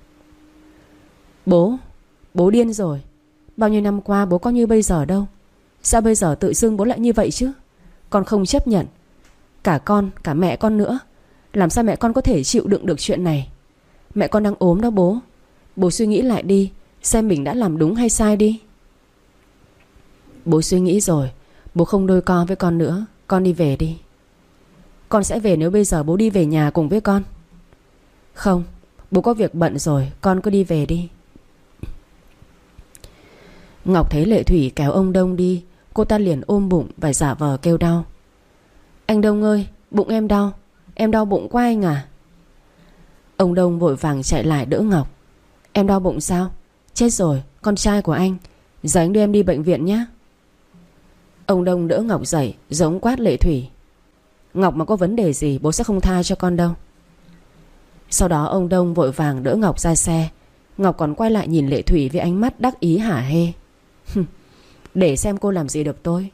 Speaker 1: Bố điên rồi. Bao nhiêu năm qua bố có như bây giờ đâu. Sao bây giờ tự dưng bố lại như vậy chứ? Con không chấp nhận. Cả con, cả mẹ con nữa. Làm sao mẹ con có thể chịu đựng được chuyện này? Mẹ con đang ốm đó bố. Bố suy nghĩ lại đi, xem mình đã làm đúng hay sai đi. Bố suy nghĩ rồi. Bố không đôi co với con nữa. Con đi về đi. Con sẽ về nếu bây giờ bố đi về nhà cùng với con. Không, bố có việc bận rồi. Con cứ đi về đi. Ngọc thấy Lệ Thủy kéo ông Đông đi, cô ta liền ôm bụng và giả vờ kêu đau. Anh Đông ơi, bụng em đau. Em đau bụng quá anh à. Ông Đông vội vàng chạy lại đỡ Ngọc. Em đau bụng sao? Chết rồi, con trai của anh. Giờ anh đưa em đi bệnh viện nhé. Ông Đông đỡ Ngọc dậy, giống quát Lệ Thủy. Ngọc mà có vấn đề gì bố sẽ không tha cho con đâu. Sau đó ông Đông vội vàng đỡ Ngọc ra xe. Ngọc còn quay lại nhìn Lệ Thủy với ánh mắt đắc ý hả hê. Để xem cô làm gì được tôi.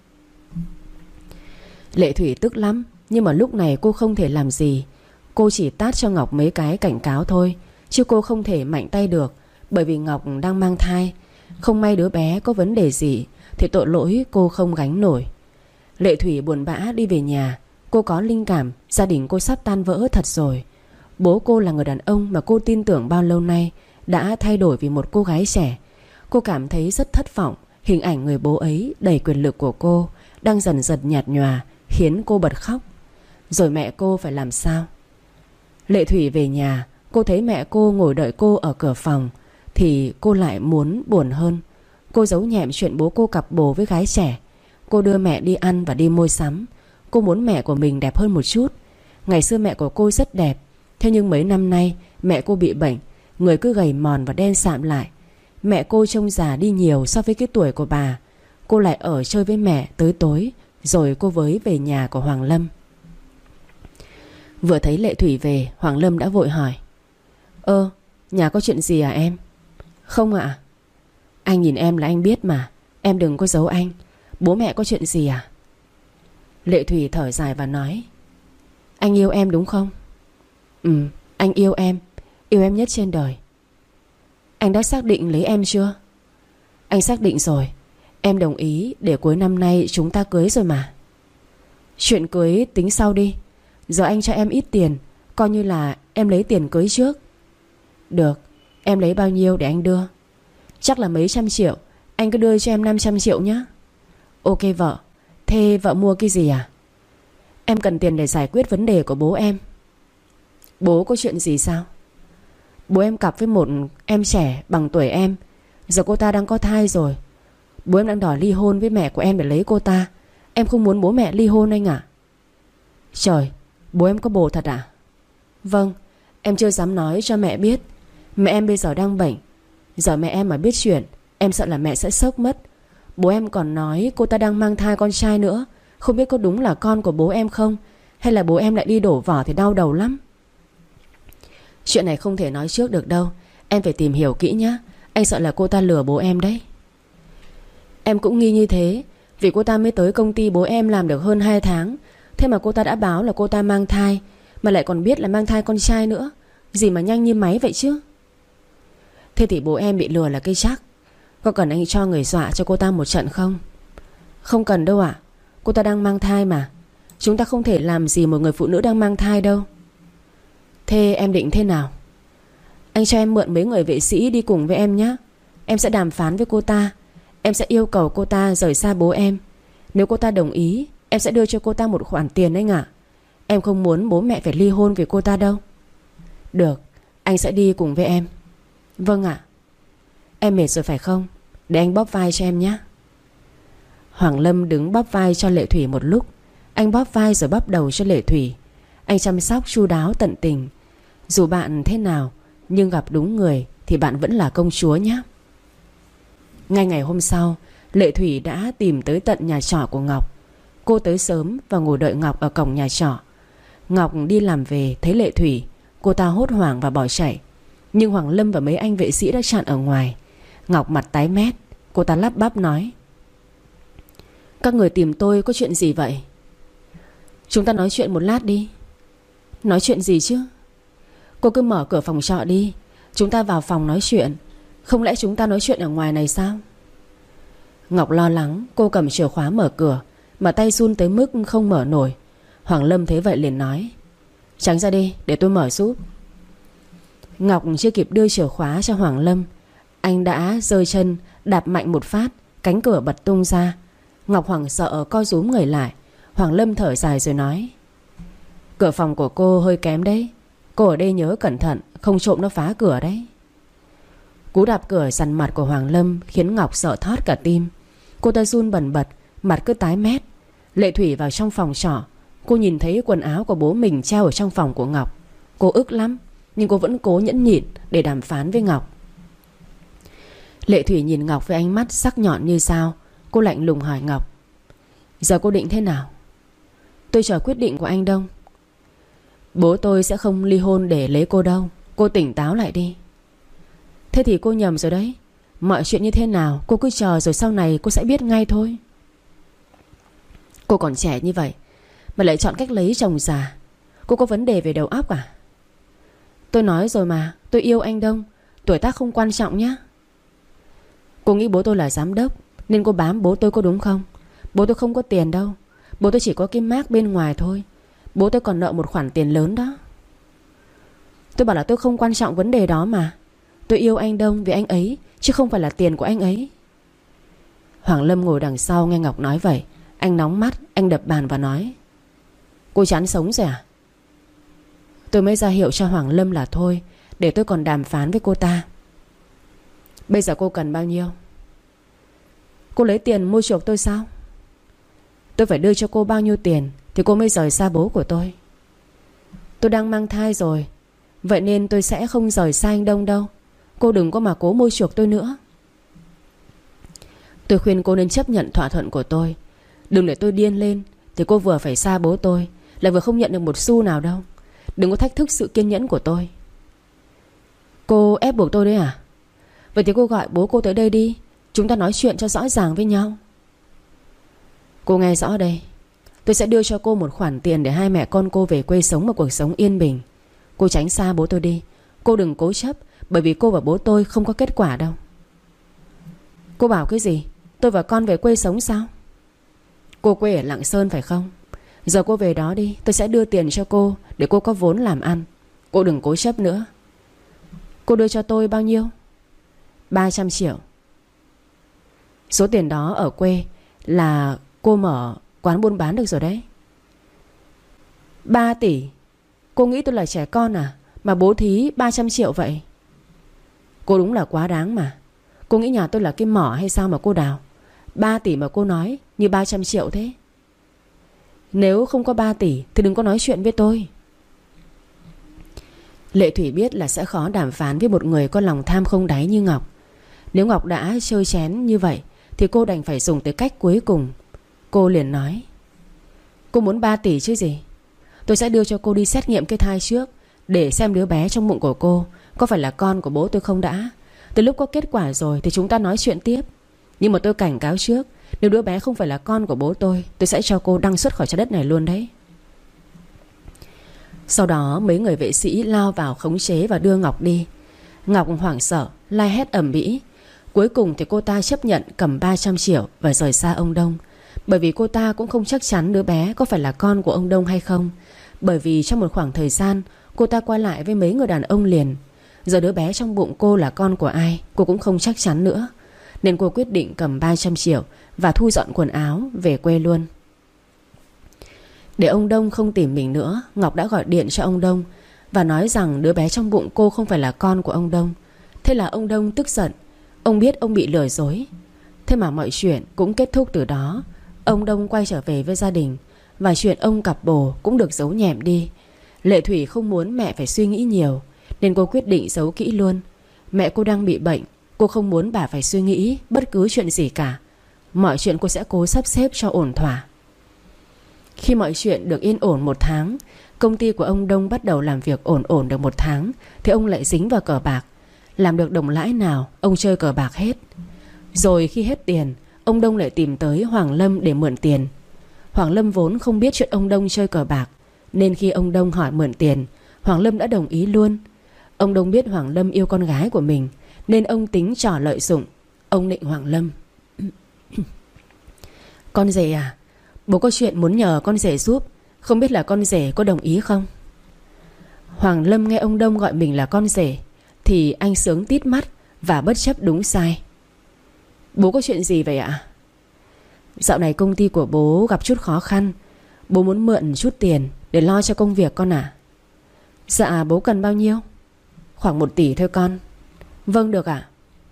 Speaker 1: Lệ Thủy tức lắm, nhưng mà lúc này cô không thể làm gì. Cô chỉ tát cho Ngọc mấy cái cảnh cáo thôi, chứ cô không thể mạnh tay được. Bởi vì Ngọc đang mang thai. Không may đứa bé có vấn đề gì thì tội lỗi cô không gánh nổi. Lệ Thủy buồn bã đi về nhà. Cô có linh cảm gia đình cô sắp tan vỡ thật rồi. Bố cô là người đàn ông mà cô tin tưởng bao lâu nay đã thay đổi vì một cô gái trẻ. Cô cảm thấy rất thất vọng. Hình ảnh người bố ấy đầy quyền lực của cô đang dần dần nhạt nhòa, khiến cô bật khóc. Rồi mẹ cô phải làm sao? Lệ Thủy về nhà, cô thấy mẹ cô ngồi đợi cô ở cửa phòng thì cô lại muốn buồn hơn. Cô giấu nhẹm chuyện bố cô cặp bồ với gái trẻ. Cô đưa mẹ đi ăn và đi mua sắm. Cô muốn mẹ của mình đẹp hơn một chút. Ngày xưa mẹ của cô rất đẹp. Thế nhưng mấy năm nay mẹ cô bị bệnh, người cứ gầy mòn và đen sạm lại. Mẹ cô trông già đi nhiều so với cái tuổi của bà. Cô lại ở chơi với mẹ tới tối. Rồi cô với về nhà của Hoàng Lâm. Vừa thấy Lệ Thủy về, Hoàng Lâm đã vội hỏi. Nhà có chuyện gì à em? Không ạ. Anh nhìn em là anh biết mà. Em đừng có giấu anh. Bố mẹ có chuyện gì à? Lệ Thủy thở dài và nói. Anh yêu em đúng không? Anh yêu em. Yêu em nhất trên đời. Anh đã xác định lấy em chưa? Anh xác định rồi. Em đồng ý để cuối năm nay chúng ta cưới rồi mà. Chuyện cưới tính sau đi. Giờ anh cho em ít tiền, coi như là em lấy tiền cưới trước. Được. Em lấy bao nhiêu để anh đưa? Chắc là mấy trăm triệu. Anh cứ đưa cho em 500 triệu nhé. Ok vợ. Thế vợ mua cái gì à? Em cần tiền để giải quyết vấn đề của bố em. Bố có chuyện gì sao? Bố em cặp với một em trẻ bằng tuổi em. Giờ cô ta đang có thai rồi. Bố em đang đòi ly hôn với mẹ của em để lấy cô ta. Em không muốn bố mẹ ly hôn anh ạ. Trời, bố em có bồ thật à? Vâng, em chưa dám nói cho mẹ biết. Mẹ em bây giờ đang bệnh. Giờ mẹ em mà biết chuyện, em sợ là mẹ sẽ sốc mất. Bố em còn nói cô ta đang mang thai con trai nữa. Không biết có đúng là con của bố em không, hay là bố em lại đi đổ vỏ thì đau đầu lắm. Chuyện này không thể nói trước được đâu. Em phải tìm hiểu kỹ nhá. Anh sợ là cô ta lừa bố em đấy. Em cũng nghi như thế. Vì cô ta mới tới công ty bố em làm được hơn 2 tháng. Thế mà cô ta đã báo là cô ta mang thai, mà lại còn biết là mang thai con trai nữa. Gì mà nhanh như máy vậy chứ. Thế thì bố em bị lừa là cái chắc. Có cần anh cho người dọa cho cô ta một trận không? Không cần đâu ạ. Cô ta đang mang thai mà. Chúng ta không thể làm gì một người phụ nữ đang mang thai đâu. Thế em định thế nào? Anh cho em mượn mấy người vệ sĩ đi cùng với em nhé. Em sẽ đàm phán với cô ta. Em sẽ yêu cầu cô ta rời xa bố em. Nếu cô ta đồng ý, em sẽ đưa cho cô ta một khoản tiền anh ạ. Em không muốn bố mẹ phải ly hôn vì cô ta đâu. Được, anh sẽ đi cùng với em. Vâng ạ. Em mệt rồi phải không? Để anh bóp vai cho em nhé. Hoàng Lâm đứng bóp vai cho Lệ Thủy một lúc. Anh bóp vai rồi bóp đầu cho Lệ Thủy. Anh chăm sóc chu đáo tận tình. Dù bạn thế nào, nhưng gặp đúng người thì bạn vẫn là công chúa nhé. Ngay ngày hôm sau, Lệ Thủy đã tìm tới tận nhà trọ của Ngọc. Cô tới sớm và ngồi đợi Ngọc ở cổng nhà trọ. Ngọc đi làm về thấy Lệ Thủy, cô ta hốt hoảng và bỏ chạy. Nhưng Hoàng Lâm và mấy anh vệ sĩ đã chặn ở ngoài. Ngọc mặt tái mét. Cô ta lắp bắp nói: Các người tìm tôi có chuyện gì vậy? Chúng ta nói chuyện một lát đi. Nói chuyện gì chứ? Cô cứ mở cửa phòng trọ đi. Chúng ta vào phòng nói chuyện. Không lẽ chúng ta nói chuyện ở ngoài này sao? Ngọc lo lắng. Cô cầm chìa khóa mở cửa, mà tay run tới mức không mở nổi. Hoàng Lâm thấy vậy liền nói: Tránh ra đi để tôi mở giúp. Ngọc chưa kịp đưa chìa khóa cho Hoàng Lâm, anh đã giơ chân đạp mạnh một phát. Cánh cửa bật tung ra. Ngọc hoảng sợ co rúm người lại. Hoàng Lâm thở dài rồi nói: Cửa phòng của cô hơi kém đấy. Cô ở đây nhớ cẩn thận, không trộm nó phá cửa đấy. Cú đạp cửa dằn mặt của Hoàng Lâm khiến Ngọc sợ thót cả tim. Cô ta run bần bật, mặt cứ tái mét. Lệ Thủy vào trong phòng trọ. Cô nhìn thấy quần áo của bố mình treo ở trong phòng của Ngọc. Cô ức lắm, nhưng cô vẫn cố nhẫn nhịn để đàm phán với Ngọc. Lệ Thủy nhìn Ngọc với ánh mắt sắc nhọn như dao. Cô lạnh lùng hỏi Ngọc: Giờ cô định thế nào? Tôi chờ quyết định của anh Đông. Bố tôi sẽ không ly hôn để lấy cô đâu. Cô tỉnh táo lại đi. Thế thì cô nhầm rồi đấy. Mọi chuyện như thế nào cô cứ chờ rồi sau này cô sẽ biết ngay thôi. Cô còn trẻ như vậy mà lại chọn cách lấy chồng già. Cô có vấn đề về đầu óc à? Tôi nói rồi mà, tôi yêu anh Đông. Tuổi tác không quan trọng nhá. Cô nghĩ bố tôi là giám đốc nên cô bám bố tôi có đúng không? Bố tôi không có tiền đâu. Bố tôi chỉ có cái mác bên ngoài thôi. Bố tôi còn nợ một khoản tiền lớn đó. Tôi bảo là tôi không quan trọng vấn đề đó mà. Tôi yêu anh Đông vì anh ấy, chứ không phải là tiền của anh ấy. Hoàng Lâm ngồi đằng sau nghe Ngọc nói vậy. Anh nóng mắt, anh đập bàn và nói: Cô chán sống rồi à? Tôi mới ra hiệu cho Hoàng Lâm là thôi, để tôi còn đàm phán với cô ta. Bây giờ cô cần bao nhiêu? Cô lấy tiền mua chuộc tôi sao? Tôi phải đưa cho cô bao nhiêu tiền thì cô mới rời xa bố của tôi? Tôi đang mang thai rồi, vậy nên tôi sẽ không rời xa anh Đông đâu. Cô đừng có mà cố mua chuộc tôi nữa. Tôi khuyên cô nên chấp nhận thỏa thuận của tôi. Đừng để tôi điên lên thì cô vừa phải xa bố tôi, lại vừa không nhận được một xu nào đâu. Đừng có thách thức sự kiên nhẫn của tôi. Cô ép buộc tôi đấy à? Vậy thì cô gọi bố cô tới đây đi. Chúng ta nói chuyện cho rõ ràng với nhau. Cô nghe rõ đây. Tôi sẽ đưa cho cô một khoản tiền để hai mẹ con cô về quê sống một cuộc sống yên bình. Cô tránh xa bố tôi đi. Cô đừng cố chấp, bởi vì cô và bố tôi không có kết quả đâu. Cô bảo cái gì? Tôi và con về quê sống sao? Cô quê ở Lạng Sơn phải không? Giờ cô về đó đi, tôi sẽ đưa tiền cho cô để cô có vốn làm ăn. Cô đừng cố chấp nữa. Cô đưa cho tôi bao nhiêu? 300 triệu. Số tiền đó ở quê là cô mở quán buôn bán được rồi đấy. 3 tỷ? Cô nghĩ tôi là trẻ con à, mà bố thí 300 triệu vậy? Cô đúng là quá đáng mà. Cô nghĩ nhà tôi là cái mỏ hay sao mà cô Đào? 3 tỷ mà cô nói như 300 triệu thế. Nếu không có 3 tỷ thì đừng có nói chuyện với tôi. Lệ Thủy biết là sẽ khó đàm phán với một người có lòng tham không đáy như Ngọc. Nếu Ngọc đã chơi chén như vậy thì cô đành phải dùng tới cách cuối cùng. Cô liền nói: Cô muốn 3 tỷ chứ gì? Tôi sẽ đưa cho cô đi xét nghiệm cái thai trước, để xem đứa bé trong bụng của cô có phải là con của bố tôi không đã. Từ lúc có kết quả rồi thì chúng ta nói chuyện tiếp. Nhưng mà tôi cảnh cáo trước, nếu đứa bé không phải là con của bố tôi sẽ cho cô đăng xuất khỏi trái đất này luôn đấy. Sau đó mấy người vệ sĩ lao vào khống chế và đưa Ngọc đi. Ngọc hoảng sợ, la hét ầm ĩ. Cuối cùng thì cô ta chấp nhận cầm 300 triệu và rời xa ông Đông. Bởi vì cô ta cũng không chắc chắn đứa bé có phải là con của ông Đông hay không. Bởi vì trong một khoảng thời gian cô ta qua lại với mấy người đàn ông liền. Giờ đứa bé trong bụng cô là con của ai cô cũng không chắc chắn nữa. Nên cô quyết định cầm 300 triệu và thu dọn quần áo về quê luôn. Để ông Đông không tìm mình nữa, Ngọc đã gọi điện cho ông Đông và nói rằng đứa bé trong bụng cô không phải là con của ông Đông. Thế là ông Đông tức giận. Ông biết ông bị lừa dối. Thế mà mọi chuyện cũng kết thúc từ đó. Ông Đông quay trở về với gia đình, và chuyện ông cặp bồ cũng được giấu nhẹm đi. Lệ Thủy không muốn mẹ phải suy nghĩ nhiều, nên cô quyết định giấu kỹ luôn. Mẹ cô đang bị bệnh, cô không muốn bà phải suy nghĩ bất cứ chuyện gì cả. Mọi chuyện cô sẽ cố sắp xếp cho ổn thỏa. Khi mọi chuyện được yên ổn 1 tháng, công ty của ông Đông bắt đầu làm việc ổn được 1 tháng thì ông lại dính vào cờ bạc. Làm được đồng lãi nào ông chơi cờ bạc hết. Rồi khi hết tiền, ông Đông lại tìm tới Hoàng Lâm để mượn tiền. Hoàng Lâm vốn không biết chuyện ông Đông chơi cờ bạc, nên khi ông Đông hỏi mượn tiền, Hoàng Lâm đã đồng ý luôn. Ông Đông biết Hoàng Lâm yêu con gái của mình, nên ông tính trò lợi dụng. Ông nịnh Hoàng Lâm: Con rể à, bố có chuyện muốn nhờ con rể giúp, không biết là con rể có đồng ý không? Hoàng Lâm nghe ông Đông gọi mình là con rể thì anh sướng tít mắt và bất chấp đúng sai: Bố có chuyện gì vậy ạ? Dạo này công ty của bố gặp chút khó khăn, bố muốn mượn chút tiền để lo cho công việc con ạ. Dạ, bố cần bao nhiêu? Khoảng 1 tỷ thôi con. Vâng, được ạ.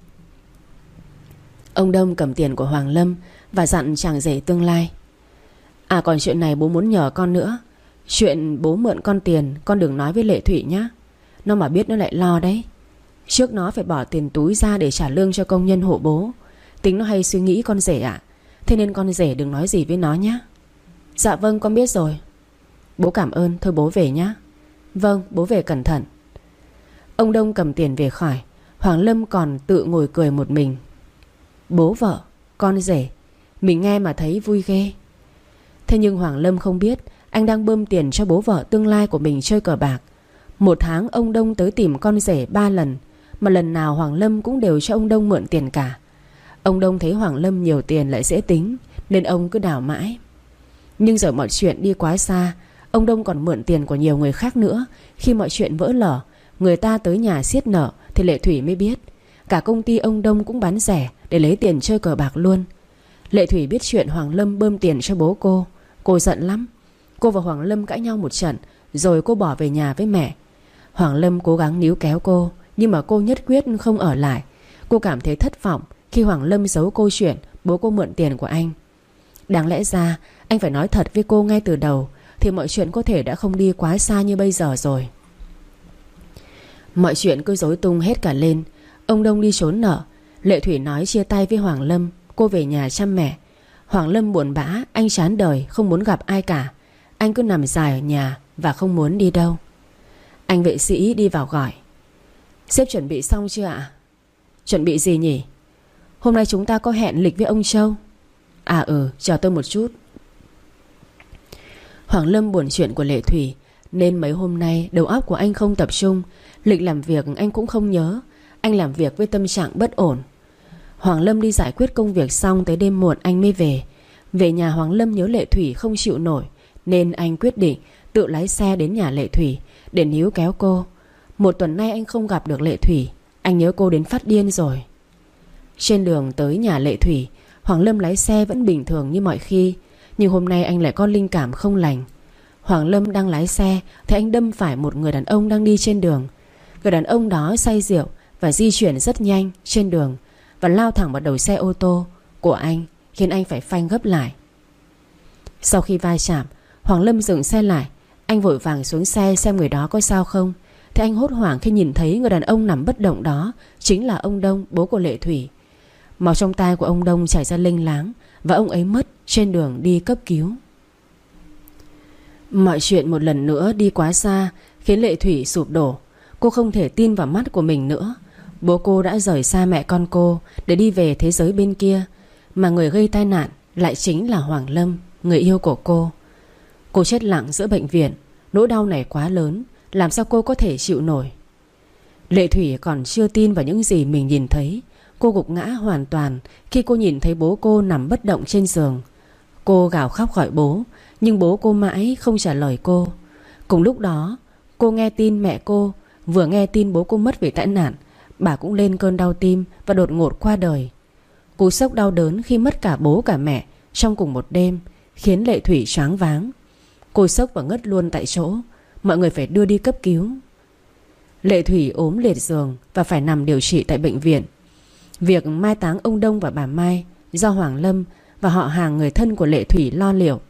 Speaker 1: Ông Đông cầm tiền của Hoàng Lâm và dặn chàng rể tương lai: À, còn chuyện này bố muốn nhờ con nữa. Chuyện bố mượn con tiền con đừng nói với Lệ Thủy nhá. Nó mà biết nó lại lo đấy. Trước nó phải bỏ tiền túi ra để trả lương cho công nhân hộ bố. Tính nó hay suy nghĩ con rể ạ. Thế nên con rể đừng nói gì với nó nhé. Dạ vâng, con biết rồi. Bố cảm ơn, thôi bố về nhé. Vâng, bố về cẩn thận. Ông Đông cầm tiền về khỏi. Hoàng Lâm còn tự ngồi cười một mình. Bố vợ, con rể, mình nghe mà thấy vui ghê. Thế nhưng Hoàng Lâm không biết anh đang bơm tiền cho bố vợ tương lai của mình chơi cờ bạc. 1 tháng ông Đông tới tìm con rể 3 lần, mà lần nào Hoàng Lâm cũng đều cho ông Đông mượn tiền cả. Ông Đông thấy Hoàng Lâm nhiều tiền lại dễ tính, nên ông cứ đảo mãi. Nhưng giờ mọi chuyện đi quá xa. Ông Đông còn mượn tiền của nhiều người khác nữa. Khi mọi chuyện vỡ lở, người ta tới nhà xiết nợ thì Lệ Thủy mới biết. Cả công ty ông Đông cũng bán rẻ để lấy tiền chơi cờ bạc luôn. Lệ Thủy biết chuyện Hoàng Lâm bơm tiền cho bố cô giận lắm. Cô và Hoàng Lâm cãi nhau một trận, rồi cô bỏ về nhà với mẹ. Hoàng Lâm cố gắng níu kéo cô, nhưng mà cô nhất quyết không ở lại. Cô cảm thấy thất vọng khi Hoàng Lâm giấu câu chuyện bố cô mượn tiền của anh. Đáng lẽ ra anh phải nói thật với cô ngay từ đầu, thì mọi chuyện có thể đã không đi quá xa như bây giờ rồi. Mọi chuyện cứ rối tung hết cả lên. Ông Đông đi trốn nợ. Lệ Thủy nói chia tay với Hoàng Lâm, cô về nhà chăm mẹ. Hoàng Lâm buồn bã, anh chán đời, không muốn gặp ai cả. Anh cứ nằm dài ở nhà và không muốn đi đâu. Anh vệ sĩ đi vào gọi: Sếp chuẩn bị xong chưa ạ? Chuẩn bị gì nhỉ? Hôm nay chúng ta có hẹn lịch với ông Châu. À chờ tôi một chút. Hoàng Lâm buồn chuyện của Lệ Thủy, nên mấy hôm nay đầu óc của anh không tập trung. Lịch làm việc anh cũng không nhớ. Anh làm việc với tâm trạng bất ổn. Hoàng Lâm đi giải quyết công việc xong tới đêm muộn anh mới về. Về nhà Hoàng Lâm nhớ Lệ Thủy không chịu nổi, nên anh quyết định tự lái xe đến nhà Lệ Thủy để níu kéo cô. Một tuần nay anh không gặp được Lệ Thủy, anh nhớ cô đến phát điên rồi. Trên đường tới nhà Lệ Thủy, Hoàng Lâm lái xe vẫn bình thường như mọi khi, nhưng hôm nay anh lại có linh cảm không lành. Hoàng Lâm đang lái xe thì anh đâm phải một người đàn ông đang đi trên đường. Người đàn ông đó say rượu và di chuyển rất nhanh trên đường và lao thẳng vào đầu xe ô tô của anh, khiến anh phải phanh gấp lại. Sau khi va chạm, Hoàng Lâm dừng xe lại. Anh vội vàng xuống xe xem người đó có sao không. Thì anh hốt hoảng khi nhìn thấy người đàn ông nằm bất động đó chính là ông Đông, bố của Lệ Thủy. Máu trong tai của ông Đông chảy ra lênh láng và ông ấy mất trên đường đi cấp cứu. Mọi chuyện một lần nữa đi quá xa khiến Lệ Thủy sụp đổ. Cô không thể tin vào mắt của mình nữa. Bố cô đã rời xa mẹ con cô để đi về thế giới bên kia, mà người gây tai nạn lại chính là Hoàng Lâm, người yêu của cô. Cô chết lặng giữa bệnh viện. Nỗi đau này quá lớn, làm sao cô có thể chịu nổi. Lệ Thủy còn chưa tin vào những gì mình nhìn thấy. Cô gục ngã hoàn toàn khi cô nhìn thấy bố cô nằm bất động trên giường. Cô gào khóc gọi bố, nhưng bố cô mãi không trả lời cô. Cùng lúc đó, cô nghe tin mẹ cô vừa nghe tin bố cô mất vì tai nạn. Bà cũng lên cơn đau tim và đột ngột qua đời. Cú sốc đau đớn khi mất cả bố cả mẹ trong cùng một đêm khiến Lệ Thủy choáng váng. Cô sốc và ngất luôn tại chỗ. Mọi người phải đưa đi cấp cứu. Lệ Thủy ốm liệt giường và phải nằm điều trị tại bệnh viện. Việc mai táng ông Đông và bà Mai do Hoàng Lâm và họ hàng người thân của Lệ Thủy lo liệu.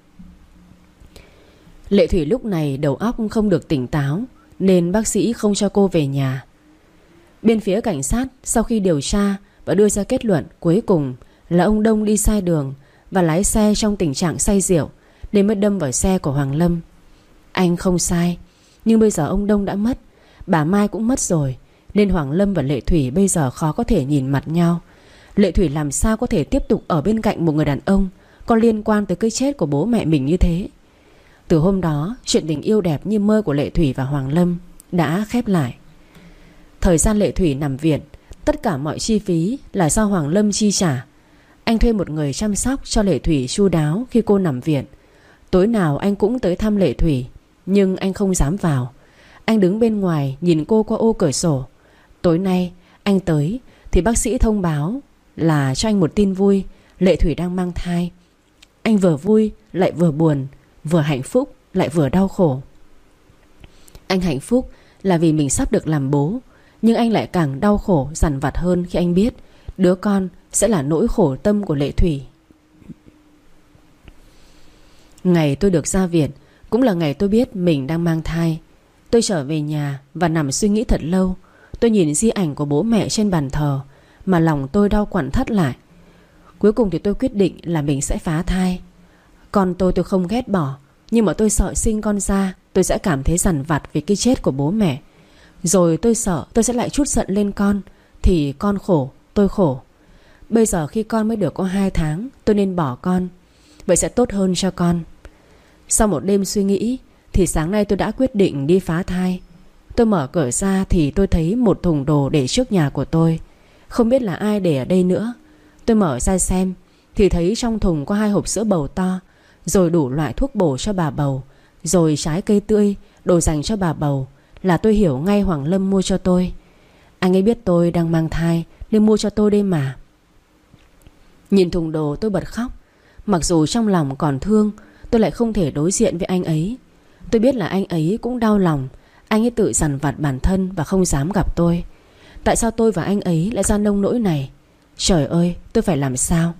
Speaker 1: Lệ Thủy lúc này đầu óc không được tỉnh táo, nên bác sĩ không cho cô về nhà. Bên phía cảnh sát sau khi điều tra và đưa ra kết luận cuối cùng là ông Đông đi sai đường và lái xe trong tình trạng say rượu, nên mới đâm vào xe của Hoàng Lâm. Anh không sai, nhưng bây giờ ông Đông đã mất, bà Mai cũng mất rồi, nên Hoàng Lâm và Lệ Thủy bây giờ khó có thể nhìn mặt nhau. Lệ Thủy làm sao có thể tiếp tục ở bên cạnh một người đàn ông có liên quan tới cái chết của bố mẹ mình như thế. Từ hôm đó, chuyện tình yêu đẹp như mơ của Lệ Thủy và Hoàng Lâm đã khép lại. Thời gian Lệ Thủy nằm viện, tất cả mọi chi phí là do Hoàng Lâm chi trả. Anh thuê một người chăm sóc cho Lệ Thủy chu đáo khi cô nằm viện. Tối nào anh cũng tới thăm Lệ Thủy, nhưng anh không dám vào. Anh đứng bên ngoài nhìn cô qua ô cửa sổ. Tối nay anh tới thì bác sĩ thông báo là cho anh một tin vui: Lệ Thủy đang mang thai. Anh vừa vui lại vừa buồn, vừa hạnh phúc lại vừa đau khổ. Anh hạnh phúc là vì mình sắp được làm bố, nhưng anh lại càng đau khổ dằn vặt hơn khi anh biết đứa con sẽ là nỗi khổ tâm của Lệ Thủy. Ngày tôi được ra viện cũng là ngày tôi biết mình đang mang thai. Tôi trở về nhà và nằm suy nghĩ thật lâu. Tôi nhìn di ảnh của bố mẹ trên bàn thờ mà lòng tôi đau quặn thắt lại. Cuối cùng thì tôi quyết định là mình sẽ phá thai. Con tôi không ghét bỏ, nhưng mà tôi sợ sinh con ra tôi sẽ cảm thấy dằn vặt vì cái chết của bố mẹ. Rồi tôi sợ tôi sẽ lại trút giận lên con, thì con khổ, tôi khổ. Bây giờ khi con mới được có 2 tháng, tôi nên bỏ con. Vậy sẽ tốt hơn cho con. Sau một đêm suy nghĩ thì sáng nay tôi đã quyết định đi phá thai. Tôi mở cửa ra thì tôi thấy một thùng đồ để trước nhà của tôi. Không biết là ai để ở đây nữa. Tôi mở ra xem thì thấy trong thùng có 2 hộp sữa bầu to, rồi đủ loại thuốc bổ cho bà bầu, rồi trái cây tươi, đồ dành cho bà bầu. Là tôi hiểu ngay Hoàng Lâm mua cho tôi. Anh ấy biết tôi đang mang thai nên mua cho tôi đây mà. Nhìn thùng đồ tôi bật khóc. Mặc dù trong lòng còn thương, tôi lại không thể đối diện với anh ấy. Tôi biết là anh ấy cũng đau lòng. Anh ấy tự dằn vặt bản thân và không dám gặp tôi. Tại sao tôi và anh ấy lại ra nông nỗi này? Trời ơi, tôi phải làm sao?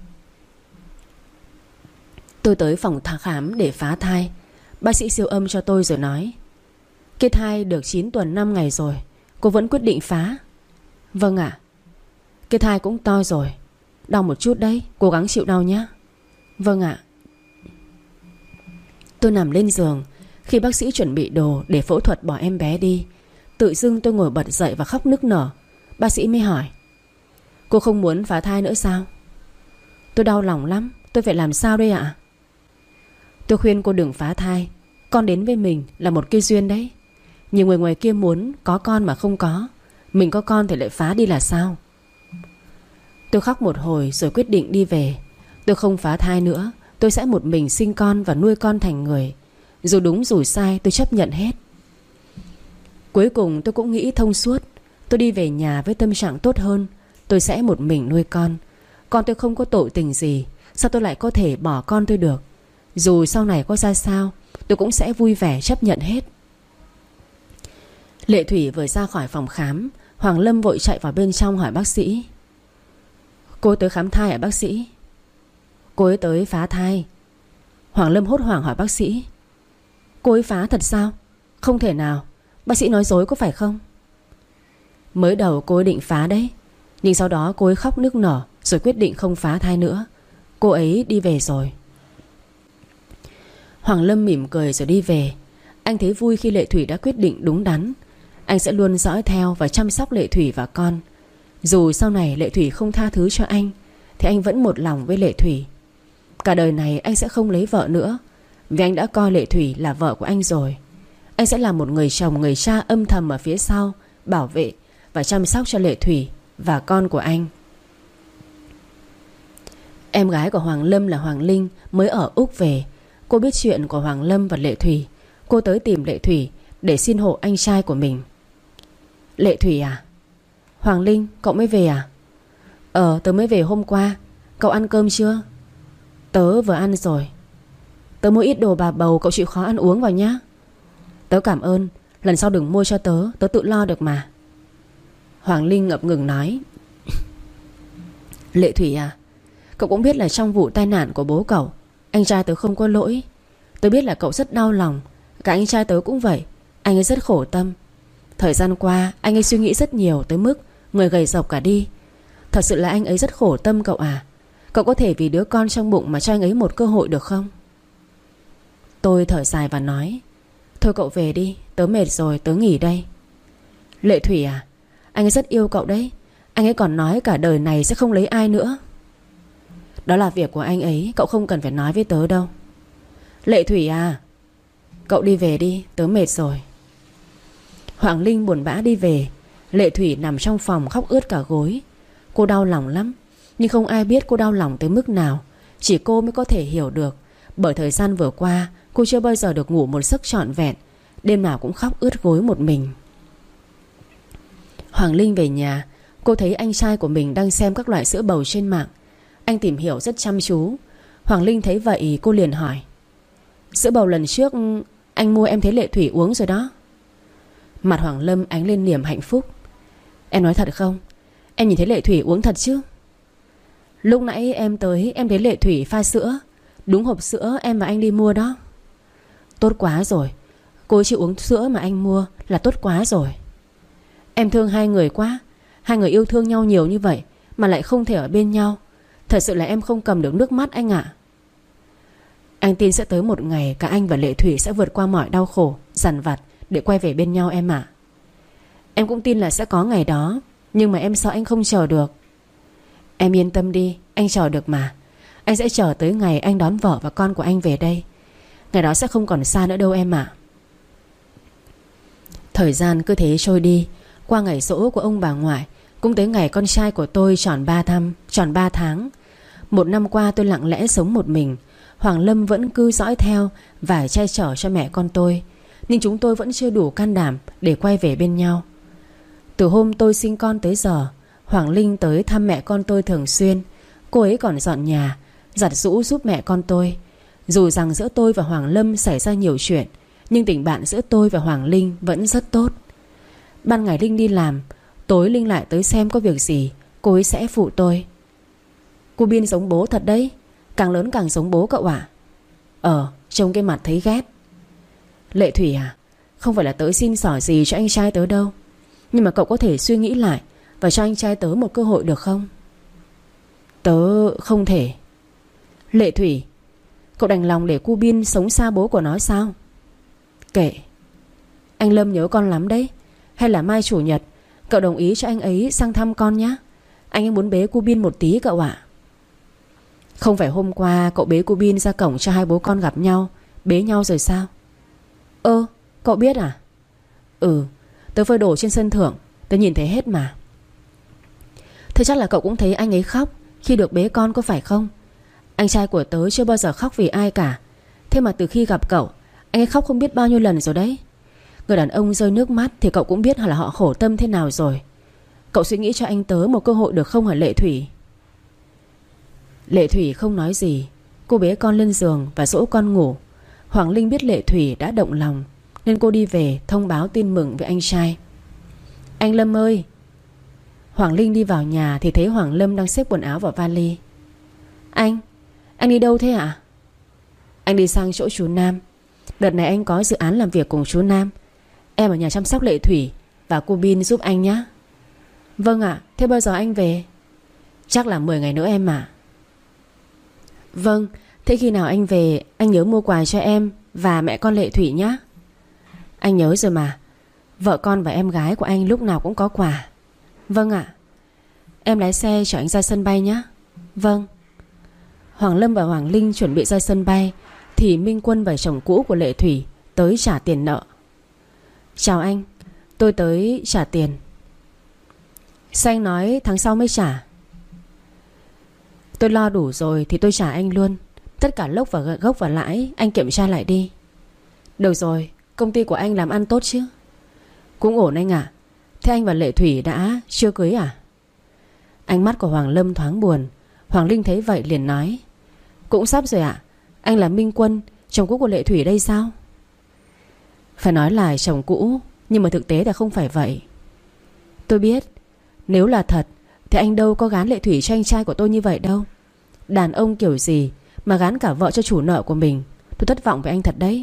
Speaker 1: Tôi tới phòng khám để phá thai. Bác sĩ siêu âm cho tôi rồi nói: cái thai được 9 tuần 5 ngày rồi, cô vẫn quyết định phá? Vâng ạ. Cái thai cũng to rồi, đau một chút đấy, cố gắng chịu đau nhé. Vâng ạ. Tôi nằm lên giường khi bác sĩ chuẩn bị đồ để phẫu thuật bỏ em bé đi. Tự dưng tôi ngồi bật dậy và khóc nức nở. Bác sĩ mới hỏi: cô không muốn phá thai nữa sao? Tôi đau lòng lắm, tôi phải làm sao đây ạ? Tôi khuyên cô đừng phá thai. Con đến với mình là một cái duyên đấy. Nhiều người ngoài kia muốn có con mà không có. Mình có con thì lại phá đi là sao? Tôi khóc một hồi rồi quyết định đi về. Tôi không phá thai nữa. Tôi sẽ một mình sinh con và nuôi con thành người. Dù đúng dù sai tôi chấp nhận hết. Cuối cùng tôi cũng nghĩ thông suốt. Tôi đi về nhà với tâm trạng tốt hơn. Tôi sẽ một mình nuôi con. Con tôi không có tội tình gì. Sao tôi lại có thể bỏ con tôi được? Dù sau này có ra sao tôi cũng sẽ vui vẻ chấp nhận hết. Lệ Thủy vừa ra khỏi phòng khám, Hoàng Lâm vội chạy vào bên trong hỏi bác sĩ: Cô ấy tới khám thai à bác sĩ? Cô ấy tới phá thai. Hoàng Lâm hốt hoảng hỏi bác sĩ: Cô ấy phá thật sao? Không thể nào. Bác sĩ nói dối có phải không? Mới đầu cô ấy định phá đấy, nhưng sau đó cô ấy khóc nức nở rồi quyết định không phá thai nữa. Cô ấy đi về rồi. Hoàng Lâm mỉm cười rồi đi về. Anh thấy vui khi Lệ Thủy đã quyết định đúng đắn. Anh sẽ luôn dõi theo và chăm sóc Lệ Thủy và con. Dù sau này Lệ Thủy không tha thứ cho anh thì anh vẫn một lòng với Lệ Thủy. Cả đời này anh sẽ không lấy vợ nữa, vì anh đã coi Lệ Thủy là vợ của anh rồi. Anh sẽ là một người chồng người cha âm thầm ở phía sau, bảo vệ và chăm sóc cho Lệ Thủy và con của anh. Em gái của Hoàng Lâm là Hoàng Linh mới ở Úc về. Cô biết chuyện của Hoàng Lâm và Lệ Thủy. Cô tới tìm Lệ Thủy để xin hộ anh trai của mình. Lệ Thủy à? Hoàng Linh, cậu mới về à? Tớ mới về hôm qua. Cậu ăn cơm chưa? Tớ vừa ăn rồi. Tớ mua ít đồ bà bầu, cậu chịu khó ăn uống vào nhá. Tớ cảm ơn. Lần sau đừng mua cho tớ, tớ tự lo được mà. Hoàng Linh ngập ngừng nói. Lệ Thủy à, cậu cũng biết là trong vụ tai nạn của bố cậu, anh trai tớ không có lỗi. Tớ biết là cậu rất đau lòng. Cả anh trai tớ cũng vậy. Anh ấy rất khổ tâm. Thời gian qua anh ấy suy nghĩ rất nhiều tới mức người gầy rộc cả đi. Thật sự là anh ấy rất khổ tâm cậu à. Cậu có thể vì đứa con trong bụng mà cho anh ấy một cơ hội được không? Tôi thở dài và nói: Thôi cậu về đi, tớ mệt rồi, tớ nghỉ đây. Lệ Thủy à, anh ấy rất yêu cậu đấy. Anh ấy còn nói cả đời này sẽ không lấy ai nữa. Đó là việc của anh ấy, cậu không cần phải nói với tớ đâu. Lệ Thủy à, cậu đi về đi, tớ mệt rồi. Hoàng Linh buồn bã đi về. Lệ Thủy nằm trong phòng khóc ướt cả gối. Cô đau lòng lắm, nhưng không ai biết cô đau lòng tới mức nào. Chỉ cô mới có thể hiểu được. Bởi thời gian vừa qua cô chưa bao giờ được ngủ một giấc trọn vẹn. Đêm nào cũng khóc ướt gối một mình. Hoàng Linh về nhà, cô thấy anh trai của mình đang xem các loại sữa bầu trên mạng. Anh tìm hiểu rất chăm chú. Hoàng Linh thấy vậy cô liền hỏi: Sữa bầu lần trước anh mua em thấy Lệ Thủy uống rồi đó. Mặt Hoàng Lâm ánh lên niềm hạnh phúc. Em nói thật không? Em nhìn thấy Lệ Thủy uống thật chứ? Lúc nãy em tới em thấy Lệ Thủy pha sữa, đúng hộp sữa em và anh đi mua đó. Tốt quá rồi. Cô chịu uống sữa mà anh mua là tốt quá rồi. Em thương hai người quá. Hai người yêu thương nhau nhiều như vậy mà lại không thể ở bên nhau. Thật sự là em không cầm được nước mắt anh ạ. Anh tin sẽ tới một ngày cả anh và Lệ Thủy sẽ vượt qua mọi đau khổ, dằn vặt để quay về bên nhau em ạ. Em cũng tin là sẽ có ngày đó, nhưng mà em sợ anh không chờ được. Em yên tâm đi, anh chờ được mà. Anh sẽ chờ tới ngày anh đón vợ và con của anh về đây. Ngày đó sẽ không còn xa nữa đâu em ạ. Thời gian cứ thế trôi đi. Qua ngày giỗ của ông bà ngoại, cũng tới ngày con trai của tôi tròn 3 tháng. Một năm qua tôi lặng lẽ sống một mình. Hoàng Lâm vẫn cứ dõi theo và che chở cho mẹ con tôi, nhưng chúng tôi vẫn chưa đủ can đảm để quay về bên nhau. Từ hôm tôi sinh con tới giờ, Hoàng Linh tới thăm mẹ con tôi thường xuyên. Cô ấy còn dọn nhà, giặt giũ giúp mẹ con tôi. Dù rằng giữa tôi và Hoàng Lâm xảy ra nhiều chuyện, nhưng tình bạn giữa tôi và Hoàng Linh vẫn rất tốt. Ban ngày Linh đi làm, tối Linh lại tới xem có việc gì, cô ấy sẽ phụ tôi. Cô Biên giống bố thật đấy. Càng lớn càng giống bố cậu ạ. Trông cái mặt thấy ghét. Lệ Thủy à, không phải là tớ xin xỏ gì cho anh trai tớ đâu, nhưng mà cậu có thể suy nghĩ lại và cho anh trai tớ một cơ hội được không? Tớ không thể. Lệ Thủy, cậu đành lòng để cô Biên sống xa bố của nó sao? Kệ. Anh Lâm nhớ con lắm đấy. Hay là mai chủ nhật cậu đồng ý cho anh ấy sang thăm con nhé. Anh ấy muốn bế cô Biên một tí cậu ạ. Không phải hôm qua cậu bế cô Biên ra cổng cho hai bố con gặp nhau, bế nhau rồi sao? Cậu biết à? Tớ phơi đồ trên sân thượng, tớ nhìn thấy hết mà. Thế chắc là cậu cũng thấy anh ấy khóc khi được bế con có phải không? Anh trai của tớ chưa bao giờ khóc vì ai cả. Thế mà từ khi gặp cậu, anh ấy khóc không biết bao nhiêu lần rồi đấy. Người đàn ông rơi nước mắt thì cậu cũng biết là họ khổ tâm thế nào rồi. Cậu suy nghĩ cho anh tớ một cơ hội được không hả Lệ Thủy? Lệ Thủy không nói gì. Cô bế con lên giường và dỗ con ngủ. Hoàng Linh biết Lệ Thủy đã động lòng nên cô đi về thông báo tin mừng với anh trai. Anh Lâm ơi! Hoàng Linh đi vào nhà thì thấy Hoàng Lâm đang xếp quần áo vào vali. Anh đi đâu thế ạ? Anh đi sang chỗ chú Nam. Đợt này anh có dự án làm việc cùng chú Nam. Em ở nhà chăm sóc Lệ Thủy và cô Bin giúp anh nhé. Vâng ạ. Thế bao giờ anh về? Chắc là 10 ngày nữa em ạ. Vâng. Thế khi nào anh về anh nhớ mua quà cho em và mẹ con Lệ Thủy nhé. Anh nhớ rồi mà. Vợ con và em gái của anh lúc nào cũng có quà. Vâng ạ. Em lái xe chở anh ra sân bay nhé. Vâng. Hoàng Lâm và Hoàng Linh chuẩn bị ra sân bay thì Minh Quân và chồng cũ của Lệ Thủy tới trả tiền nợ. Chào anh, tôi tới trả tiền. Sao anh nói tháng sau mới trả? Tôi lo đủ rồi thì tôi trả anh luôn. Tất cả gốc và lãi anh kiểm tra lại đi. Được rồi, công ty của anh làm ăn tốt chứ? Cũng ổn anh ạ. Thế anh và Lệ Thủy đã chưa cưới à? Ánh mắt của Hoàng Lâm thoáng buồn. Hoàng Linh thấy vậy liền nói: Cũng sắp rồi ạ. Anh là Minh Quân, chồng cũ của Lệ Thủy đây sao? Phải nói là chồng cũ, nhưng mà thực tế là không phải vậy. Tôi biết. Nếu là thật thì anh đâu có gán Lệ Thủy cho anh trai của tôi như vậy đâu. Đàn ông kiểu gì mà gán cả vợ cho chủ nợ của mình. Tôi thất vọng với anh thật đấy.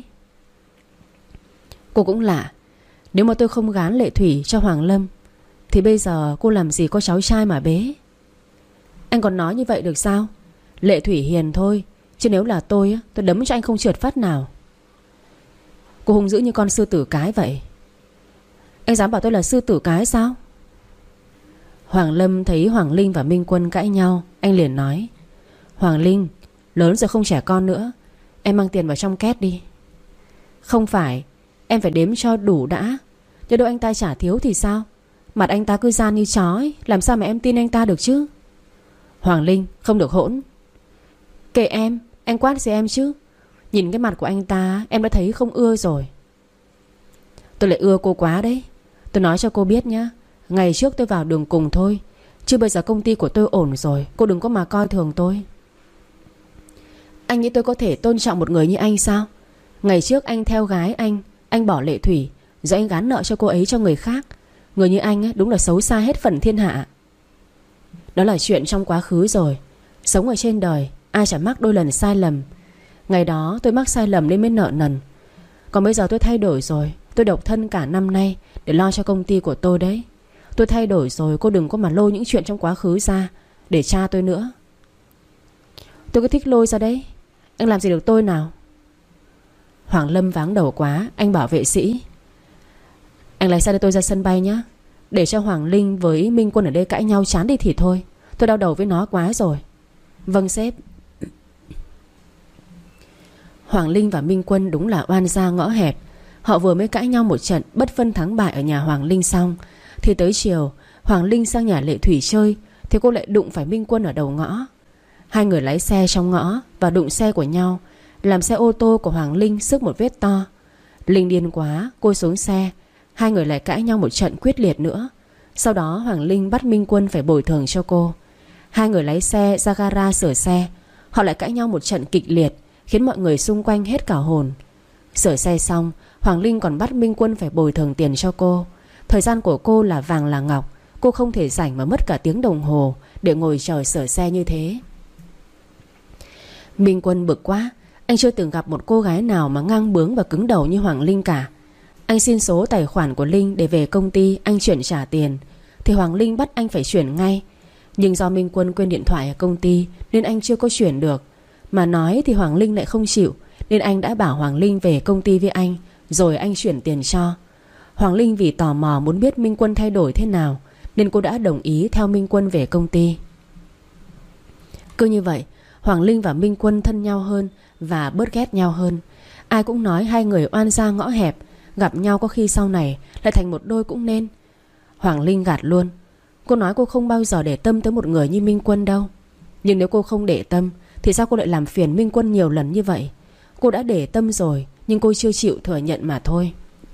Speaker 1: Cô cũng lạ. Nếu mà tôi không gán Lệ Thủy cho Hoàng Lâm thì bây giờ cô làm gì có cháu trai mà bế. Anh còn nói như vậy được sao? Lệ Thủy hiền thôi, chứ nếu là tôi đấm cho anh không trượt phát nào. Cô hung dữ như con sư tử cái vậy. Anh dám bảo tôi là sư tử cái sao? Hoàng Lâm thấy Hoàng Linh và Minh Quân cãi nhau, anh liền nói: Hoàng Linh, lớn rồi không trẻ con nữa. Em mang tiền vào trong két đi. Không phải, em phải đếm cho đủ đã. Nếu đâu anh ta trả thiếu thì sao? Mặt anh ta cứ gian như chó ấy, làm sao mà em tin anh ta được chứ? Hoàng Linh, không được hỗn. Kệ em, anh quát gì em chứ? Nhìn cái mặt của anh ta em đã thấy không ưa rồi. Tôi lại ưa cô quá đấy. Tôi nói cho cô biết nhá, ngày trước tôi vào đường cùng thôi, chứ bây giờ công ty của tôi ổn rồi. Cô đừng có mà coi thường tôi. Anh nghĩ tôi có thể tôn trọng một người như anh sao? Ngày trước anh theo gái anh bỏ Lệ Thủy, rồi anh gán nợ cho cô ấy cho người khác. Người như anh đúng là xấu xa hết phần thiên hạ. Đó là chuyện trong quá khứ rồi. Sống ở trên đời ai chả mắc đôi lần sai lầm. Ngày đó tôi mắc sai lầm nên mới nợ nần. Còn bây giờ tôi thay đổi rồi. Tôi độc thân cả năm nay để lo cho công ty của tôi đấy. Tôi thay đổi rồi. Cô đừng có mà lôi những chuyện trong quá khứ ra để tra tôi nữa. Tôi cứ thích lôi ra đấy. Anh làm gì được tôi nào? Hoàng Lâm váng đầu quá. Anh bảo vệ sĩ: Anh lái xe đưa tôi ra sân bay nhé. Để cho Hoàng Linh với Minh Quân ở đây cãi nhau chán đi thì thôi. Tôi đau đầu với nó quá rồi. Vâng sếp. Hoàng Linh và Minh Quân đúng là oan gia ngõ hẹp. Họ vừa mới cãi nhau một trận bất phân thắng bại ở nhà Hoàng Linh xong thì tới chiều Hoàng Linh sang nhà Lệ Thủy chơi thì cô lại đụng phải Minh Quân ở đầu ngõ. Hai người lái xe trong ngõ và đụng xe của nhau, làm xe ô tô của Hoàng Linh xước một vết to. Linh điên quá, cô xuống xe. Hai người lại cãi nhau một trận quyết liệt nữa. Sau đó Hoàng Linh bắt Minh Quân phải bồi thường cho cô. Hai người lái xe ra gara sửa xe. Họ lại cãi nhau một trận kịch liệt, khiến mọi người xung quanh hết cả hồn. Sửa xe xong, Hoàng Linh còn bắt Minh Quân phải bồi thường tiền cho cô. Thời gian của cô là vàng là ngọc. Cô không thể rảnh mà mất cả tiếng đồng hồ để ngồi chờ sửa xe như thế. Minh Quân bực quá. Anh chưa từng gặp một cô gái nào mà ngang bướng và cứng đầu như Hoàng Linh cả. Anh xin số tài khoản của Linh để về công ty anh chuyển trả tiền thì Hoàng Linh bắt anh phải chuyển ngay. Nhưng do Minh Quân quên điện thoại ở công ty nên anh chưa có chuyển được. Mà nói thì Hoàng Linh lại không chịu, nên anh đã bảo Hoàng Linh về công ty với anh, rồi anh chuyển tiền cho. Hoàng Linh vì tò mò muốn biết Minh Quân thay đổi thế nào nên cô đã đồng ý theo Minh Quân về công ty. Cứ như vậy Hoàng Linh và Minh Quân thân nhau hơn và bớt ghét nhau hơn. Ai cũng nói hai người oan gia ngõ hẹp, gặp nhau có khi sau này lại thành một đôi cũng nên. Hoàng Linh gạt luôn: Cô nói cô không bao giờ để tâm tới một người như Minh Quân đâu. Nhưng nếu cô không để tâm thì sao cô lại làm phiền Minh Quân nhiều lần như vậy? Cô đã để tâm rồi, nhưng cô chưa chịu thừa nhận mà thôi.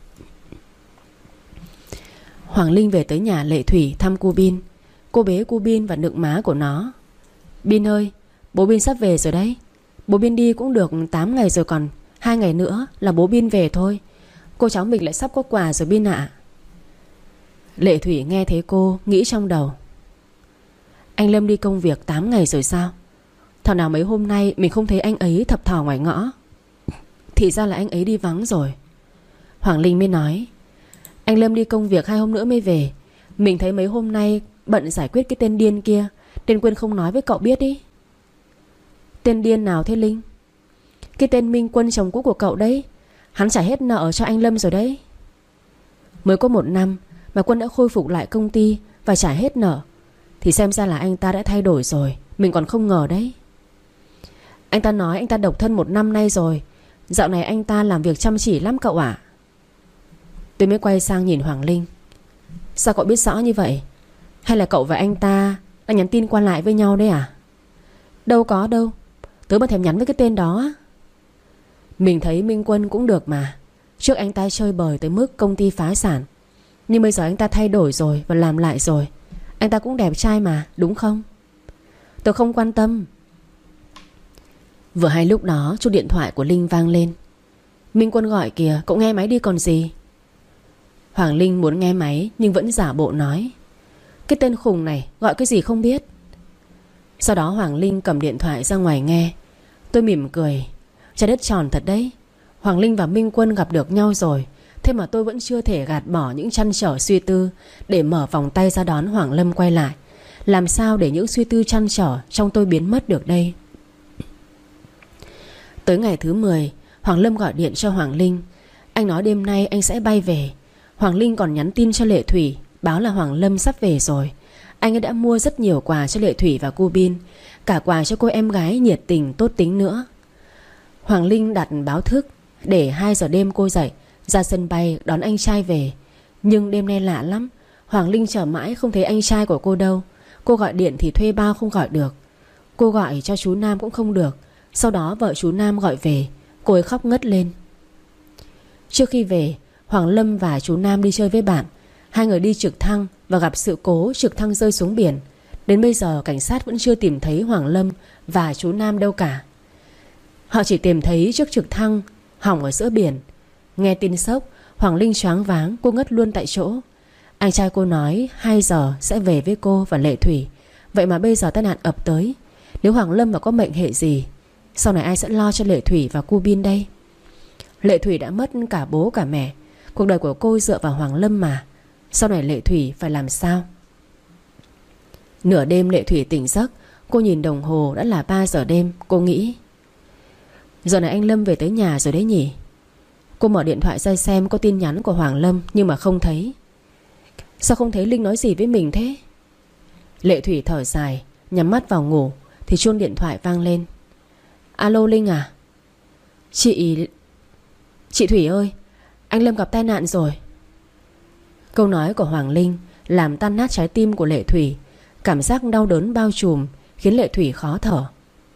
Speaker 1: Hoàng Linh về tới nhà Lệ Thủy thăm cô Bin. Cô bế cô Bin và nựng má của nó. Bin ơi, bố Bin sắp về rồi đấy. Bố Bin đi cũng được 8 ngày rồi, còn 2 ngày nữa là bố Bin về thôi. Cô cháu mình lại sắp có quà rồi Bin ạ. Lệ Thủy nghe thấy cô nghĩ trong đầu, anh Lâm đi công việc 8 ngày rồi sao? Thảo nào mấy hôm nay mình không thấy anh ấy thập thò ngoài ngõ. Thì ra là anh ấy đi vắng rồi. Hoàng Linh mới nói, anh Lâm đi công việc 2 hôm nữa mới về. Mình thấy mấy hôm nay bận giải quyết cái tên điên kia nên quên không nói với cậu biết đi. Tên điên nào thế Linh? Cái tên Minh Quân chồng cũ của cậu đấy. Hắn trả hết nợ cho anh Lâm rồi đấy. Mới có 1 năm mà Quân đã khôi phục lại công ty và trả hết nợ, thì xem ra là anh ta đã thay đổi rồi. Mình còn không ngờ đấy. Anh ta nói anh ta độc thân 1 năm nay rồi. Dạo này anh ta làm việc chăm chỉ lắm cậu ạ. Tôi mới quay sang nhìn Hoàng Linh. Sao cậu biết rõ như vậy? Hay là cậu và anh ta đang nhắn tin qua lại với nhau đấy à? Đâu có đâu. Tớ mà thèm nhắn với cái tên đó. Mình thấy Minh Quân cũng được mà. Trước anh ta chơi bời tới mức công ty phá sản, nhưng bây giờ anh ta thay đổi rồi và làm lại rồi. Anh ta cũng đẹp trai mà, đúng không? Tớ không quan tâm. Vừa hay lúc đó chuông điện thoại của Linh vang lên. Minh Quân gọi kìa, cậu nghe máy đi còn gì. Hoàng Linh muốn nghe máy nhưng vẫn giả bộ nói, cái tên khùng này gọi cái gì không biết. Sau đó Hoàng Linh cầm điện thoại ra ngoài nghe. Tôi mỉm cười. Trái đất tròn thật đấy. Hoàng Linh và Minh Quân gặp được nhau rồi, thế mà tôi vẫn chưa thể gạt bỏ những trăn trở suy tư để mở vòng tay ra đón Hoàng Lâm quay lại. Làm sao để những suy tư trăn trở trong tôi biến mất được đây? Tới ngày thứ 10, Hoàng Lâm gọi điện cho Hoàng Linh. Anh nói đêm nay anh sẽ bay về. Hoàng Linh còn nhắn tin cho Lệ Thủy báo là Hoàng Lâm sắp về rồi. Anh ấy đã mua rất nhiều quà cho Lệ Thủy và cô Bin, cả quà cho cô em gái nhiệt tình tốt tính nữa. Hoàng Linh đặt báo thức để 2 giờ đêm cô dậy ra sân bay đón anh trai về. Nhưng đêm nay lạ lắm, Hoàng Linh chờ mãi không thấy anh trai của cô đâu. Cô gọi điện thì thuê bao không gọi được. Cô gọi cho chú Nam cũng không được. Sau đó vợ chú Nam gọi về, cô ấy khóc ngất lên. Trước khi về, Hoàng Lâm và chú Nam đi chơi với bạn. 2 người đi trực thăng và gặp sự cố trực thăng rơi xuống biển. Đến bây giờ cảnh sát vẫn chưa tìm thấy Hoàng Lâm và chú Nam đâu cả. Họ chỉ tìm thấy chiếc trực thăng hỏng ở giữa biển. Nghe tin sốc, Hoàng Linh choáng váng, cô ngất luôn tại chỗ. Anh trai cô nói 2 giờ sẽ về với cô và Lệ Thủy. Vậy mà bây giờ tai nạn ập tới. Nếu Hoàng Lâm mà có mệnh hệ gì, sau này ai sẽ lo cho Lệ Thủy và cô Bin đây? Lệ Thủy đã mất cả bố cả mẹ. Cuộc đời của cô dựa vào Hoàng Lâm mà. Sau này Lệ Thủy phải làm sao? Nửa đêm Lệ Thủy tỉnh giấc. Cô nhìn đồng hồ đã là 3 giờ đêm. Cô nghĩ, giờ này anh Lâm về tới nhà rồi đấy nhỉ? Cô mở điện thoại ra xem có tin nhắn của Hoàng Lâm, nhưng mà không thấy. Sao không thấy Linh nói gì với mình thế? Lệ Thủy thở dài, nhắm mắt vào ngủ thì chuông điện thoại vang lên. Alo Linh à? Chị Thủy ơi, anh Lâm gặp tai nạn rồi. Câu nói của Hoàng Linh làm tan nát trái tim của Lệ Thủy. Cảm giác đau đớn bao trùm khiến Lệ Thủy khó thở.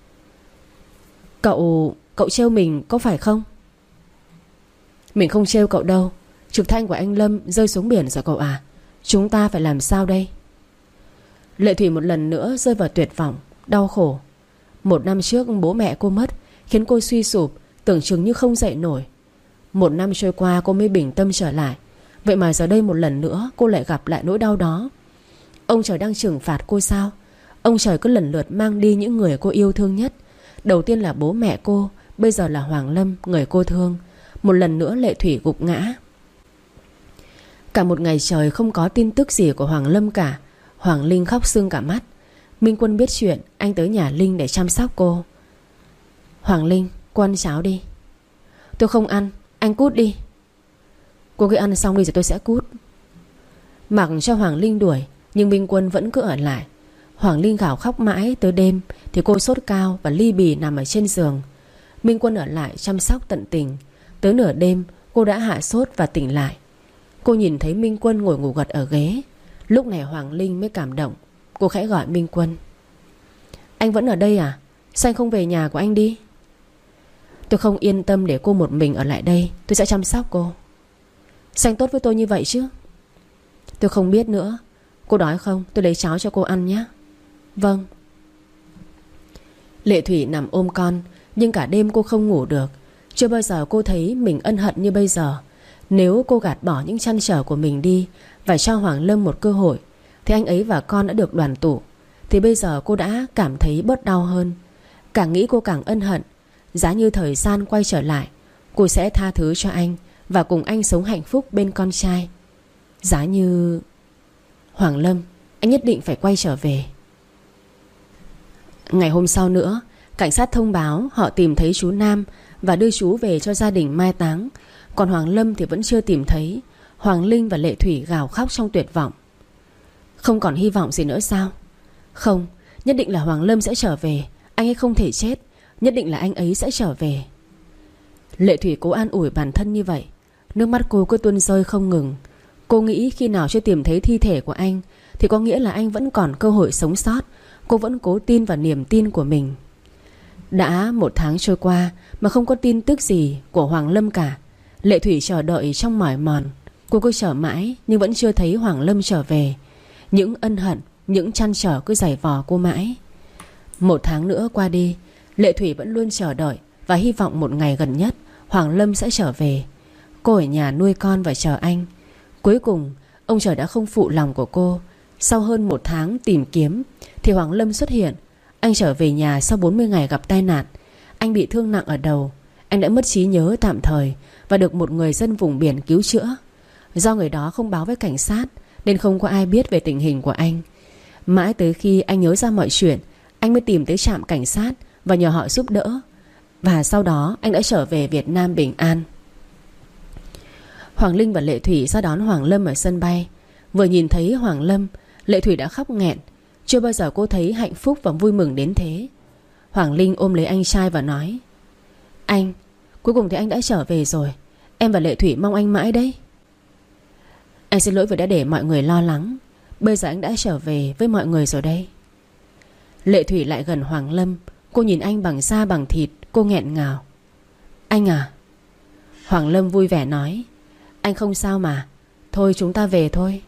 Speaker 1: Cậu trêu mình có phải không? Mình không trêu cậu đâu. Trực thăng của anh Lâm rơi xuống biển rồi cậu à. Chúng ta phải làm sao đây? Lệ Thủy một lần nữa rơi vào tuyệt vọng, đau khổ. 1 năm trước bố mẹ cô mất, khiến cô suy sụp, tưởng chừng như không dậy nổi. 1 năm trôi qua cô mới bình tâm trở lại. Vậy mà giờ đây một lần nữa cô lại gặp lại nỗi đau đó. Ông trời đang trừng phạt cô sao? Ông trời cứ lần lượt mang đi những người cô yêu thương nhất. Đầu tiên là bố mẹ cô, bây giờ là Hoàng Lâm, người cô thương. Một lần nữa Lệ Thủy gục ngã. Cả một ngày trời không có tin tức gì của Hoàng Lâm cả. Hoàng Linh khóc sưng cả mắt. Minh Quân biết chuyện, anh tới nhà Linh để chăm sóc cô. Hoàng Linh, cô ăn cháo đi. Tôi không ăn, anh cút đi. Cô cứ ăn xong đi rồi tôi sẽ cút. Mặc cho Hoàng Linh đuổi, nhưng Minh Quân vẫn cứ ở lại. Hoàng Linh gào khóc mãi tới đêm thì cô sốt cao và ly bì nằm ở trên giường. Minh Quân ở lại chăm sóc tận tình. Tới nửa đêm cô đã hạ sốt và tỉnh lại. Cô nhìn thấy Minh Quân ngồi ngủ gật ở ghế. Lúc này Hoàng Linh mới cảm động. Cô khẽ gọi Minh Quân. Anh vẫn ở đây à? Sao anh không về nhà của anh đi? Tôi không yên tâm để cô một mình ở lại đây. Tôi sẽ chăm sóc cô. Sao anh tốt với tôi như vậy chứ? Tôi không biết nữa. Cô đói không? Tôi lấy cháo cho cô ăn nhé. Vâng. Lệ Thủy nằm ôm con, nhưng cả đêm cô không ngủ được. Chưa bao giờ cô thấy mình ân hận như bây giờ. Nếu cô gạt bỏ những trăn trở của mình đi và cho Hoàng Lâm một cơ hội, thì anh ấy và con đã được đoàn tụ. Thì bây giờ cô đã cảm thấy bớt đau hơn. Càng nghĩ cô càng ân hận. Giá như thời gian quay trở lại, cô sẽ tha thứ cho anh và cùng anh sống hạnh phúc bên con trai. Giá như... Hoàng Lâm, anh nhất định phải quay trở về. Ngày hôm sau nữa, cảnh sát thông báo họ tìm thấy chú Nam và đưa chú về cho gia đình mai táng. Còn Hoàng Lâm thì vẫn chưa tìm thấy. Hoàng Linh và Lệ Thủy gào khóc trong tuyệt vọng. Không còn hy vọng gì nữa sao? Không, nhất định là Hoàng Lâm sẽ trở về. Anh ấy không thể chết. Nhất định là anh ấy sẽ trở về. Lệ Thủy cố an ủi bản thân như vậy. Nước mắt cô cứ tuôn rơi không ngừng. Cô nghĩ khi nào chưa tìm thấy thi thể của anh thì có nghĩa là anh vẫn còn cơ hội sống sót. Cô vẫn cố tin vào niềm tin của mình. Đã 1 tháng trôi qua mà không có tin tức gì của Hoàng Lâm cả. Lệ Thủy chờ đợi trong mỏi mòn. Cô cứ chờ mãi nhưng vẫn chưa thấy Hoàng Lâm trở về. Những ân hận, những trăn trở cứ giày vò cô mãi. 1 tháng nữa qua đi, Lệ Thủy vẫn luôn chờ đợi và hy vọng một ngày gần nhất Hoàng Lâm sẽ trở về. Cô ở nhà nuôi con và chờ anh. Cuối cùng ông trời đã không phụ lòng của cô. Sau hơn 1 tháng tìm kiếm thì Hoàng Lâm xuất hiện. Anh trở về nhà sau 40 ngày gặp tai nạn. Anh bị thương nặng ở đầu. Anh đã mất trí nhớ tạm thời và được một người dân vùng biển cứu chữa. Do người đó không báo với cảnh sát nên không có ai biết về tình hình của anh. Mãi tới khi anh nhớ ra mọi chuyện, anh mới tìm tới trạm cảnh sát và nhờ họ giúp đỡ. Và sau đó anh đã trở về Việt Nam bình an. Hoàng Linh và Lệ Thủy ra đón Hoàng Lâm ở sân bay. Vừa nhìn thấy Hoàng Lâm, Lệ Thủy đã khóc nghẹn. Chưa bao giờ cô thấy hạnh phúc và vui mừng đến thế. Hoàng Linh ôm lấy anh trai và nói: Anh, cuối cùng thì anh đã trở về rồi. Em và Lệ Thủy mong anh mãi đấy. Anh xin lỗi vì đã để mọi người lo lắng. Bây giờ anh đã trở về với mọi người rồi đây. Lệ Thủy lại gần Hoàng Lâm. Cô nhìn anh bằng da bằng thịt. Cô nghẹn ngào: Anh à. Hoàng Lâm vui vẻ nói: Anh không sao mà. Thôi chúng ta về thôi.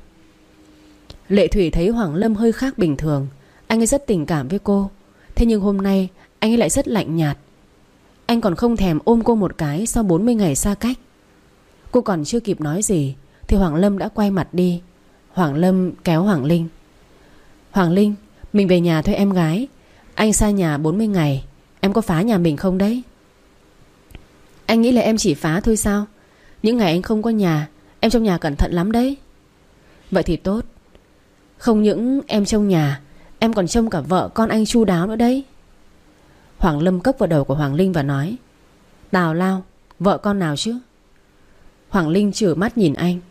Speaker 1: Lệ Thủy thấy Hoàng Lâm hơi khác bình thường. Anh ấy rất tình cảm với cô. Thế nhưng hôm nay anh ấy lại rất lạnh nhạt. Anh còn không thèm ôm cô một cái sau 40 ngày xa cách. Cô còn chưa kịp nói gì thì Hoàng Lâm đã quay mặt đi. Hoàng Lâm kéo Hoàng Linh: Hoàng Linh, mình về nhà thôi em gái. Anh xa nhà 40 ngày. Em có phá nhà mình không đấy? Anh nghĩ là em chỉ phá thôi sao? Những ngày anh không có nhà, em trong nhà cẩn thận lắm đấy. Vậy thì tốt. Không những em trông nhà, em còn trông cả vợ con anh chu đáo nữa đấy. Hoàng Lâm cốc vào đầu của Hoàng Linh và nói: Tào lao, vợ con nào chứ? Hoàng Linh chử mắt nhìn anh: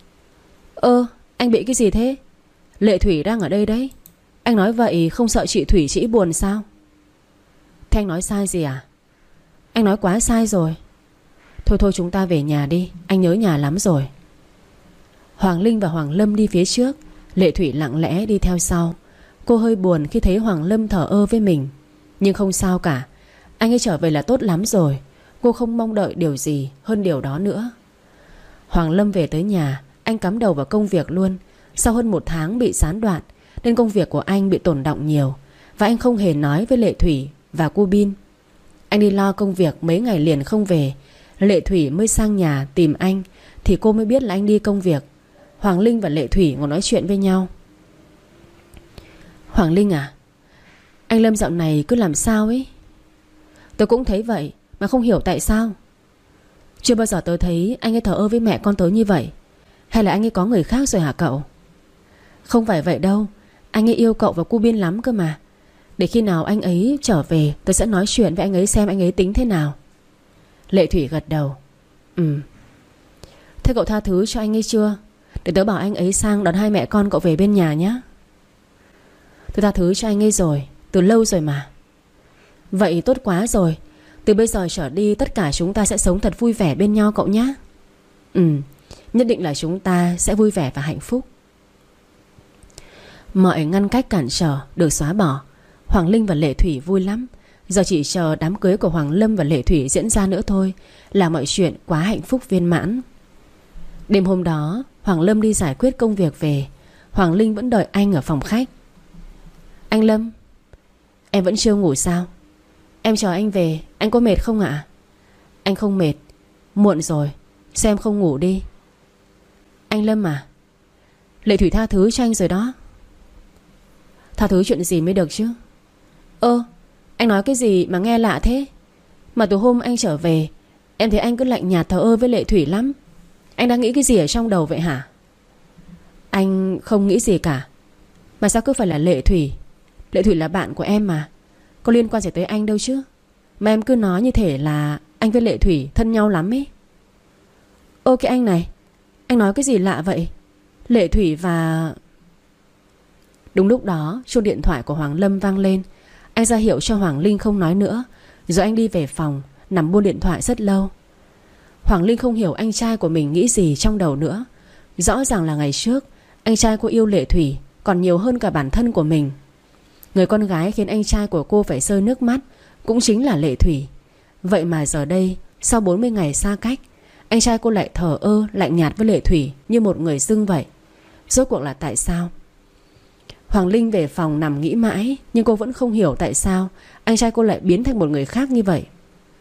Speaker 1: Anh bị cái gì thế? Lệ Thủy đang ở đây đấy. Anh nói vậy không sợ chị Thủy chị buồn sao? Thế anh nói sai gì à? Anh nói quá sai rồi. Thôi chúng ta về nhà đi. Anh nhớ nhà lắm rồi. Hoàng Linh và Hoàng Lâm đi phía trước. Lệ Thủy lặng lẽ đi theo sau. Cô hơi buồn khi thấy Hoàng Lâm thờ ơ với mình. Nhưng không sao cả. Anh ấy trở về là tốt lắm rồi. Cô không mong đợi điều gì hơn điều đó nữa. Hoàng Lâm về tới nhà, anh cắm đầu vào công việc luôn. Sau hơn 1 tháng bị gián đoạn nên công việc của anh bị tổn động nhiều. Và anh không hề nói với Lệ Thủy và cô Bin. Anh đi lo công việc mấy ngày liền không về. Lệ Thủy mới sang nhà tìm anh thì cô mới biết là anh đi công việc. Hoàng Linh và Lệ Thủy ngồi nói chuyện với nhau. Hoàng Linh à, anh Lâm dạo này cứ làm sao ấy? Tôi cũng thấy vậy mà không hiểu tại sao. Chưa bao giờ tôi thấy anh ấy thờ ơ với mẹ con tớ như vậy. Hay là anh ấy có người khác rồi hả cậu? Không phải vậy đâu. Anh ấy yêu cậu và cô Biên lắm cơ mà. Để khi nào anh ấy trở về tôi sẽ nói chuyện với anh ấy xem anh ấy tính thế nào. Lệ Thủy gật đầu. Thế cậu tha thứ cho anh ấy chưa? Để tớ bảo anh ấy sang đón 2 mẹ con cậu về bên nhà nhé. Tôi tha thứ cho anh ấy rồi, từ lâu rồi mà. Vậy tốt quá rồi. Từ bây giờ trở đi tất cả chúng ta sẽ sống thật vui vẻ bên nhau cậu nhé. Nhất định là chúng ta sẽ vui vẻ và hạnh phúc. Mọi ngăn cách cản trở được xóa bỏ. Hoàng Linh và Lệ Thủy vui lắm. Giờ chỉ chờ đám cưới của Hoàng Lâm và Lệ Thủy diễn ra nữa thôi là mọi chuyện quá hạnh phúc viên mãn. Đêm hôm đó Hoàng Lâm đi giải quyết công việc về. Hoàng Linh vẫn đợi anh ở phòng khách. Anh Lâm, em vẫn chưa ngủ sao? Em chờ anh về. Anh có mệt không ạ? Anh không mệt. Muộn rồi, sao em không ngủ đi? Anh Lâm à, Lệ Thủy tha thứ cho anh rồi đó. Tha thứ chuyện gì mới được chứ? Anh nói cái gì mà nghe lạ thế? Mà từ hôm anh trở về, em thấy anh cứ lạnh nhạt thờ ơ với Lệ Thủy lắm. Anh đang nghĩ cái gì ở trong đầu vậy hả? Anh không nghĩ gì cả. Mà sao cứ phải là Lệ Thủy? Lệ Thủy là bạn của em mà, có liên quan gì tới anh đâu chứ. Mà em cứ nói như thể là anh với Lệ Thủy thân nhau lắm ấy. Cái anh này, anh nói cái gì lạ vậy? Lệ Thủy và... Đúng lúc đó chuông điện thoại của Hoàng Lâm vang lên. Anh ra hiệu cho Hoàng Linh không nói nữa, rồi anh đi về phòng, nằm buôn điện thoại rất lâu. Hoàng Linh không hiểu anh trai của mình nghĩ gì trong đầu nữa. Rõ ràng là ngày trước anh trai cô yêu Lệ Thủy còn nhiều hơn cả bản thân của mình. Người con gái khiến anh trai của cô phải rơi nước mắt cũng chính là Lệ Thủy. Vậy mà giờ đây, sau 40 ngày xa cách, anh trai cô lại thờ ơ, lạnh nhạt với Lệ Thủy như một người dưng vậy. Rốt cuộc là tại sao? Hoàng Linh về phòng nằm nghĩ mãi, nhưng cô vẫn không hiểu tại sao anh trai cô lại biến thành một người khác như vậy.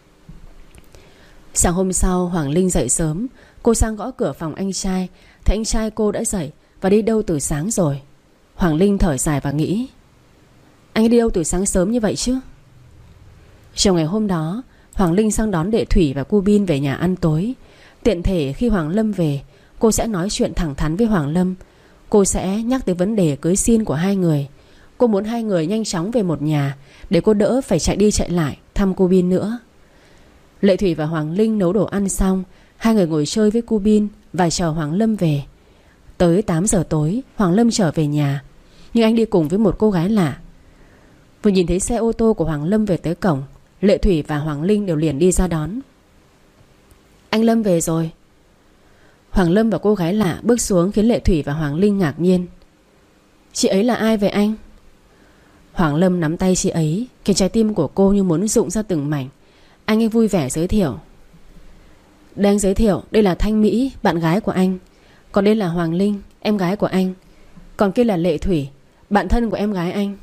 Speaker 1: Sáng hôm sau Hoàng Linh dậy sớm. Cô sang gõ cửa phòng anh trai, thấy anh trai cô đã dậy và đi đâu từ sáng rồi. Hoàng Linh thở dài và nghĩ, anh ấy đi đâu từ sáng sớm như vậy chứ? Chiều ngày hôm đó Hoàng Linh sang đón Lệ Thủy và Cu Bin về nhà ăn tối. Tiện thể khi Hoàng Lâm về, cô sẽ nói chuyện thẳng thắn với Hoàng Lâm. Cô sẽ nhắc tới vấn đề cưới xin của hai người. Cô muốn hai người nhanh chóng về một nhà, để cô đỡ phải chạy đi chạy lại thăm Cu Bin nữa. Lệ Thủy và Hoàng Linh nấu đồ ăn xong, hai người ngồi chơi với Cu Bin và chờ Hoàng Lâm về. Tới 8 giờ tối Hoàng Lâm trở về nhà, nhưng anh đi cùng với một cô gái lạ. Vừa nhìn thấy xe ô tô của Hoàng Lâm về tới cổng, Lệ Thủy và Hoàng Linh đều liền đi ra đón. Anh Lâm về rồi. Hoàng Lâm và cô gái lạ bước xuống khiến Lệ Thủy và Hoàng Linh ngạc nhiên. Chị ấy là ai vậy anh? Hoàng Lâm nắm tay chị ấy, khiến trái tim của cô như muốn rụng ra từng mảnh. Anh ấy vui vẻ giới thiệu. Đây anh giới thiệu, đây là Thanh Mỹ, bạn gái của anh. Còn đây là Hoàng Linh, em gái của anh. Còn kia là Lệ Thủy, bạn thân của em gái anh.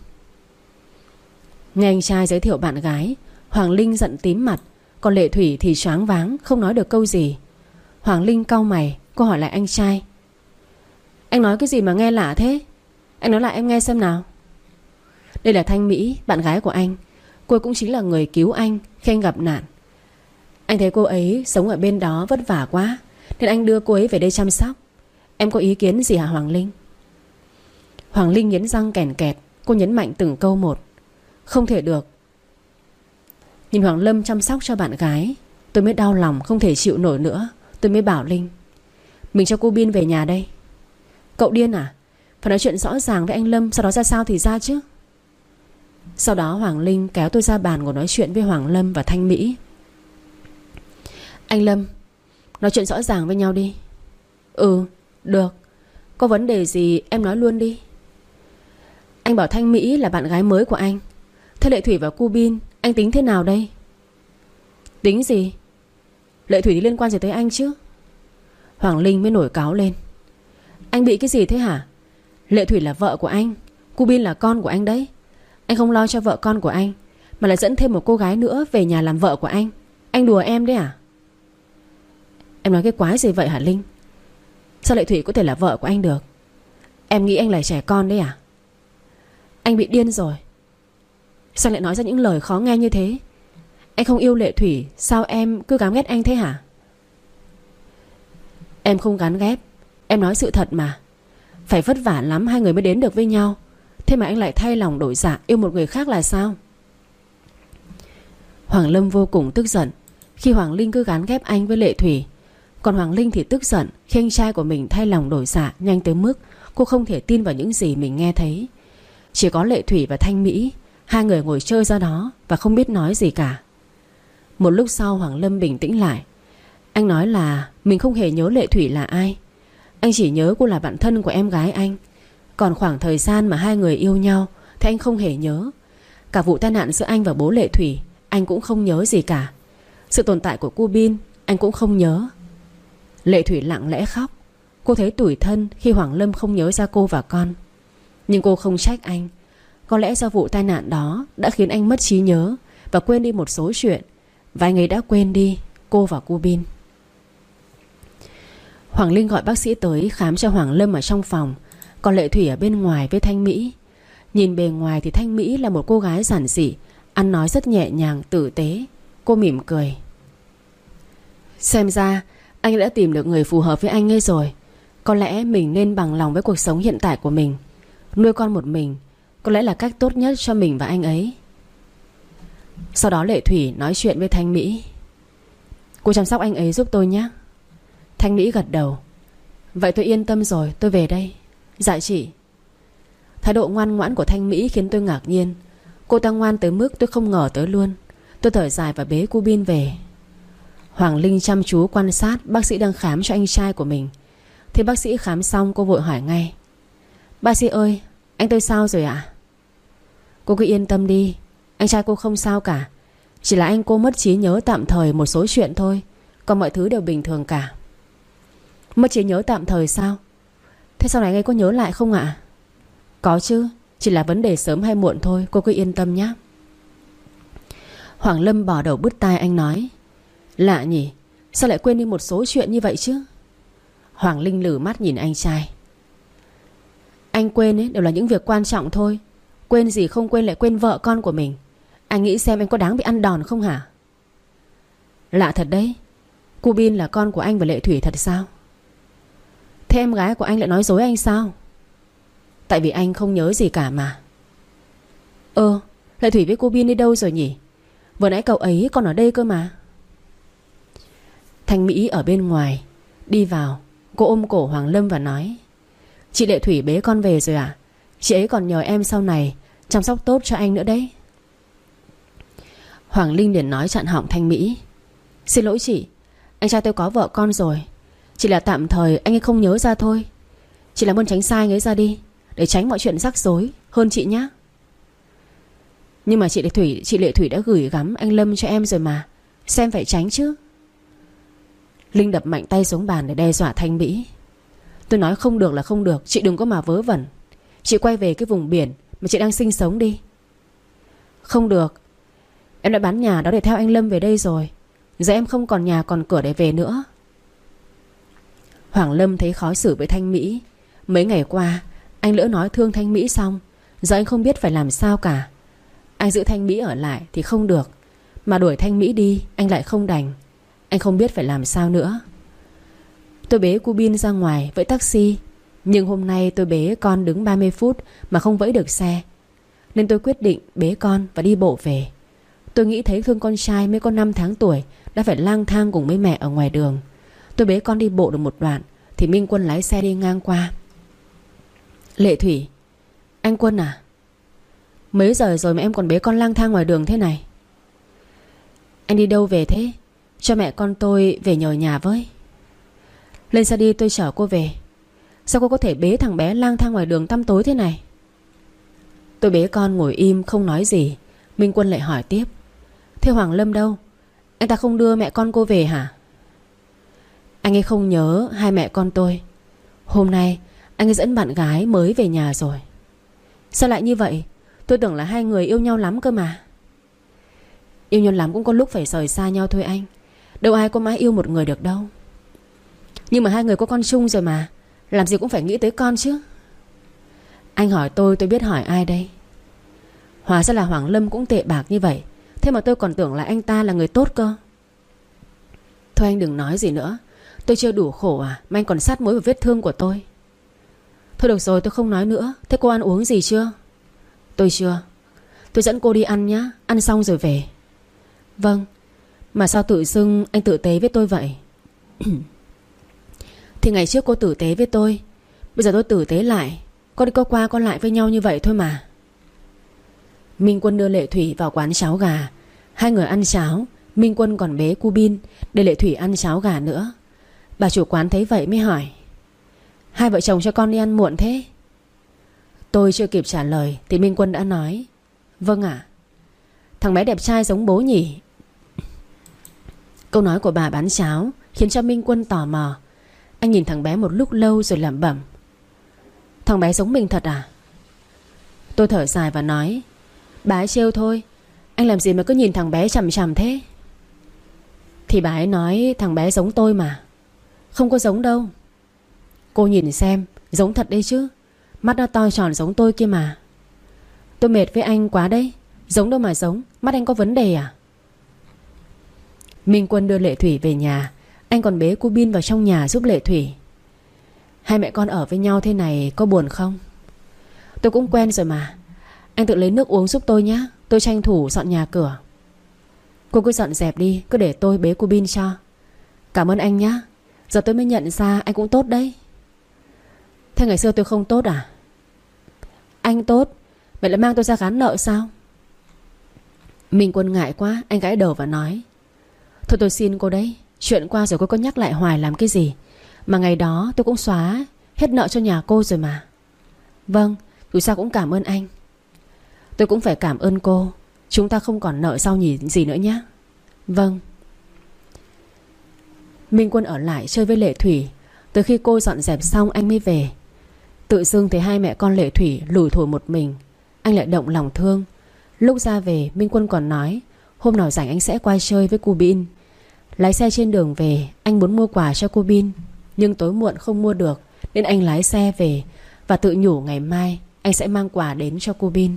Speaker 1: Nghe anh trai giới thiệu bạn gái, Hoàng Linh giận tím mặt. Còn Lệ Thủy thì choáng váng, không nói được câu gì. Hoàng Linh cau mày, cô hỏi lại anh trai. Anh nói cái gì mà nghe lạ thế? Anh nói lại em nghe xem nào. Đây là Thanh Mỹ, bạn gái của anh. Cô cũng chính là người cứu anh khi anh gặp nạn. Anh thấy cô ấy sống ở bên đó vất vả quá, nên anh đưa cô ấy về đây chăm sóc. Em có ý kiến gì hả Hoàng Linh? Hoàng Linh nghiến răng kèn kẹt. Cô nhấn mạnh từng câu một. Không thể được. Nhìn Hoàng Lâm chăm sóc cho bạn gái, tôi mới đau lòng không thể chịu nổi nữa. Tôi mới bảo Linh, mình cho cô Bin về nhà đây. Cậu điên à? Phải nói chuyện rõ ràng với anh Lâm, sau đó ra sao thì ra chứ. Sau đó Hoàng Linh kéo tôi ra bàn ngồi nói chuyện với Hoàng Lâm và Thanh Mỹ. Anh Lâm, nói chuyện rõ ràng với nhau đi. Ừ, được. Có vấn đề gì em nói luôn đi. Anh bảo Thanh Mỹ là bạn gái mới của anh. Thế Lệ Thủy và Cu Bin anh tính thế nào đây? Tính gì? Lệ Thủy thì liên quan gì tới anh chứ? Hoàng Linh mới nổi cáu lên. Anh bị cái gì thế hả? Lệ Thủy là vợ của anh, Cu Bin là con của anh đấy. Anh không lo cho vợ con của anh, mà lại dẫn thêm một cô gái nữa về nhà làm vợ của anh. Anh đùa em đấy à? Em nói cái quái gì vậy hả Linh? Sao Lệ Thủy có thể là vợ của anh được? Em nghĩ anh là trẻ con đấy à? Anh bị điên rồi. Sao lại nói ra những lời khó nghe như thế? Anh không yêu Lệ Thủy, sao em cứ gán ghét anh thế hả? Em không gán ghét, em nói sự thật mà. Phải vất vả lắm hai người mới đến được với nhau, thế mà anh lại thay lòng đổi dạ yêu một người khác là sao? Hoàng Lâm vô cùng tức giận khi Hoàng Linh cứ gán ghép anh với Lệ Thủy. Còn Hoàng Linh thì tức giận khi anh trai của mình thay lòng đổi dạ nhanh tới mức cô không thể tin vào những gì mình nghe thấy. Chỉ có Lệ Thủy và Thanh Mỹ, hai người ngồi chơi ra đó và không biết nói gì cả. Một lúc sau Hoàng Lâm bình tĩnh lại. Anh nói là mình không hề nhớ Lệ Thủy là ai. Anh chỉ nhớ cô là bạn thân của em gái anh, Còn khoảng thời gian mà hai người yêu nhau thì anh không hề nhớ. Cả vụ tai nạn giữa anh và bố Lệ Thủy anh cũng không nhớ gì cả. Sự tồn tại của cô Bin anh cũng không nhớ. Lệ Thủy lặng lẽ khóc. Cô thấy tủi thân khi Hoàng Lâm không nhớ ra cô và con. Nhưng cô không trách anh. Có lẽ do vụ tai nạn đó đã khiến anh mất trí nhớ và quên đi một số chuyện. Và anh ấy đã quên đi cô và cô Bin. Hoàng Linh gọi bác sĩ tới khám cho Hoàng Lâm ở trong phòng, còn Lệ Thủy ở bên ngoài với Thanh Mỹ. Nhìn bề ngoài thì Thanh Mỹ là một cô gái giản dị, ăn nói rất nhẹ nhàng, tử tế. Cô mỉm cười. Xem ra anh đã tìm được người phù hợp với anh ấy rồi. Có lẽ mình nên bằng lòng với cuộc sống hiện tại của mình. Nuôi con một mình có lẽ là cách tốt nhất cho mình và anh ấy. Sau đó Lệ Thủy nói chuyện với Thanh Mỹ. Cô chăm sóc anh ấy giúp tôi nhé. Thanh Mỹ gật đầu. Vậy tôi yên tâm rồi, tôi về đây. Dạ chị. Thái độ ngoan ngoãn của Thanh Mỹ khiến tôi ngạc nhiên. Cô ta ngoan tới mức tôi không ngờ tới luôn. Tôi thở dài và bế cô Bin về. Hoàng Linh chăm chú quan sát bác sĩ đang khám cho anh trai của mình. Thì bác sĩ khám xong cô vội hỏi ngay. Bác sĩ ơi, anh tôi sao rồi ạ? Cô cứ yên tâm đi, anh trai cô không sao cả. Chỉ là anh cô mất trí nhớ tạm thời một số chuyện thôi. Còn mọi thứ đều bình thường cả. Mất trí nhớ tạm thời sao? Thế sau này anh ấy có nhớ lại không ạ? Có chứ, chỉ là vấn đề sớm hay muộn thôi. Cô cứ yên tâm nhé. Hoàng Lâm bỏ đầu bứt tai anh nói. Lạ nhỉ, sao lại quên đi một số chuyện như vậy chứ? Hoàng Linh lử mắt nhìn anh trai. Anh quên ấy đều là những việc quan trọng thôi. Quên gì không quên lại quên vợ con của mình. Anh nghĩ xem anh có đáng bị ăn đòn không hả? Lạ thật đấy. Cô Bin là con của anh và Lệ Thủy thật sao? Thế em gái của anh lại nói dối anh sao? Tại vì anh không nhớ gì cả mà. Lệ Thủy với cô Bin đi đâu rồi nhỉ? Vừa nãy cậu ấy còn ở đây cơ mà. Thanh Mỹ ở bên ngoài đi vào. Cô ôm cổ Hoàng Lâm và nói. Chị Lệ Thủy bế con về rồi à? Chị ấy còn nhờ em sau này chăm sóc tốt cho anh nữa đấy. Hoàng Linh liền nói chặn họng Thanh Mỹ. Xin lỗi chị, anh trai tôi có vợ con rồi. Chỉ là tạm thời anh ấy không nhớ ra thôi. Chị làm ơn tránh xa anh ấy ra đi, để tránh mọi chuyện rắc rối hơn chị nhé. Nhưng mà chị Lệ Thủy đã gửi gắm anh Lâm cho em rồi mà. Xem phải tránh chứ. Linh đập mạnh tay xuống bàn để đe dọa Thanh Mỹ. Tôi nói không được là không được. Chị đừng có mà vớ vẩn. Chị quay về cái vùng biển mà chị đang sinh sống đi. Không được. Em đã bán nhà đó để theo anh Lâm về đây rồi. Giờ em không còn nhà còn cửa để về nữa. Hoàng Lâm thấy khó xử với Thanh Mỹ. Mấy ngày qua anh lỡ nói thương Thanh Mỹ xong. Giờ anh không biết phải làm sao cả. Anh giữ Thanh Mỹ ở lại thì không được, mà đuổi Thanh Mỹ đi anh lại không đành. Anh không biết phải làm sao nữa. Tôi bế cô Bin ra ngoài với taxi. Nhưng hôm nay tôi bế con đứng 30 phút mà không vẫy được xe, nên tôi quyết định bế con và đi bộ về. Tôi nghĩ thấy thương con trai mới có 5 tháng tuổi đã phải lang thang cùng với mẹ ở ngoài đường. Tôi bế con đi bộ được một đoạn thì Minh Quân lái xe đi ngang qua. Lệ Thủy, anh Quân à? Mấy giờ rồi mà em còn bế con lang thang ngoài đường thế này? Anh đi đâu về thế? Cho mẹ con tôi về nhờ nhà với. Lên xe đi, tôi chở cô về. Sao cô có thể bế thằng bé lang thang ngoài đường tăm tối thế này? Tôi bế con ngồi im không nói gì. Minh Quân lại hỏi tiếp. Thế Hoàng Lâm đâu? Anh ta không đưa mẹ con cô về hả? Anh ấy không nhớ hai mẹ con tôi. Hôm nay anh ấy dẫn bạn gái mới về nhà rồi. Sao lại như vậy? Tôi tưởng là hai người yêu nhau lắm cơ mà. Yêu nhau lắm cũng có lúc phải rời xa nhau thôi anh. Đâu ai có mãi yêu một người được đâu. Nhưng mà hai người có con chung rồi mà. Làm gì cũng phải nghĩ tới con chứ. Anh hỏi tôi biết hỏi ai đây? Hóa ra là Hoàng Lâm cũng tệ bạc như vậy. Thế mà tôi còn tưởng là anh ta là người tốt cơ. Thôi anh đừng nói gì nữa. Tôi chưa đủ khổ à mà anh còn sát muối vào vết thương của tôi. Thôi được rồi, tôi không nói nữa. Thế cô ăn uống gì chưa? Tôi chưa. Tôi dẫn cô đi ăn nhá. Ăn xong rồi về. Vâng. Mà sao tự dưng anh tử tế với tôi vậy? Thì ngày trước cô tử tế với tôi, bây giờ tôi tử tế lại. Có đi có qua có lại với nhau như vậy thôi mà. Minh Quân đưa Lệ Thủy vào quán cháo gà. Hai người ăn cháo. Minh Quân còn bế cu Bin để Lệ Thủy ăn cháo gà nữa. Bà chủ quán thấy vậy mới hỏi. Hai vợ chồng cho con đi ăn muộn thế? Tôi chưa kịp trả lời thì Minh Quân đã nói: Vâng ạ. Thằng bé đẹp trai giống bố nhỉ? Câu nói của bà bán cháo khiến cho Minh Quân tò mò. Anh nhìn thằng bé một lúc lâu rồi lẩm bẩm: Thằng bé giống mình thật à? Tôi thở dài và nói: Bà ấy trêu thôi. Anh làm gì mà cứ nhìn thằng bé chằm chằm thế? Thì bà ấy nói thằng bé giống tôi mà. Không có giống đâu. Cô nhìn xem, giống thật đấy chứ. Mắt nó to tròn giống tôi kia mà. Tôi mệt với anh quá đấy. Giống đâu mà giống. Mắt anh có vấn đề à? Minh Quân đưa Lệ Thủy về nhà. Anh còn bế cô Bin vào trong nhà giúp Lệ Thủy. Hai mẹ con ở với nhau thế này có buồn không? Tôi cũng quen rồi mà. Anh tự lấy nước uống giúp tôi nhé. Tôi tranh thủ dọn nhà cửa. Cô cứ dọn dẹp đi. Cứ để tôi bế cô Bin cho. Cảm ơn anh nhé. Giờ tôi mới nhận ra anh cũng tốt đấy. Thế ngày xưa tôi không tốt à? Anh tốt. Vậy lại mang tôi ra gán nợ sao? Minh Quân ngại quá. Anh gãi đầu và nói: Thôi tôi xin cô đấy. Chuyện qua rồi cô có nhắc lại hoài làm cái gì? Mà ngày đó tôi cũng xóa hết nợ cho nhà cô rồi mà. Vâng, dù sao cũng cảm ơn anh. Tôi cũng phải cảm ơn cô. Chúng ta không còn nợ sau nhỉ gì nữa nhé. Vâng. Minh Quân ở lại chơi với Lệ Thủy. Tới khi cô dọn dẹp xong anh mới về. Tự dưng thấy hai mẹ con Lệ Thủy lủi thủi một mình. Anh lại động lòng thương. Lúc ra về Minh Quân còn nói hôm nào rảnh anh sẽ qua chơi với cô Bin. Lái xe trên đường về anh muốn mua quà cho cô Bin, nhưng tối muộn không mua được, nên anh lái xe về và tự nhủ ngày mai anh sẽ mang quà đến cho cô Bin.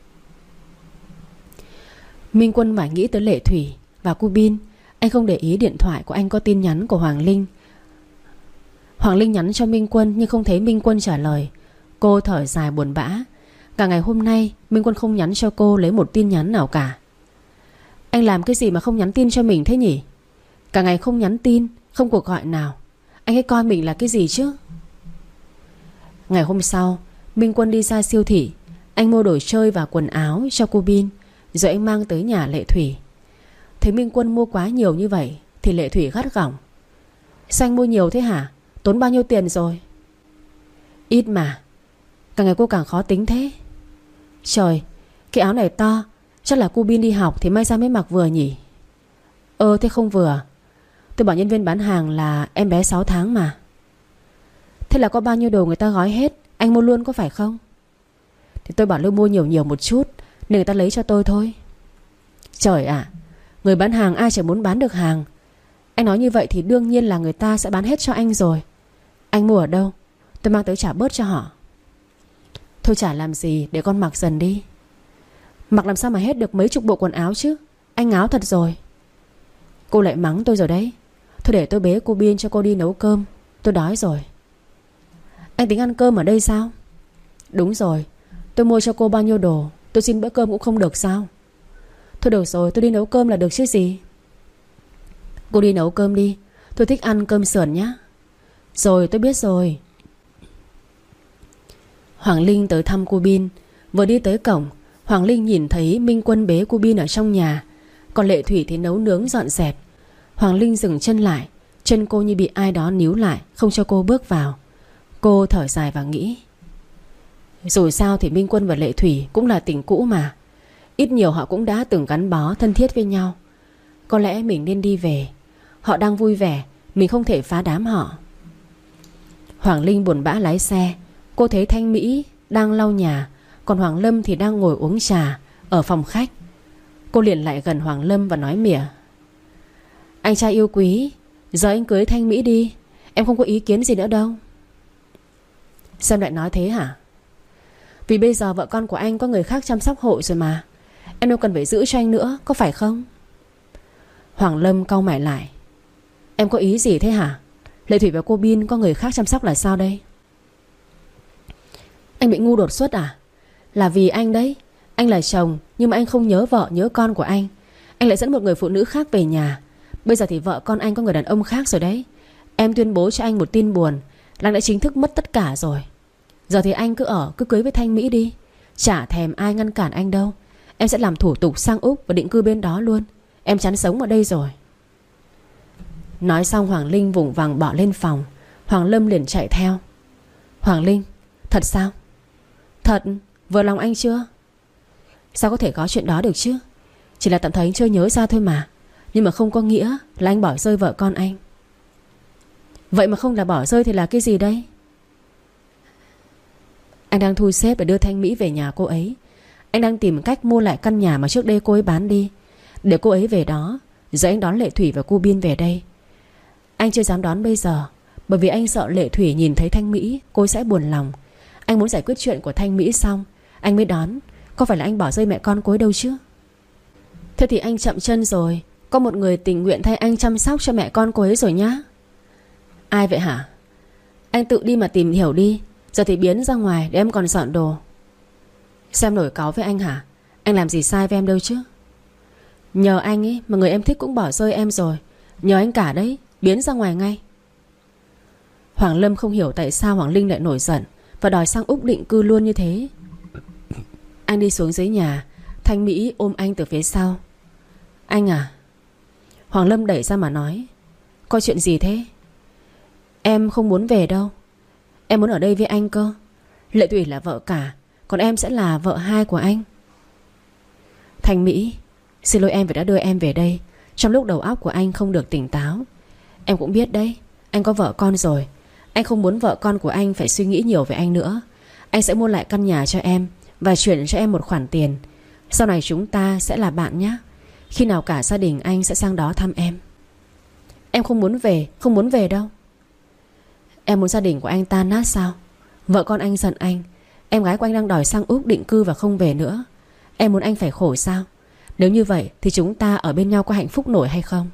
Speaker 1: Minh Quân mãi nghĩ tới Lệ Thủy và cô Bin. Anh không để ý điện thoại của anh có tin nhắn của Hoàng Linh. Hoàng Linh nhắn cho Minh Quân nhưng không thấy Minh Quân trả lời. Cô thở dài buồn bã. Cả ngày hôm nay Minh Quân không nhắn cho cô lấy một tin nhắn nào cả. Anh làm cái gì mà không nhắn tin cho mình thế nhỉ? Cả ngày không nhắn tin, không cuộc gọi nào. Anh ấy coi mình là cái gì chứ? Ngày hôm sau Minh Quân đi ra siêu thị. Anh mua đồ chơi và quần áo cho cô Bin, rồi anh mang tới nhà Lệ Thủy. Thấy Minh Quân mua quá nhiều như vậy thì Lệ Thủy gắt gỏng: Sao anh mua nhiều thế hả? Tốn bao nhiêu tiền rồi? Ít mà. Càng ngày cô càng khó tính thế. Trời, cái áo này to. Chắc là cô Bin đi học thì may ra mới mặc vừa nhỉ? Thế không vừa. Tôi bảo nhân viên bán hàng là em bé 6 tháng mà. Thế là có bao nhiêu đồ người ta gói hết, anh mua luôn có phải không? Thì tôi bảo Lưu mua nhiều nhiều một chút nên người ta lấy cho tôi thôi. Trời ạ, người bán hàng ai chẳng muốn bán được hàng. Anh nói như vậy thì đương nhiên là người ta sẽ bán hết cho anh rồi. Anh mua ở đâu? Tôi mang tới trả bớt cho họ. Thôi chả làm gì, để con mặc dần đi. Mặc làm sao mà hết được mấy chục bộ quần áo chứ? Anh ngáo thật rồi. Cô lại mắng tôi rồi đấy. Thôi để tôi bế cô Bin cho cô đi nấu cơm. Tôi đói rồi. Anh tính ăn cơm ở đây sao? Đúng rồi. Tôi mua cho cô bao nhiêu đồ, tôi xin bữa cơm cũng không được sao? Thôi được rồi, tôi đi nấu cơm là được chứ gì. Cô đi nấu cơm đi. Tôi thích ăn cơm sườn nhá. Rồi tôi biết rồi. Hoàng Linh tới thăm cô Bin. Vừa đi tới cổng, Hoàng Linh nhìn thấy Minh Quân bế cô Bin ở trong nhà, còn Lệ Thủy thì nấu nướng dọn dẹp. Hoàng Linh dừng chân lại. Chân cô như bị ai đó níu lại, không cho cô bước vào. Cô thở dài và nghĩ: dù sao thì Minh Quân và Lệ Thủy cũng là tình cũ mà. Ít nhiều họ cũng đã từng gắn bó thân thiết với nhau. Có lẽ mình nên đi về. Họ đang vui vẻ, mình không thể phá đám họ. Hoàng Linh buồn bã lái xe. Cô thấy Thanh Mỹ đang lau nhà, còn Hoàng Lâm thì đang ngồi uống trà ở phòng khách. Cô liền lại gần Hoàng Lâm và nói mỉa: anh trai yêu quý, giờ anh cưới Thanh Mỹ đi. Em không có ý kiến gì nữa đâu. Sao lại nói thế hả? Vì bây giờ vợ con của anh có người khác chăm sóc hộ rồi mà. Em đâu cần phải giữ cho anh nữa, có phải không? Hoàng Lâm cau mày lại: em có ý gì thế hả? Lệ Thủy và cô Bin có người khác chăm sóc là sao đây? Anh bị ngu đột xuất à? Là vì anh đấy. Anh là chồng nhưng mà anh không nhớ vợ nhớ con của anh. Anh lại dẫn một người phụ nữ khác về nhà. Bây giờ thì vợ con anh có người đàn ông khác rồi đấy. Em tuyên bố cho anh một tin buồn là anh đã chính thức mất tất cả rồi. Giờ thì anh cứ cưới với Thanh Mỹ đi. Chả thèm ai ngăn cản anh đâu. Em sẽ làm thủ tục sang Úc và định cư bên đó luôn. Em chán sống ở đây rồi. Nói xong Hoàng Linh vùng vằng bỏ lên phòng. Hoàng Lâm liền chạy theo: Hoàng Linh, thật sao? Thật, vừa lòng anh chưa? Sao có thể có chuyện đó được chứ? Chỉ là tạm thời anh chưa nhớ ra thôi mà. Nhưng mà không có nghĩa là anh bỏ rơi vợ con anh. Vậy mà không là bỏ rơi thì là cái gì đây? Anh đang thu xếp để đưa Thanh Mỹ về nhà cô ấy. Anh đang tìm cách mua lại căn nhà mà trước đây cô ấy bán đi, để cô ấy về đó, rồi anh đón Lệ Thủy và cô Bin về đây. Anh chưa dám đón bây giờ, bởi vì anh sợ Lệ Thủy nhìn thấy Thanh Mỹ cô ấy sẽ buồn lòng. Anh muốn giải quyết chuyện của Thanh Mỹ xong anh mới đón. Có phải là anh bỏ rơi mẹ con cô ấy đâu chứ? Thế thì anh chậm chân rồi. Có một người tình nguyện thay anh chăm sóc cho mẹ con cô ấy rồi nhá. Ai vậy hả? Anh tự đi mà tìm hiểu đi. Giờ thì biến ra ngoài để em còn dọn đồ. Xem nổi cáu với anh hả? Anh làm gì sai với em đâu chứ? Nhờ anh ấy mà người em thích cũng bỏ rơi em rồi. Nhờ anh cả đấy. Biến ra ngoài ngay. Hoàng Lâm không hiểu tại sao Hoàng Linh lại nổi giận và đòi sang Úc định cư luôn như thế. Anh đi xuống dưới nhà. Thanh Mỹ ôm anh từ phía sau. Anh à? Hoàng Lâm đẩy ra mà nói. Có chuyện gì thế? Em không muốn về đâu. Em muốn ở đây với anh cơ. Lệ Thủy là vợ cả, còn em sẽ là vợ hai của anh. Thanh Mỹ, xin lỗi em vì đã đưa em về đây trong lúc đầu óc của anh không được tỉnh táo. Em cũng biết đấy, anh có vợ con rồi. Anh không muốn vợ con của anh phải suy nghĩ nhiều về anh nữa. Anh sẽ mua lại căn nhà cho em và chuyển cho em một khoản tiền. Sau này chúng ta sẽ là bạn nhé. Khi nào cả gia đình anh sẽ sang đó thăm em. Em không muốn về, không muốn về đâu. Em muốn gia đình của anh tan nát sao? Vợ con anh giận anh. Em gái của anh đang đòi sang Úc định cư và không về nữa. Em muốn anh phải khổ sao? Nếu như vậy thì chúng ta ở bên nhau có hạnh phúc nổi hay không?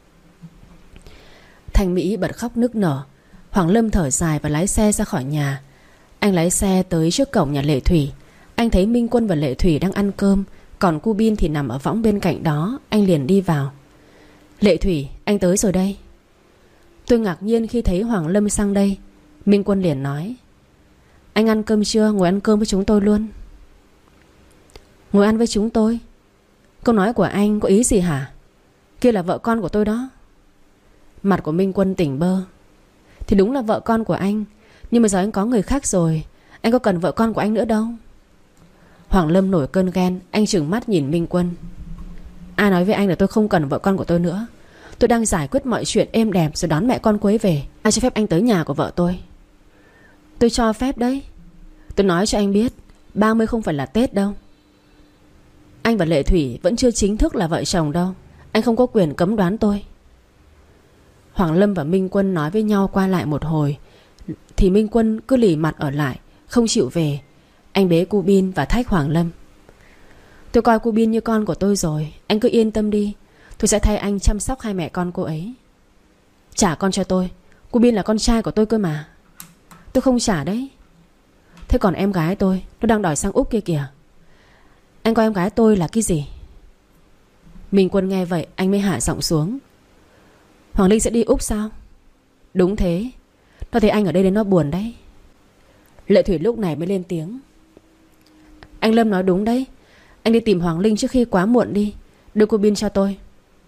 Speaker 1: Thanh Mỹ bật khóc nức nở. Hoàng Lâm thở dài và lái xe ra khỏi nhà. Anh lái xe tới trước cổng nhà Lệ Thủy. Anh thấy Minh Quân và Lệ Thủy đang ăn cơm, còn cô Bin thì nằm ở võng bên cạnh đó. Anh liền đi vào. Lệ Thủy, anh tới rồi đây. Tôi ngạc nhiên khi thấy Hoàng Lâm sang đây. Minh Quân liền nói. Anh ăn cơm chưa? Ngồi ăn cơm với chúng tôi luôn. Ngồi ăn với chúng tôi? Câu nói của anh có ý gì hả? Kia là vợ con của tôi đó. Mặt của Minh Quân tỉnh bơ. Thì đúng là vợ con của anh, nhưng mà giờ anh có người khác rồi. Anh có cần vợ con của anh nữa đâu. Hoàng Lâm nổi cơn ghen. Anh trừng mắt nhìn Minh Quân. Ai nói với anh là tôi không cần vợ con của tôi nữa? Tôi đang giải quyết mọi chuyện êm đẹp rồi đón mẹ con cô ấy về. Ai cho phép anh tới nhà của vợ tôi? Tôi cho phép đấy. Tôi nói cho anh biết, 30 không phải là Tết đâu. Anh và Lệ Thủy vẫn chưa chính thức là vợ chồng đâu. Anh không có quyền cấm đoán tôi. Hoàng Lâm và Minh Quân nói với nhau qua lại một hồi, thì Minh Quân cứ lì mặt ở lại, không chịu về. Anh bế cô Bin và thách Hoàng Lâm. Tôi coi cô Bin như con của tôi rồi. Anh cứ yên tâm đi. Tôi sẽ thay anh chăm sóc hai mẹ con cô ấy. Trả con cho tôi. Cô Bin là con trai của tôi cơ mà. Tôi không trả đấy. Thế còn em gái tôi, nó đang đòi sang Úc kia kìa. Anh coi em gái tôi là cái gì? Minh Quân nghe vậy anh mới hạ giọng xuống. Hoàng Linh sẽ đi Úc sao? Đúng thế. Nó thấy anh ở đây nên nó buồn đấy. Lệ Thủy lúc này mới lên tiếng. Anh Lâm nói đúng đấy. Anh đi tìm Hoàng Linh trước khi quá muộn đi. Đưa cô Bin cho tôi.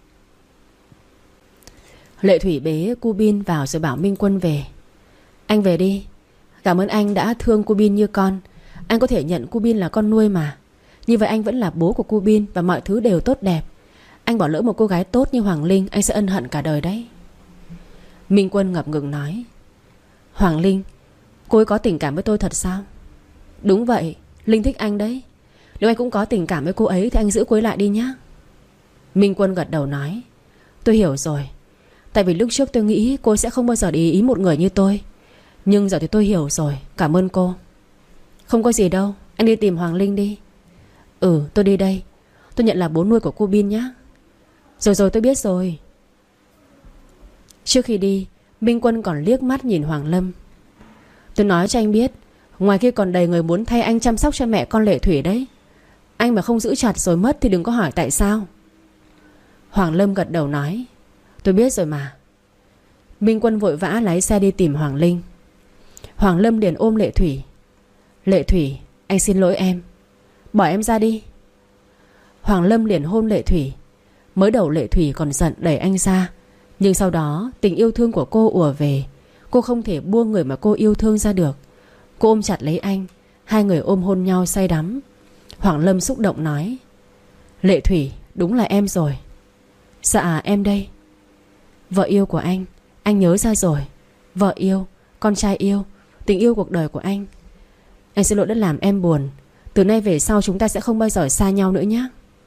Speaker 1: Lệ Thủy bế cô Bin vào rồi bảo Minh Quân về. Anh về đi. Cảm ơn anh đã thương cô Bin như con. Anh có thể nhận cô Bin là con nuôi mà. Như vậy anh vẫn là bố của cô Bin và mọi thứ đều tốt đẹp. Anh bỏ lỡ một cô gái tốt như Hoàng Linh, anh sẽ ân hận cả đời đấy. Minh Quân ngập ngừng nói. Hoàng Linh, cô ấy có tình cảm với tôi thật sao? Đúng vậy, Linh thích anh đấy. Nếu anh cũng có tình cảm với cô ấy thì anh giữ cô ấy lại đi nhé. Minh Quân gật đầu nói. Tôi hiểu rồi. Tại vì lúc trước tôi nghĩ cô sẽ không bao giờ để ý một người như tôi. Nhưng giờ thì tôi hiểu rồi. Cảm ơn cô. Không có gì đâu. Anh đi tìm Hoàng Linh đi. Ừ, tôi đi đây. Tôi nhận là bố nuôi của cô Bin nhé. Rồi tôi biết rồi. Trước khi đi, Minh Quân còn liếc mắt nhìn Hoàng Lâm. Tôi nói cho anh biết, ngoài kia còn đầy người muốn thay anh chăm sóc cho mẹ con Lệ Thủy đấy. Anh mà không giữ chặt rồi mất thì đừng có hỏi tại sao. Hoàng Lâm gật đầu nói. Tôi biết rồi mà. Minh Quân vội vã lái xe đi tìm Hoàng Linh. Hoàng Lâm liền ôm Lệ Thủy. Lệ Thủy, anh xin lỗi em. Bỏ em ra đi. Hoàng Lâm liền hôn Lệ Thủy. Mới đầu Lệ Thủy còn giận đẩy anh ra, nhưng sau đó tình yêu thương của cô ùa về. Cô không thể buông người mà cô yêu thương ra được. Cô ôm chặt lấy anh. Hai người ôm hôn nhau say đắm. Hoàng Lâm xúc động nói: Lệ Thủy, đúng là em rồi. Dạ em đây. Vợ yêu của anh nhớ ra rồi. Vợ yêu, con trai yêu, tình yêu cuộc đời của anh. Anh xin lỗi đã làm em buồn. Từ nay về sau chúng ta sẽ không bao giờ xa nhau nữa nhé.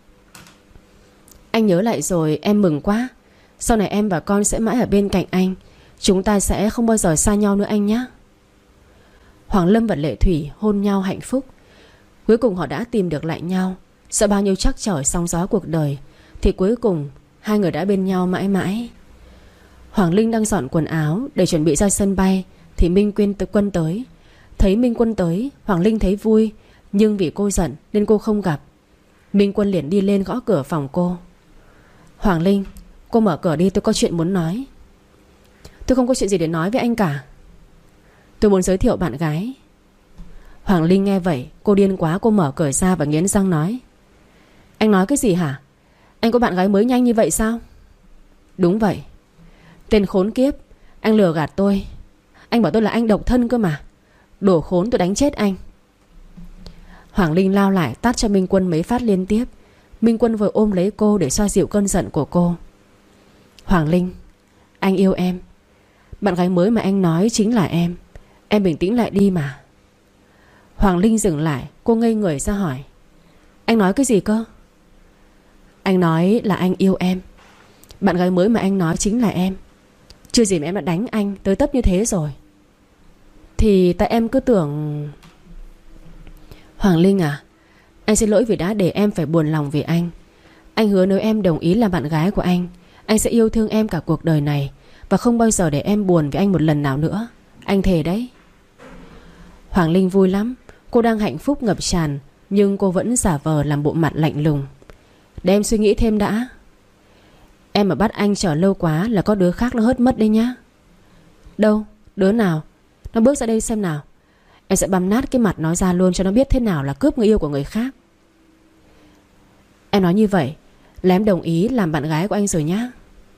Speaker 1: Anh nhớ lại rồi, em mừng quá. Sau này em và con sẽ mãi ở bên cạnh anh. Chúng ta sẽ không bao giờ xa nhau nữa anh nhé. Hoàng Lâm và Lệ Thủy hôn nhau hạnh phúc. Cuối cùng họ đã tìm được lại nhau. Sau bao nhiêu trắc trở sóng gió cuộc đời thì cuối cùng hai người đã bên nhau mãi mãi. Hoàng Linh đang dọn quần áo để chuẩn bị ra sân bay thì Minh Quân tới. Thấy Minh Quân tới, Hoàng Linh thấy vui, nhưng vì cô giận nên cô không gặp. Minh Quân liền đi lên gõ cửa phòng cô. Hoàng Linh, cô mở cửa đi, tôi có chuyện muốn nói. Tôi không có chuyện gì để nói với anh cả. Tôi muốn giới thiệu bạn gái. Hoàng Linh nghe vậy, cô điên quá, cô mở cửa ra và nghiến răng nói: Anh nói cái gì hả? Anh có bạn gái mới nhanh như vậy sao? Đúng vậy. Tên khốn kiếp, anh lừa gạt tôi. Anh bảo tôi là anh độc thân cơ mà. Đồ khốn, tôi đánh chết anh. Hoàng Linh lao lại tát cho Minh Quân mấy phát liên tiếp. Minh Quân vừa ôm lấy cô để xoa dịu cơn giận của cô. Hoàng Linh, anh yêu em. Bạn gái mới mà anh nói chính là em. Em bình tĩnh lại đi mà. Hoàng Linh dừng lại, cô ngây người ra hỏi: Anh nói cái gì cơ? Anh nói là anh yêu em. Bạn gái mới mà anh nói chính là em. Chưa gì mà em đã đánh anh tới tấp như thế rồi. Thì tại em cứ tưởng... Hoàng Linh à, anh xin lỗi vì đã để em phải buồn lòng vì anh. Anh hứa nếu em đồng ý làm bạn gái của anh sẽ yêu thương em cả cuộc đời này, và không bao giờ để em buồn vì anh một lần nào nữa. Anh thề đấy. Hoàng Linh vui lắm. Cô đang hạnh phúc ngập tràn, nhưng cô vẫn giả vờ làm bộ mặt lạnh lùng. Để em suy nghĩ thêm đã. Em mà bắt anh chờ lâu quá là có đứa khác nó hớt mất đấy nhá. Đâu? Đứa nào? Nó bước ra đây xem nào. Em sẽ băm nát cái mặt nó ra luôn cho nó biết thế nào là cướp người yêu của người khác. Em nói như vậy là em đồng ý làm bạn gái của anh rồi nhá.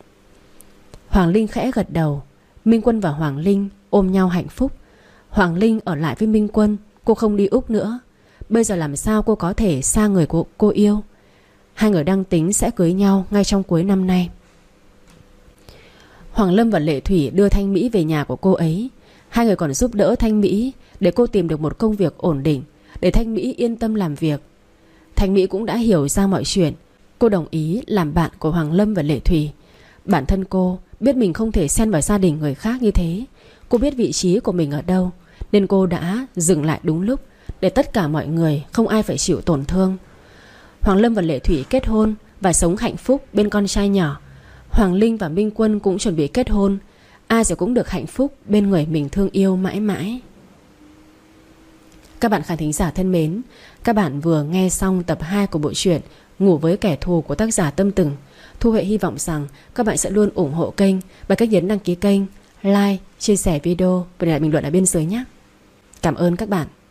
Speaker 1: Hoàng Linh khẽ gật đầu. Minh Quân và Hoàng Linh ôm nhau hạnh phúc. Hoàng Linh ở lại với Minh Quân. Cô không đi Úc nữa. Bây giờ làm sao cô có thể xa người cô yêu. Hai người đang tính sẽ cưới nhau ngay trong cuối năm nay. Hoàng Lâm và Lệ Thủy đưa Thanh Mỹ về nhà của cô ấy. Hai người còn giúp đỡ Thanh Mỹ để cô tìm được một công việc ổn định, để Thanh Mỹ yên tâm làm việc. Thanh Mỹ cũng đã hiểu ra mọi chuyện. Cô đồng ý làm bạn của Hoàng Lâm và Lệ Thủy. Bản thân cô biết mình không thể xen vào gia đình người khác như thế. Cô biết vị trí của mình ở đâu, nên cô đã dừng lại đúng lúc, để tất cả mọi người không ai phải chịu tổn thương. Hoàng Lâm và Lệ Thủy kết hôn và sống hạnh phúc bên con trai nhỏ. Hoàng Linh và Minh Quân cũng chuẩn bị kết hôn. Ai rồi cũng được hạnh phúc bên người mình thương yêu mãi mãi. Các bạn khán thính giả thân mến, các bạn vừa nghe xong tập 2 của bộ truyện Ngủ với kẻ thù của tác giả Tâm Từng. Thu Huệ hy vọng rằng các bạn sẽ luôn ủng hộ kênh bằng cách nhấn đăng ký kênh, like, chia sẻ video và để lại bình luận ở bên dưới nhé. Cảm ơn các bạn.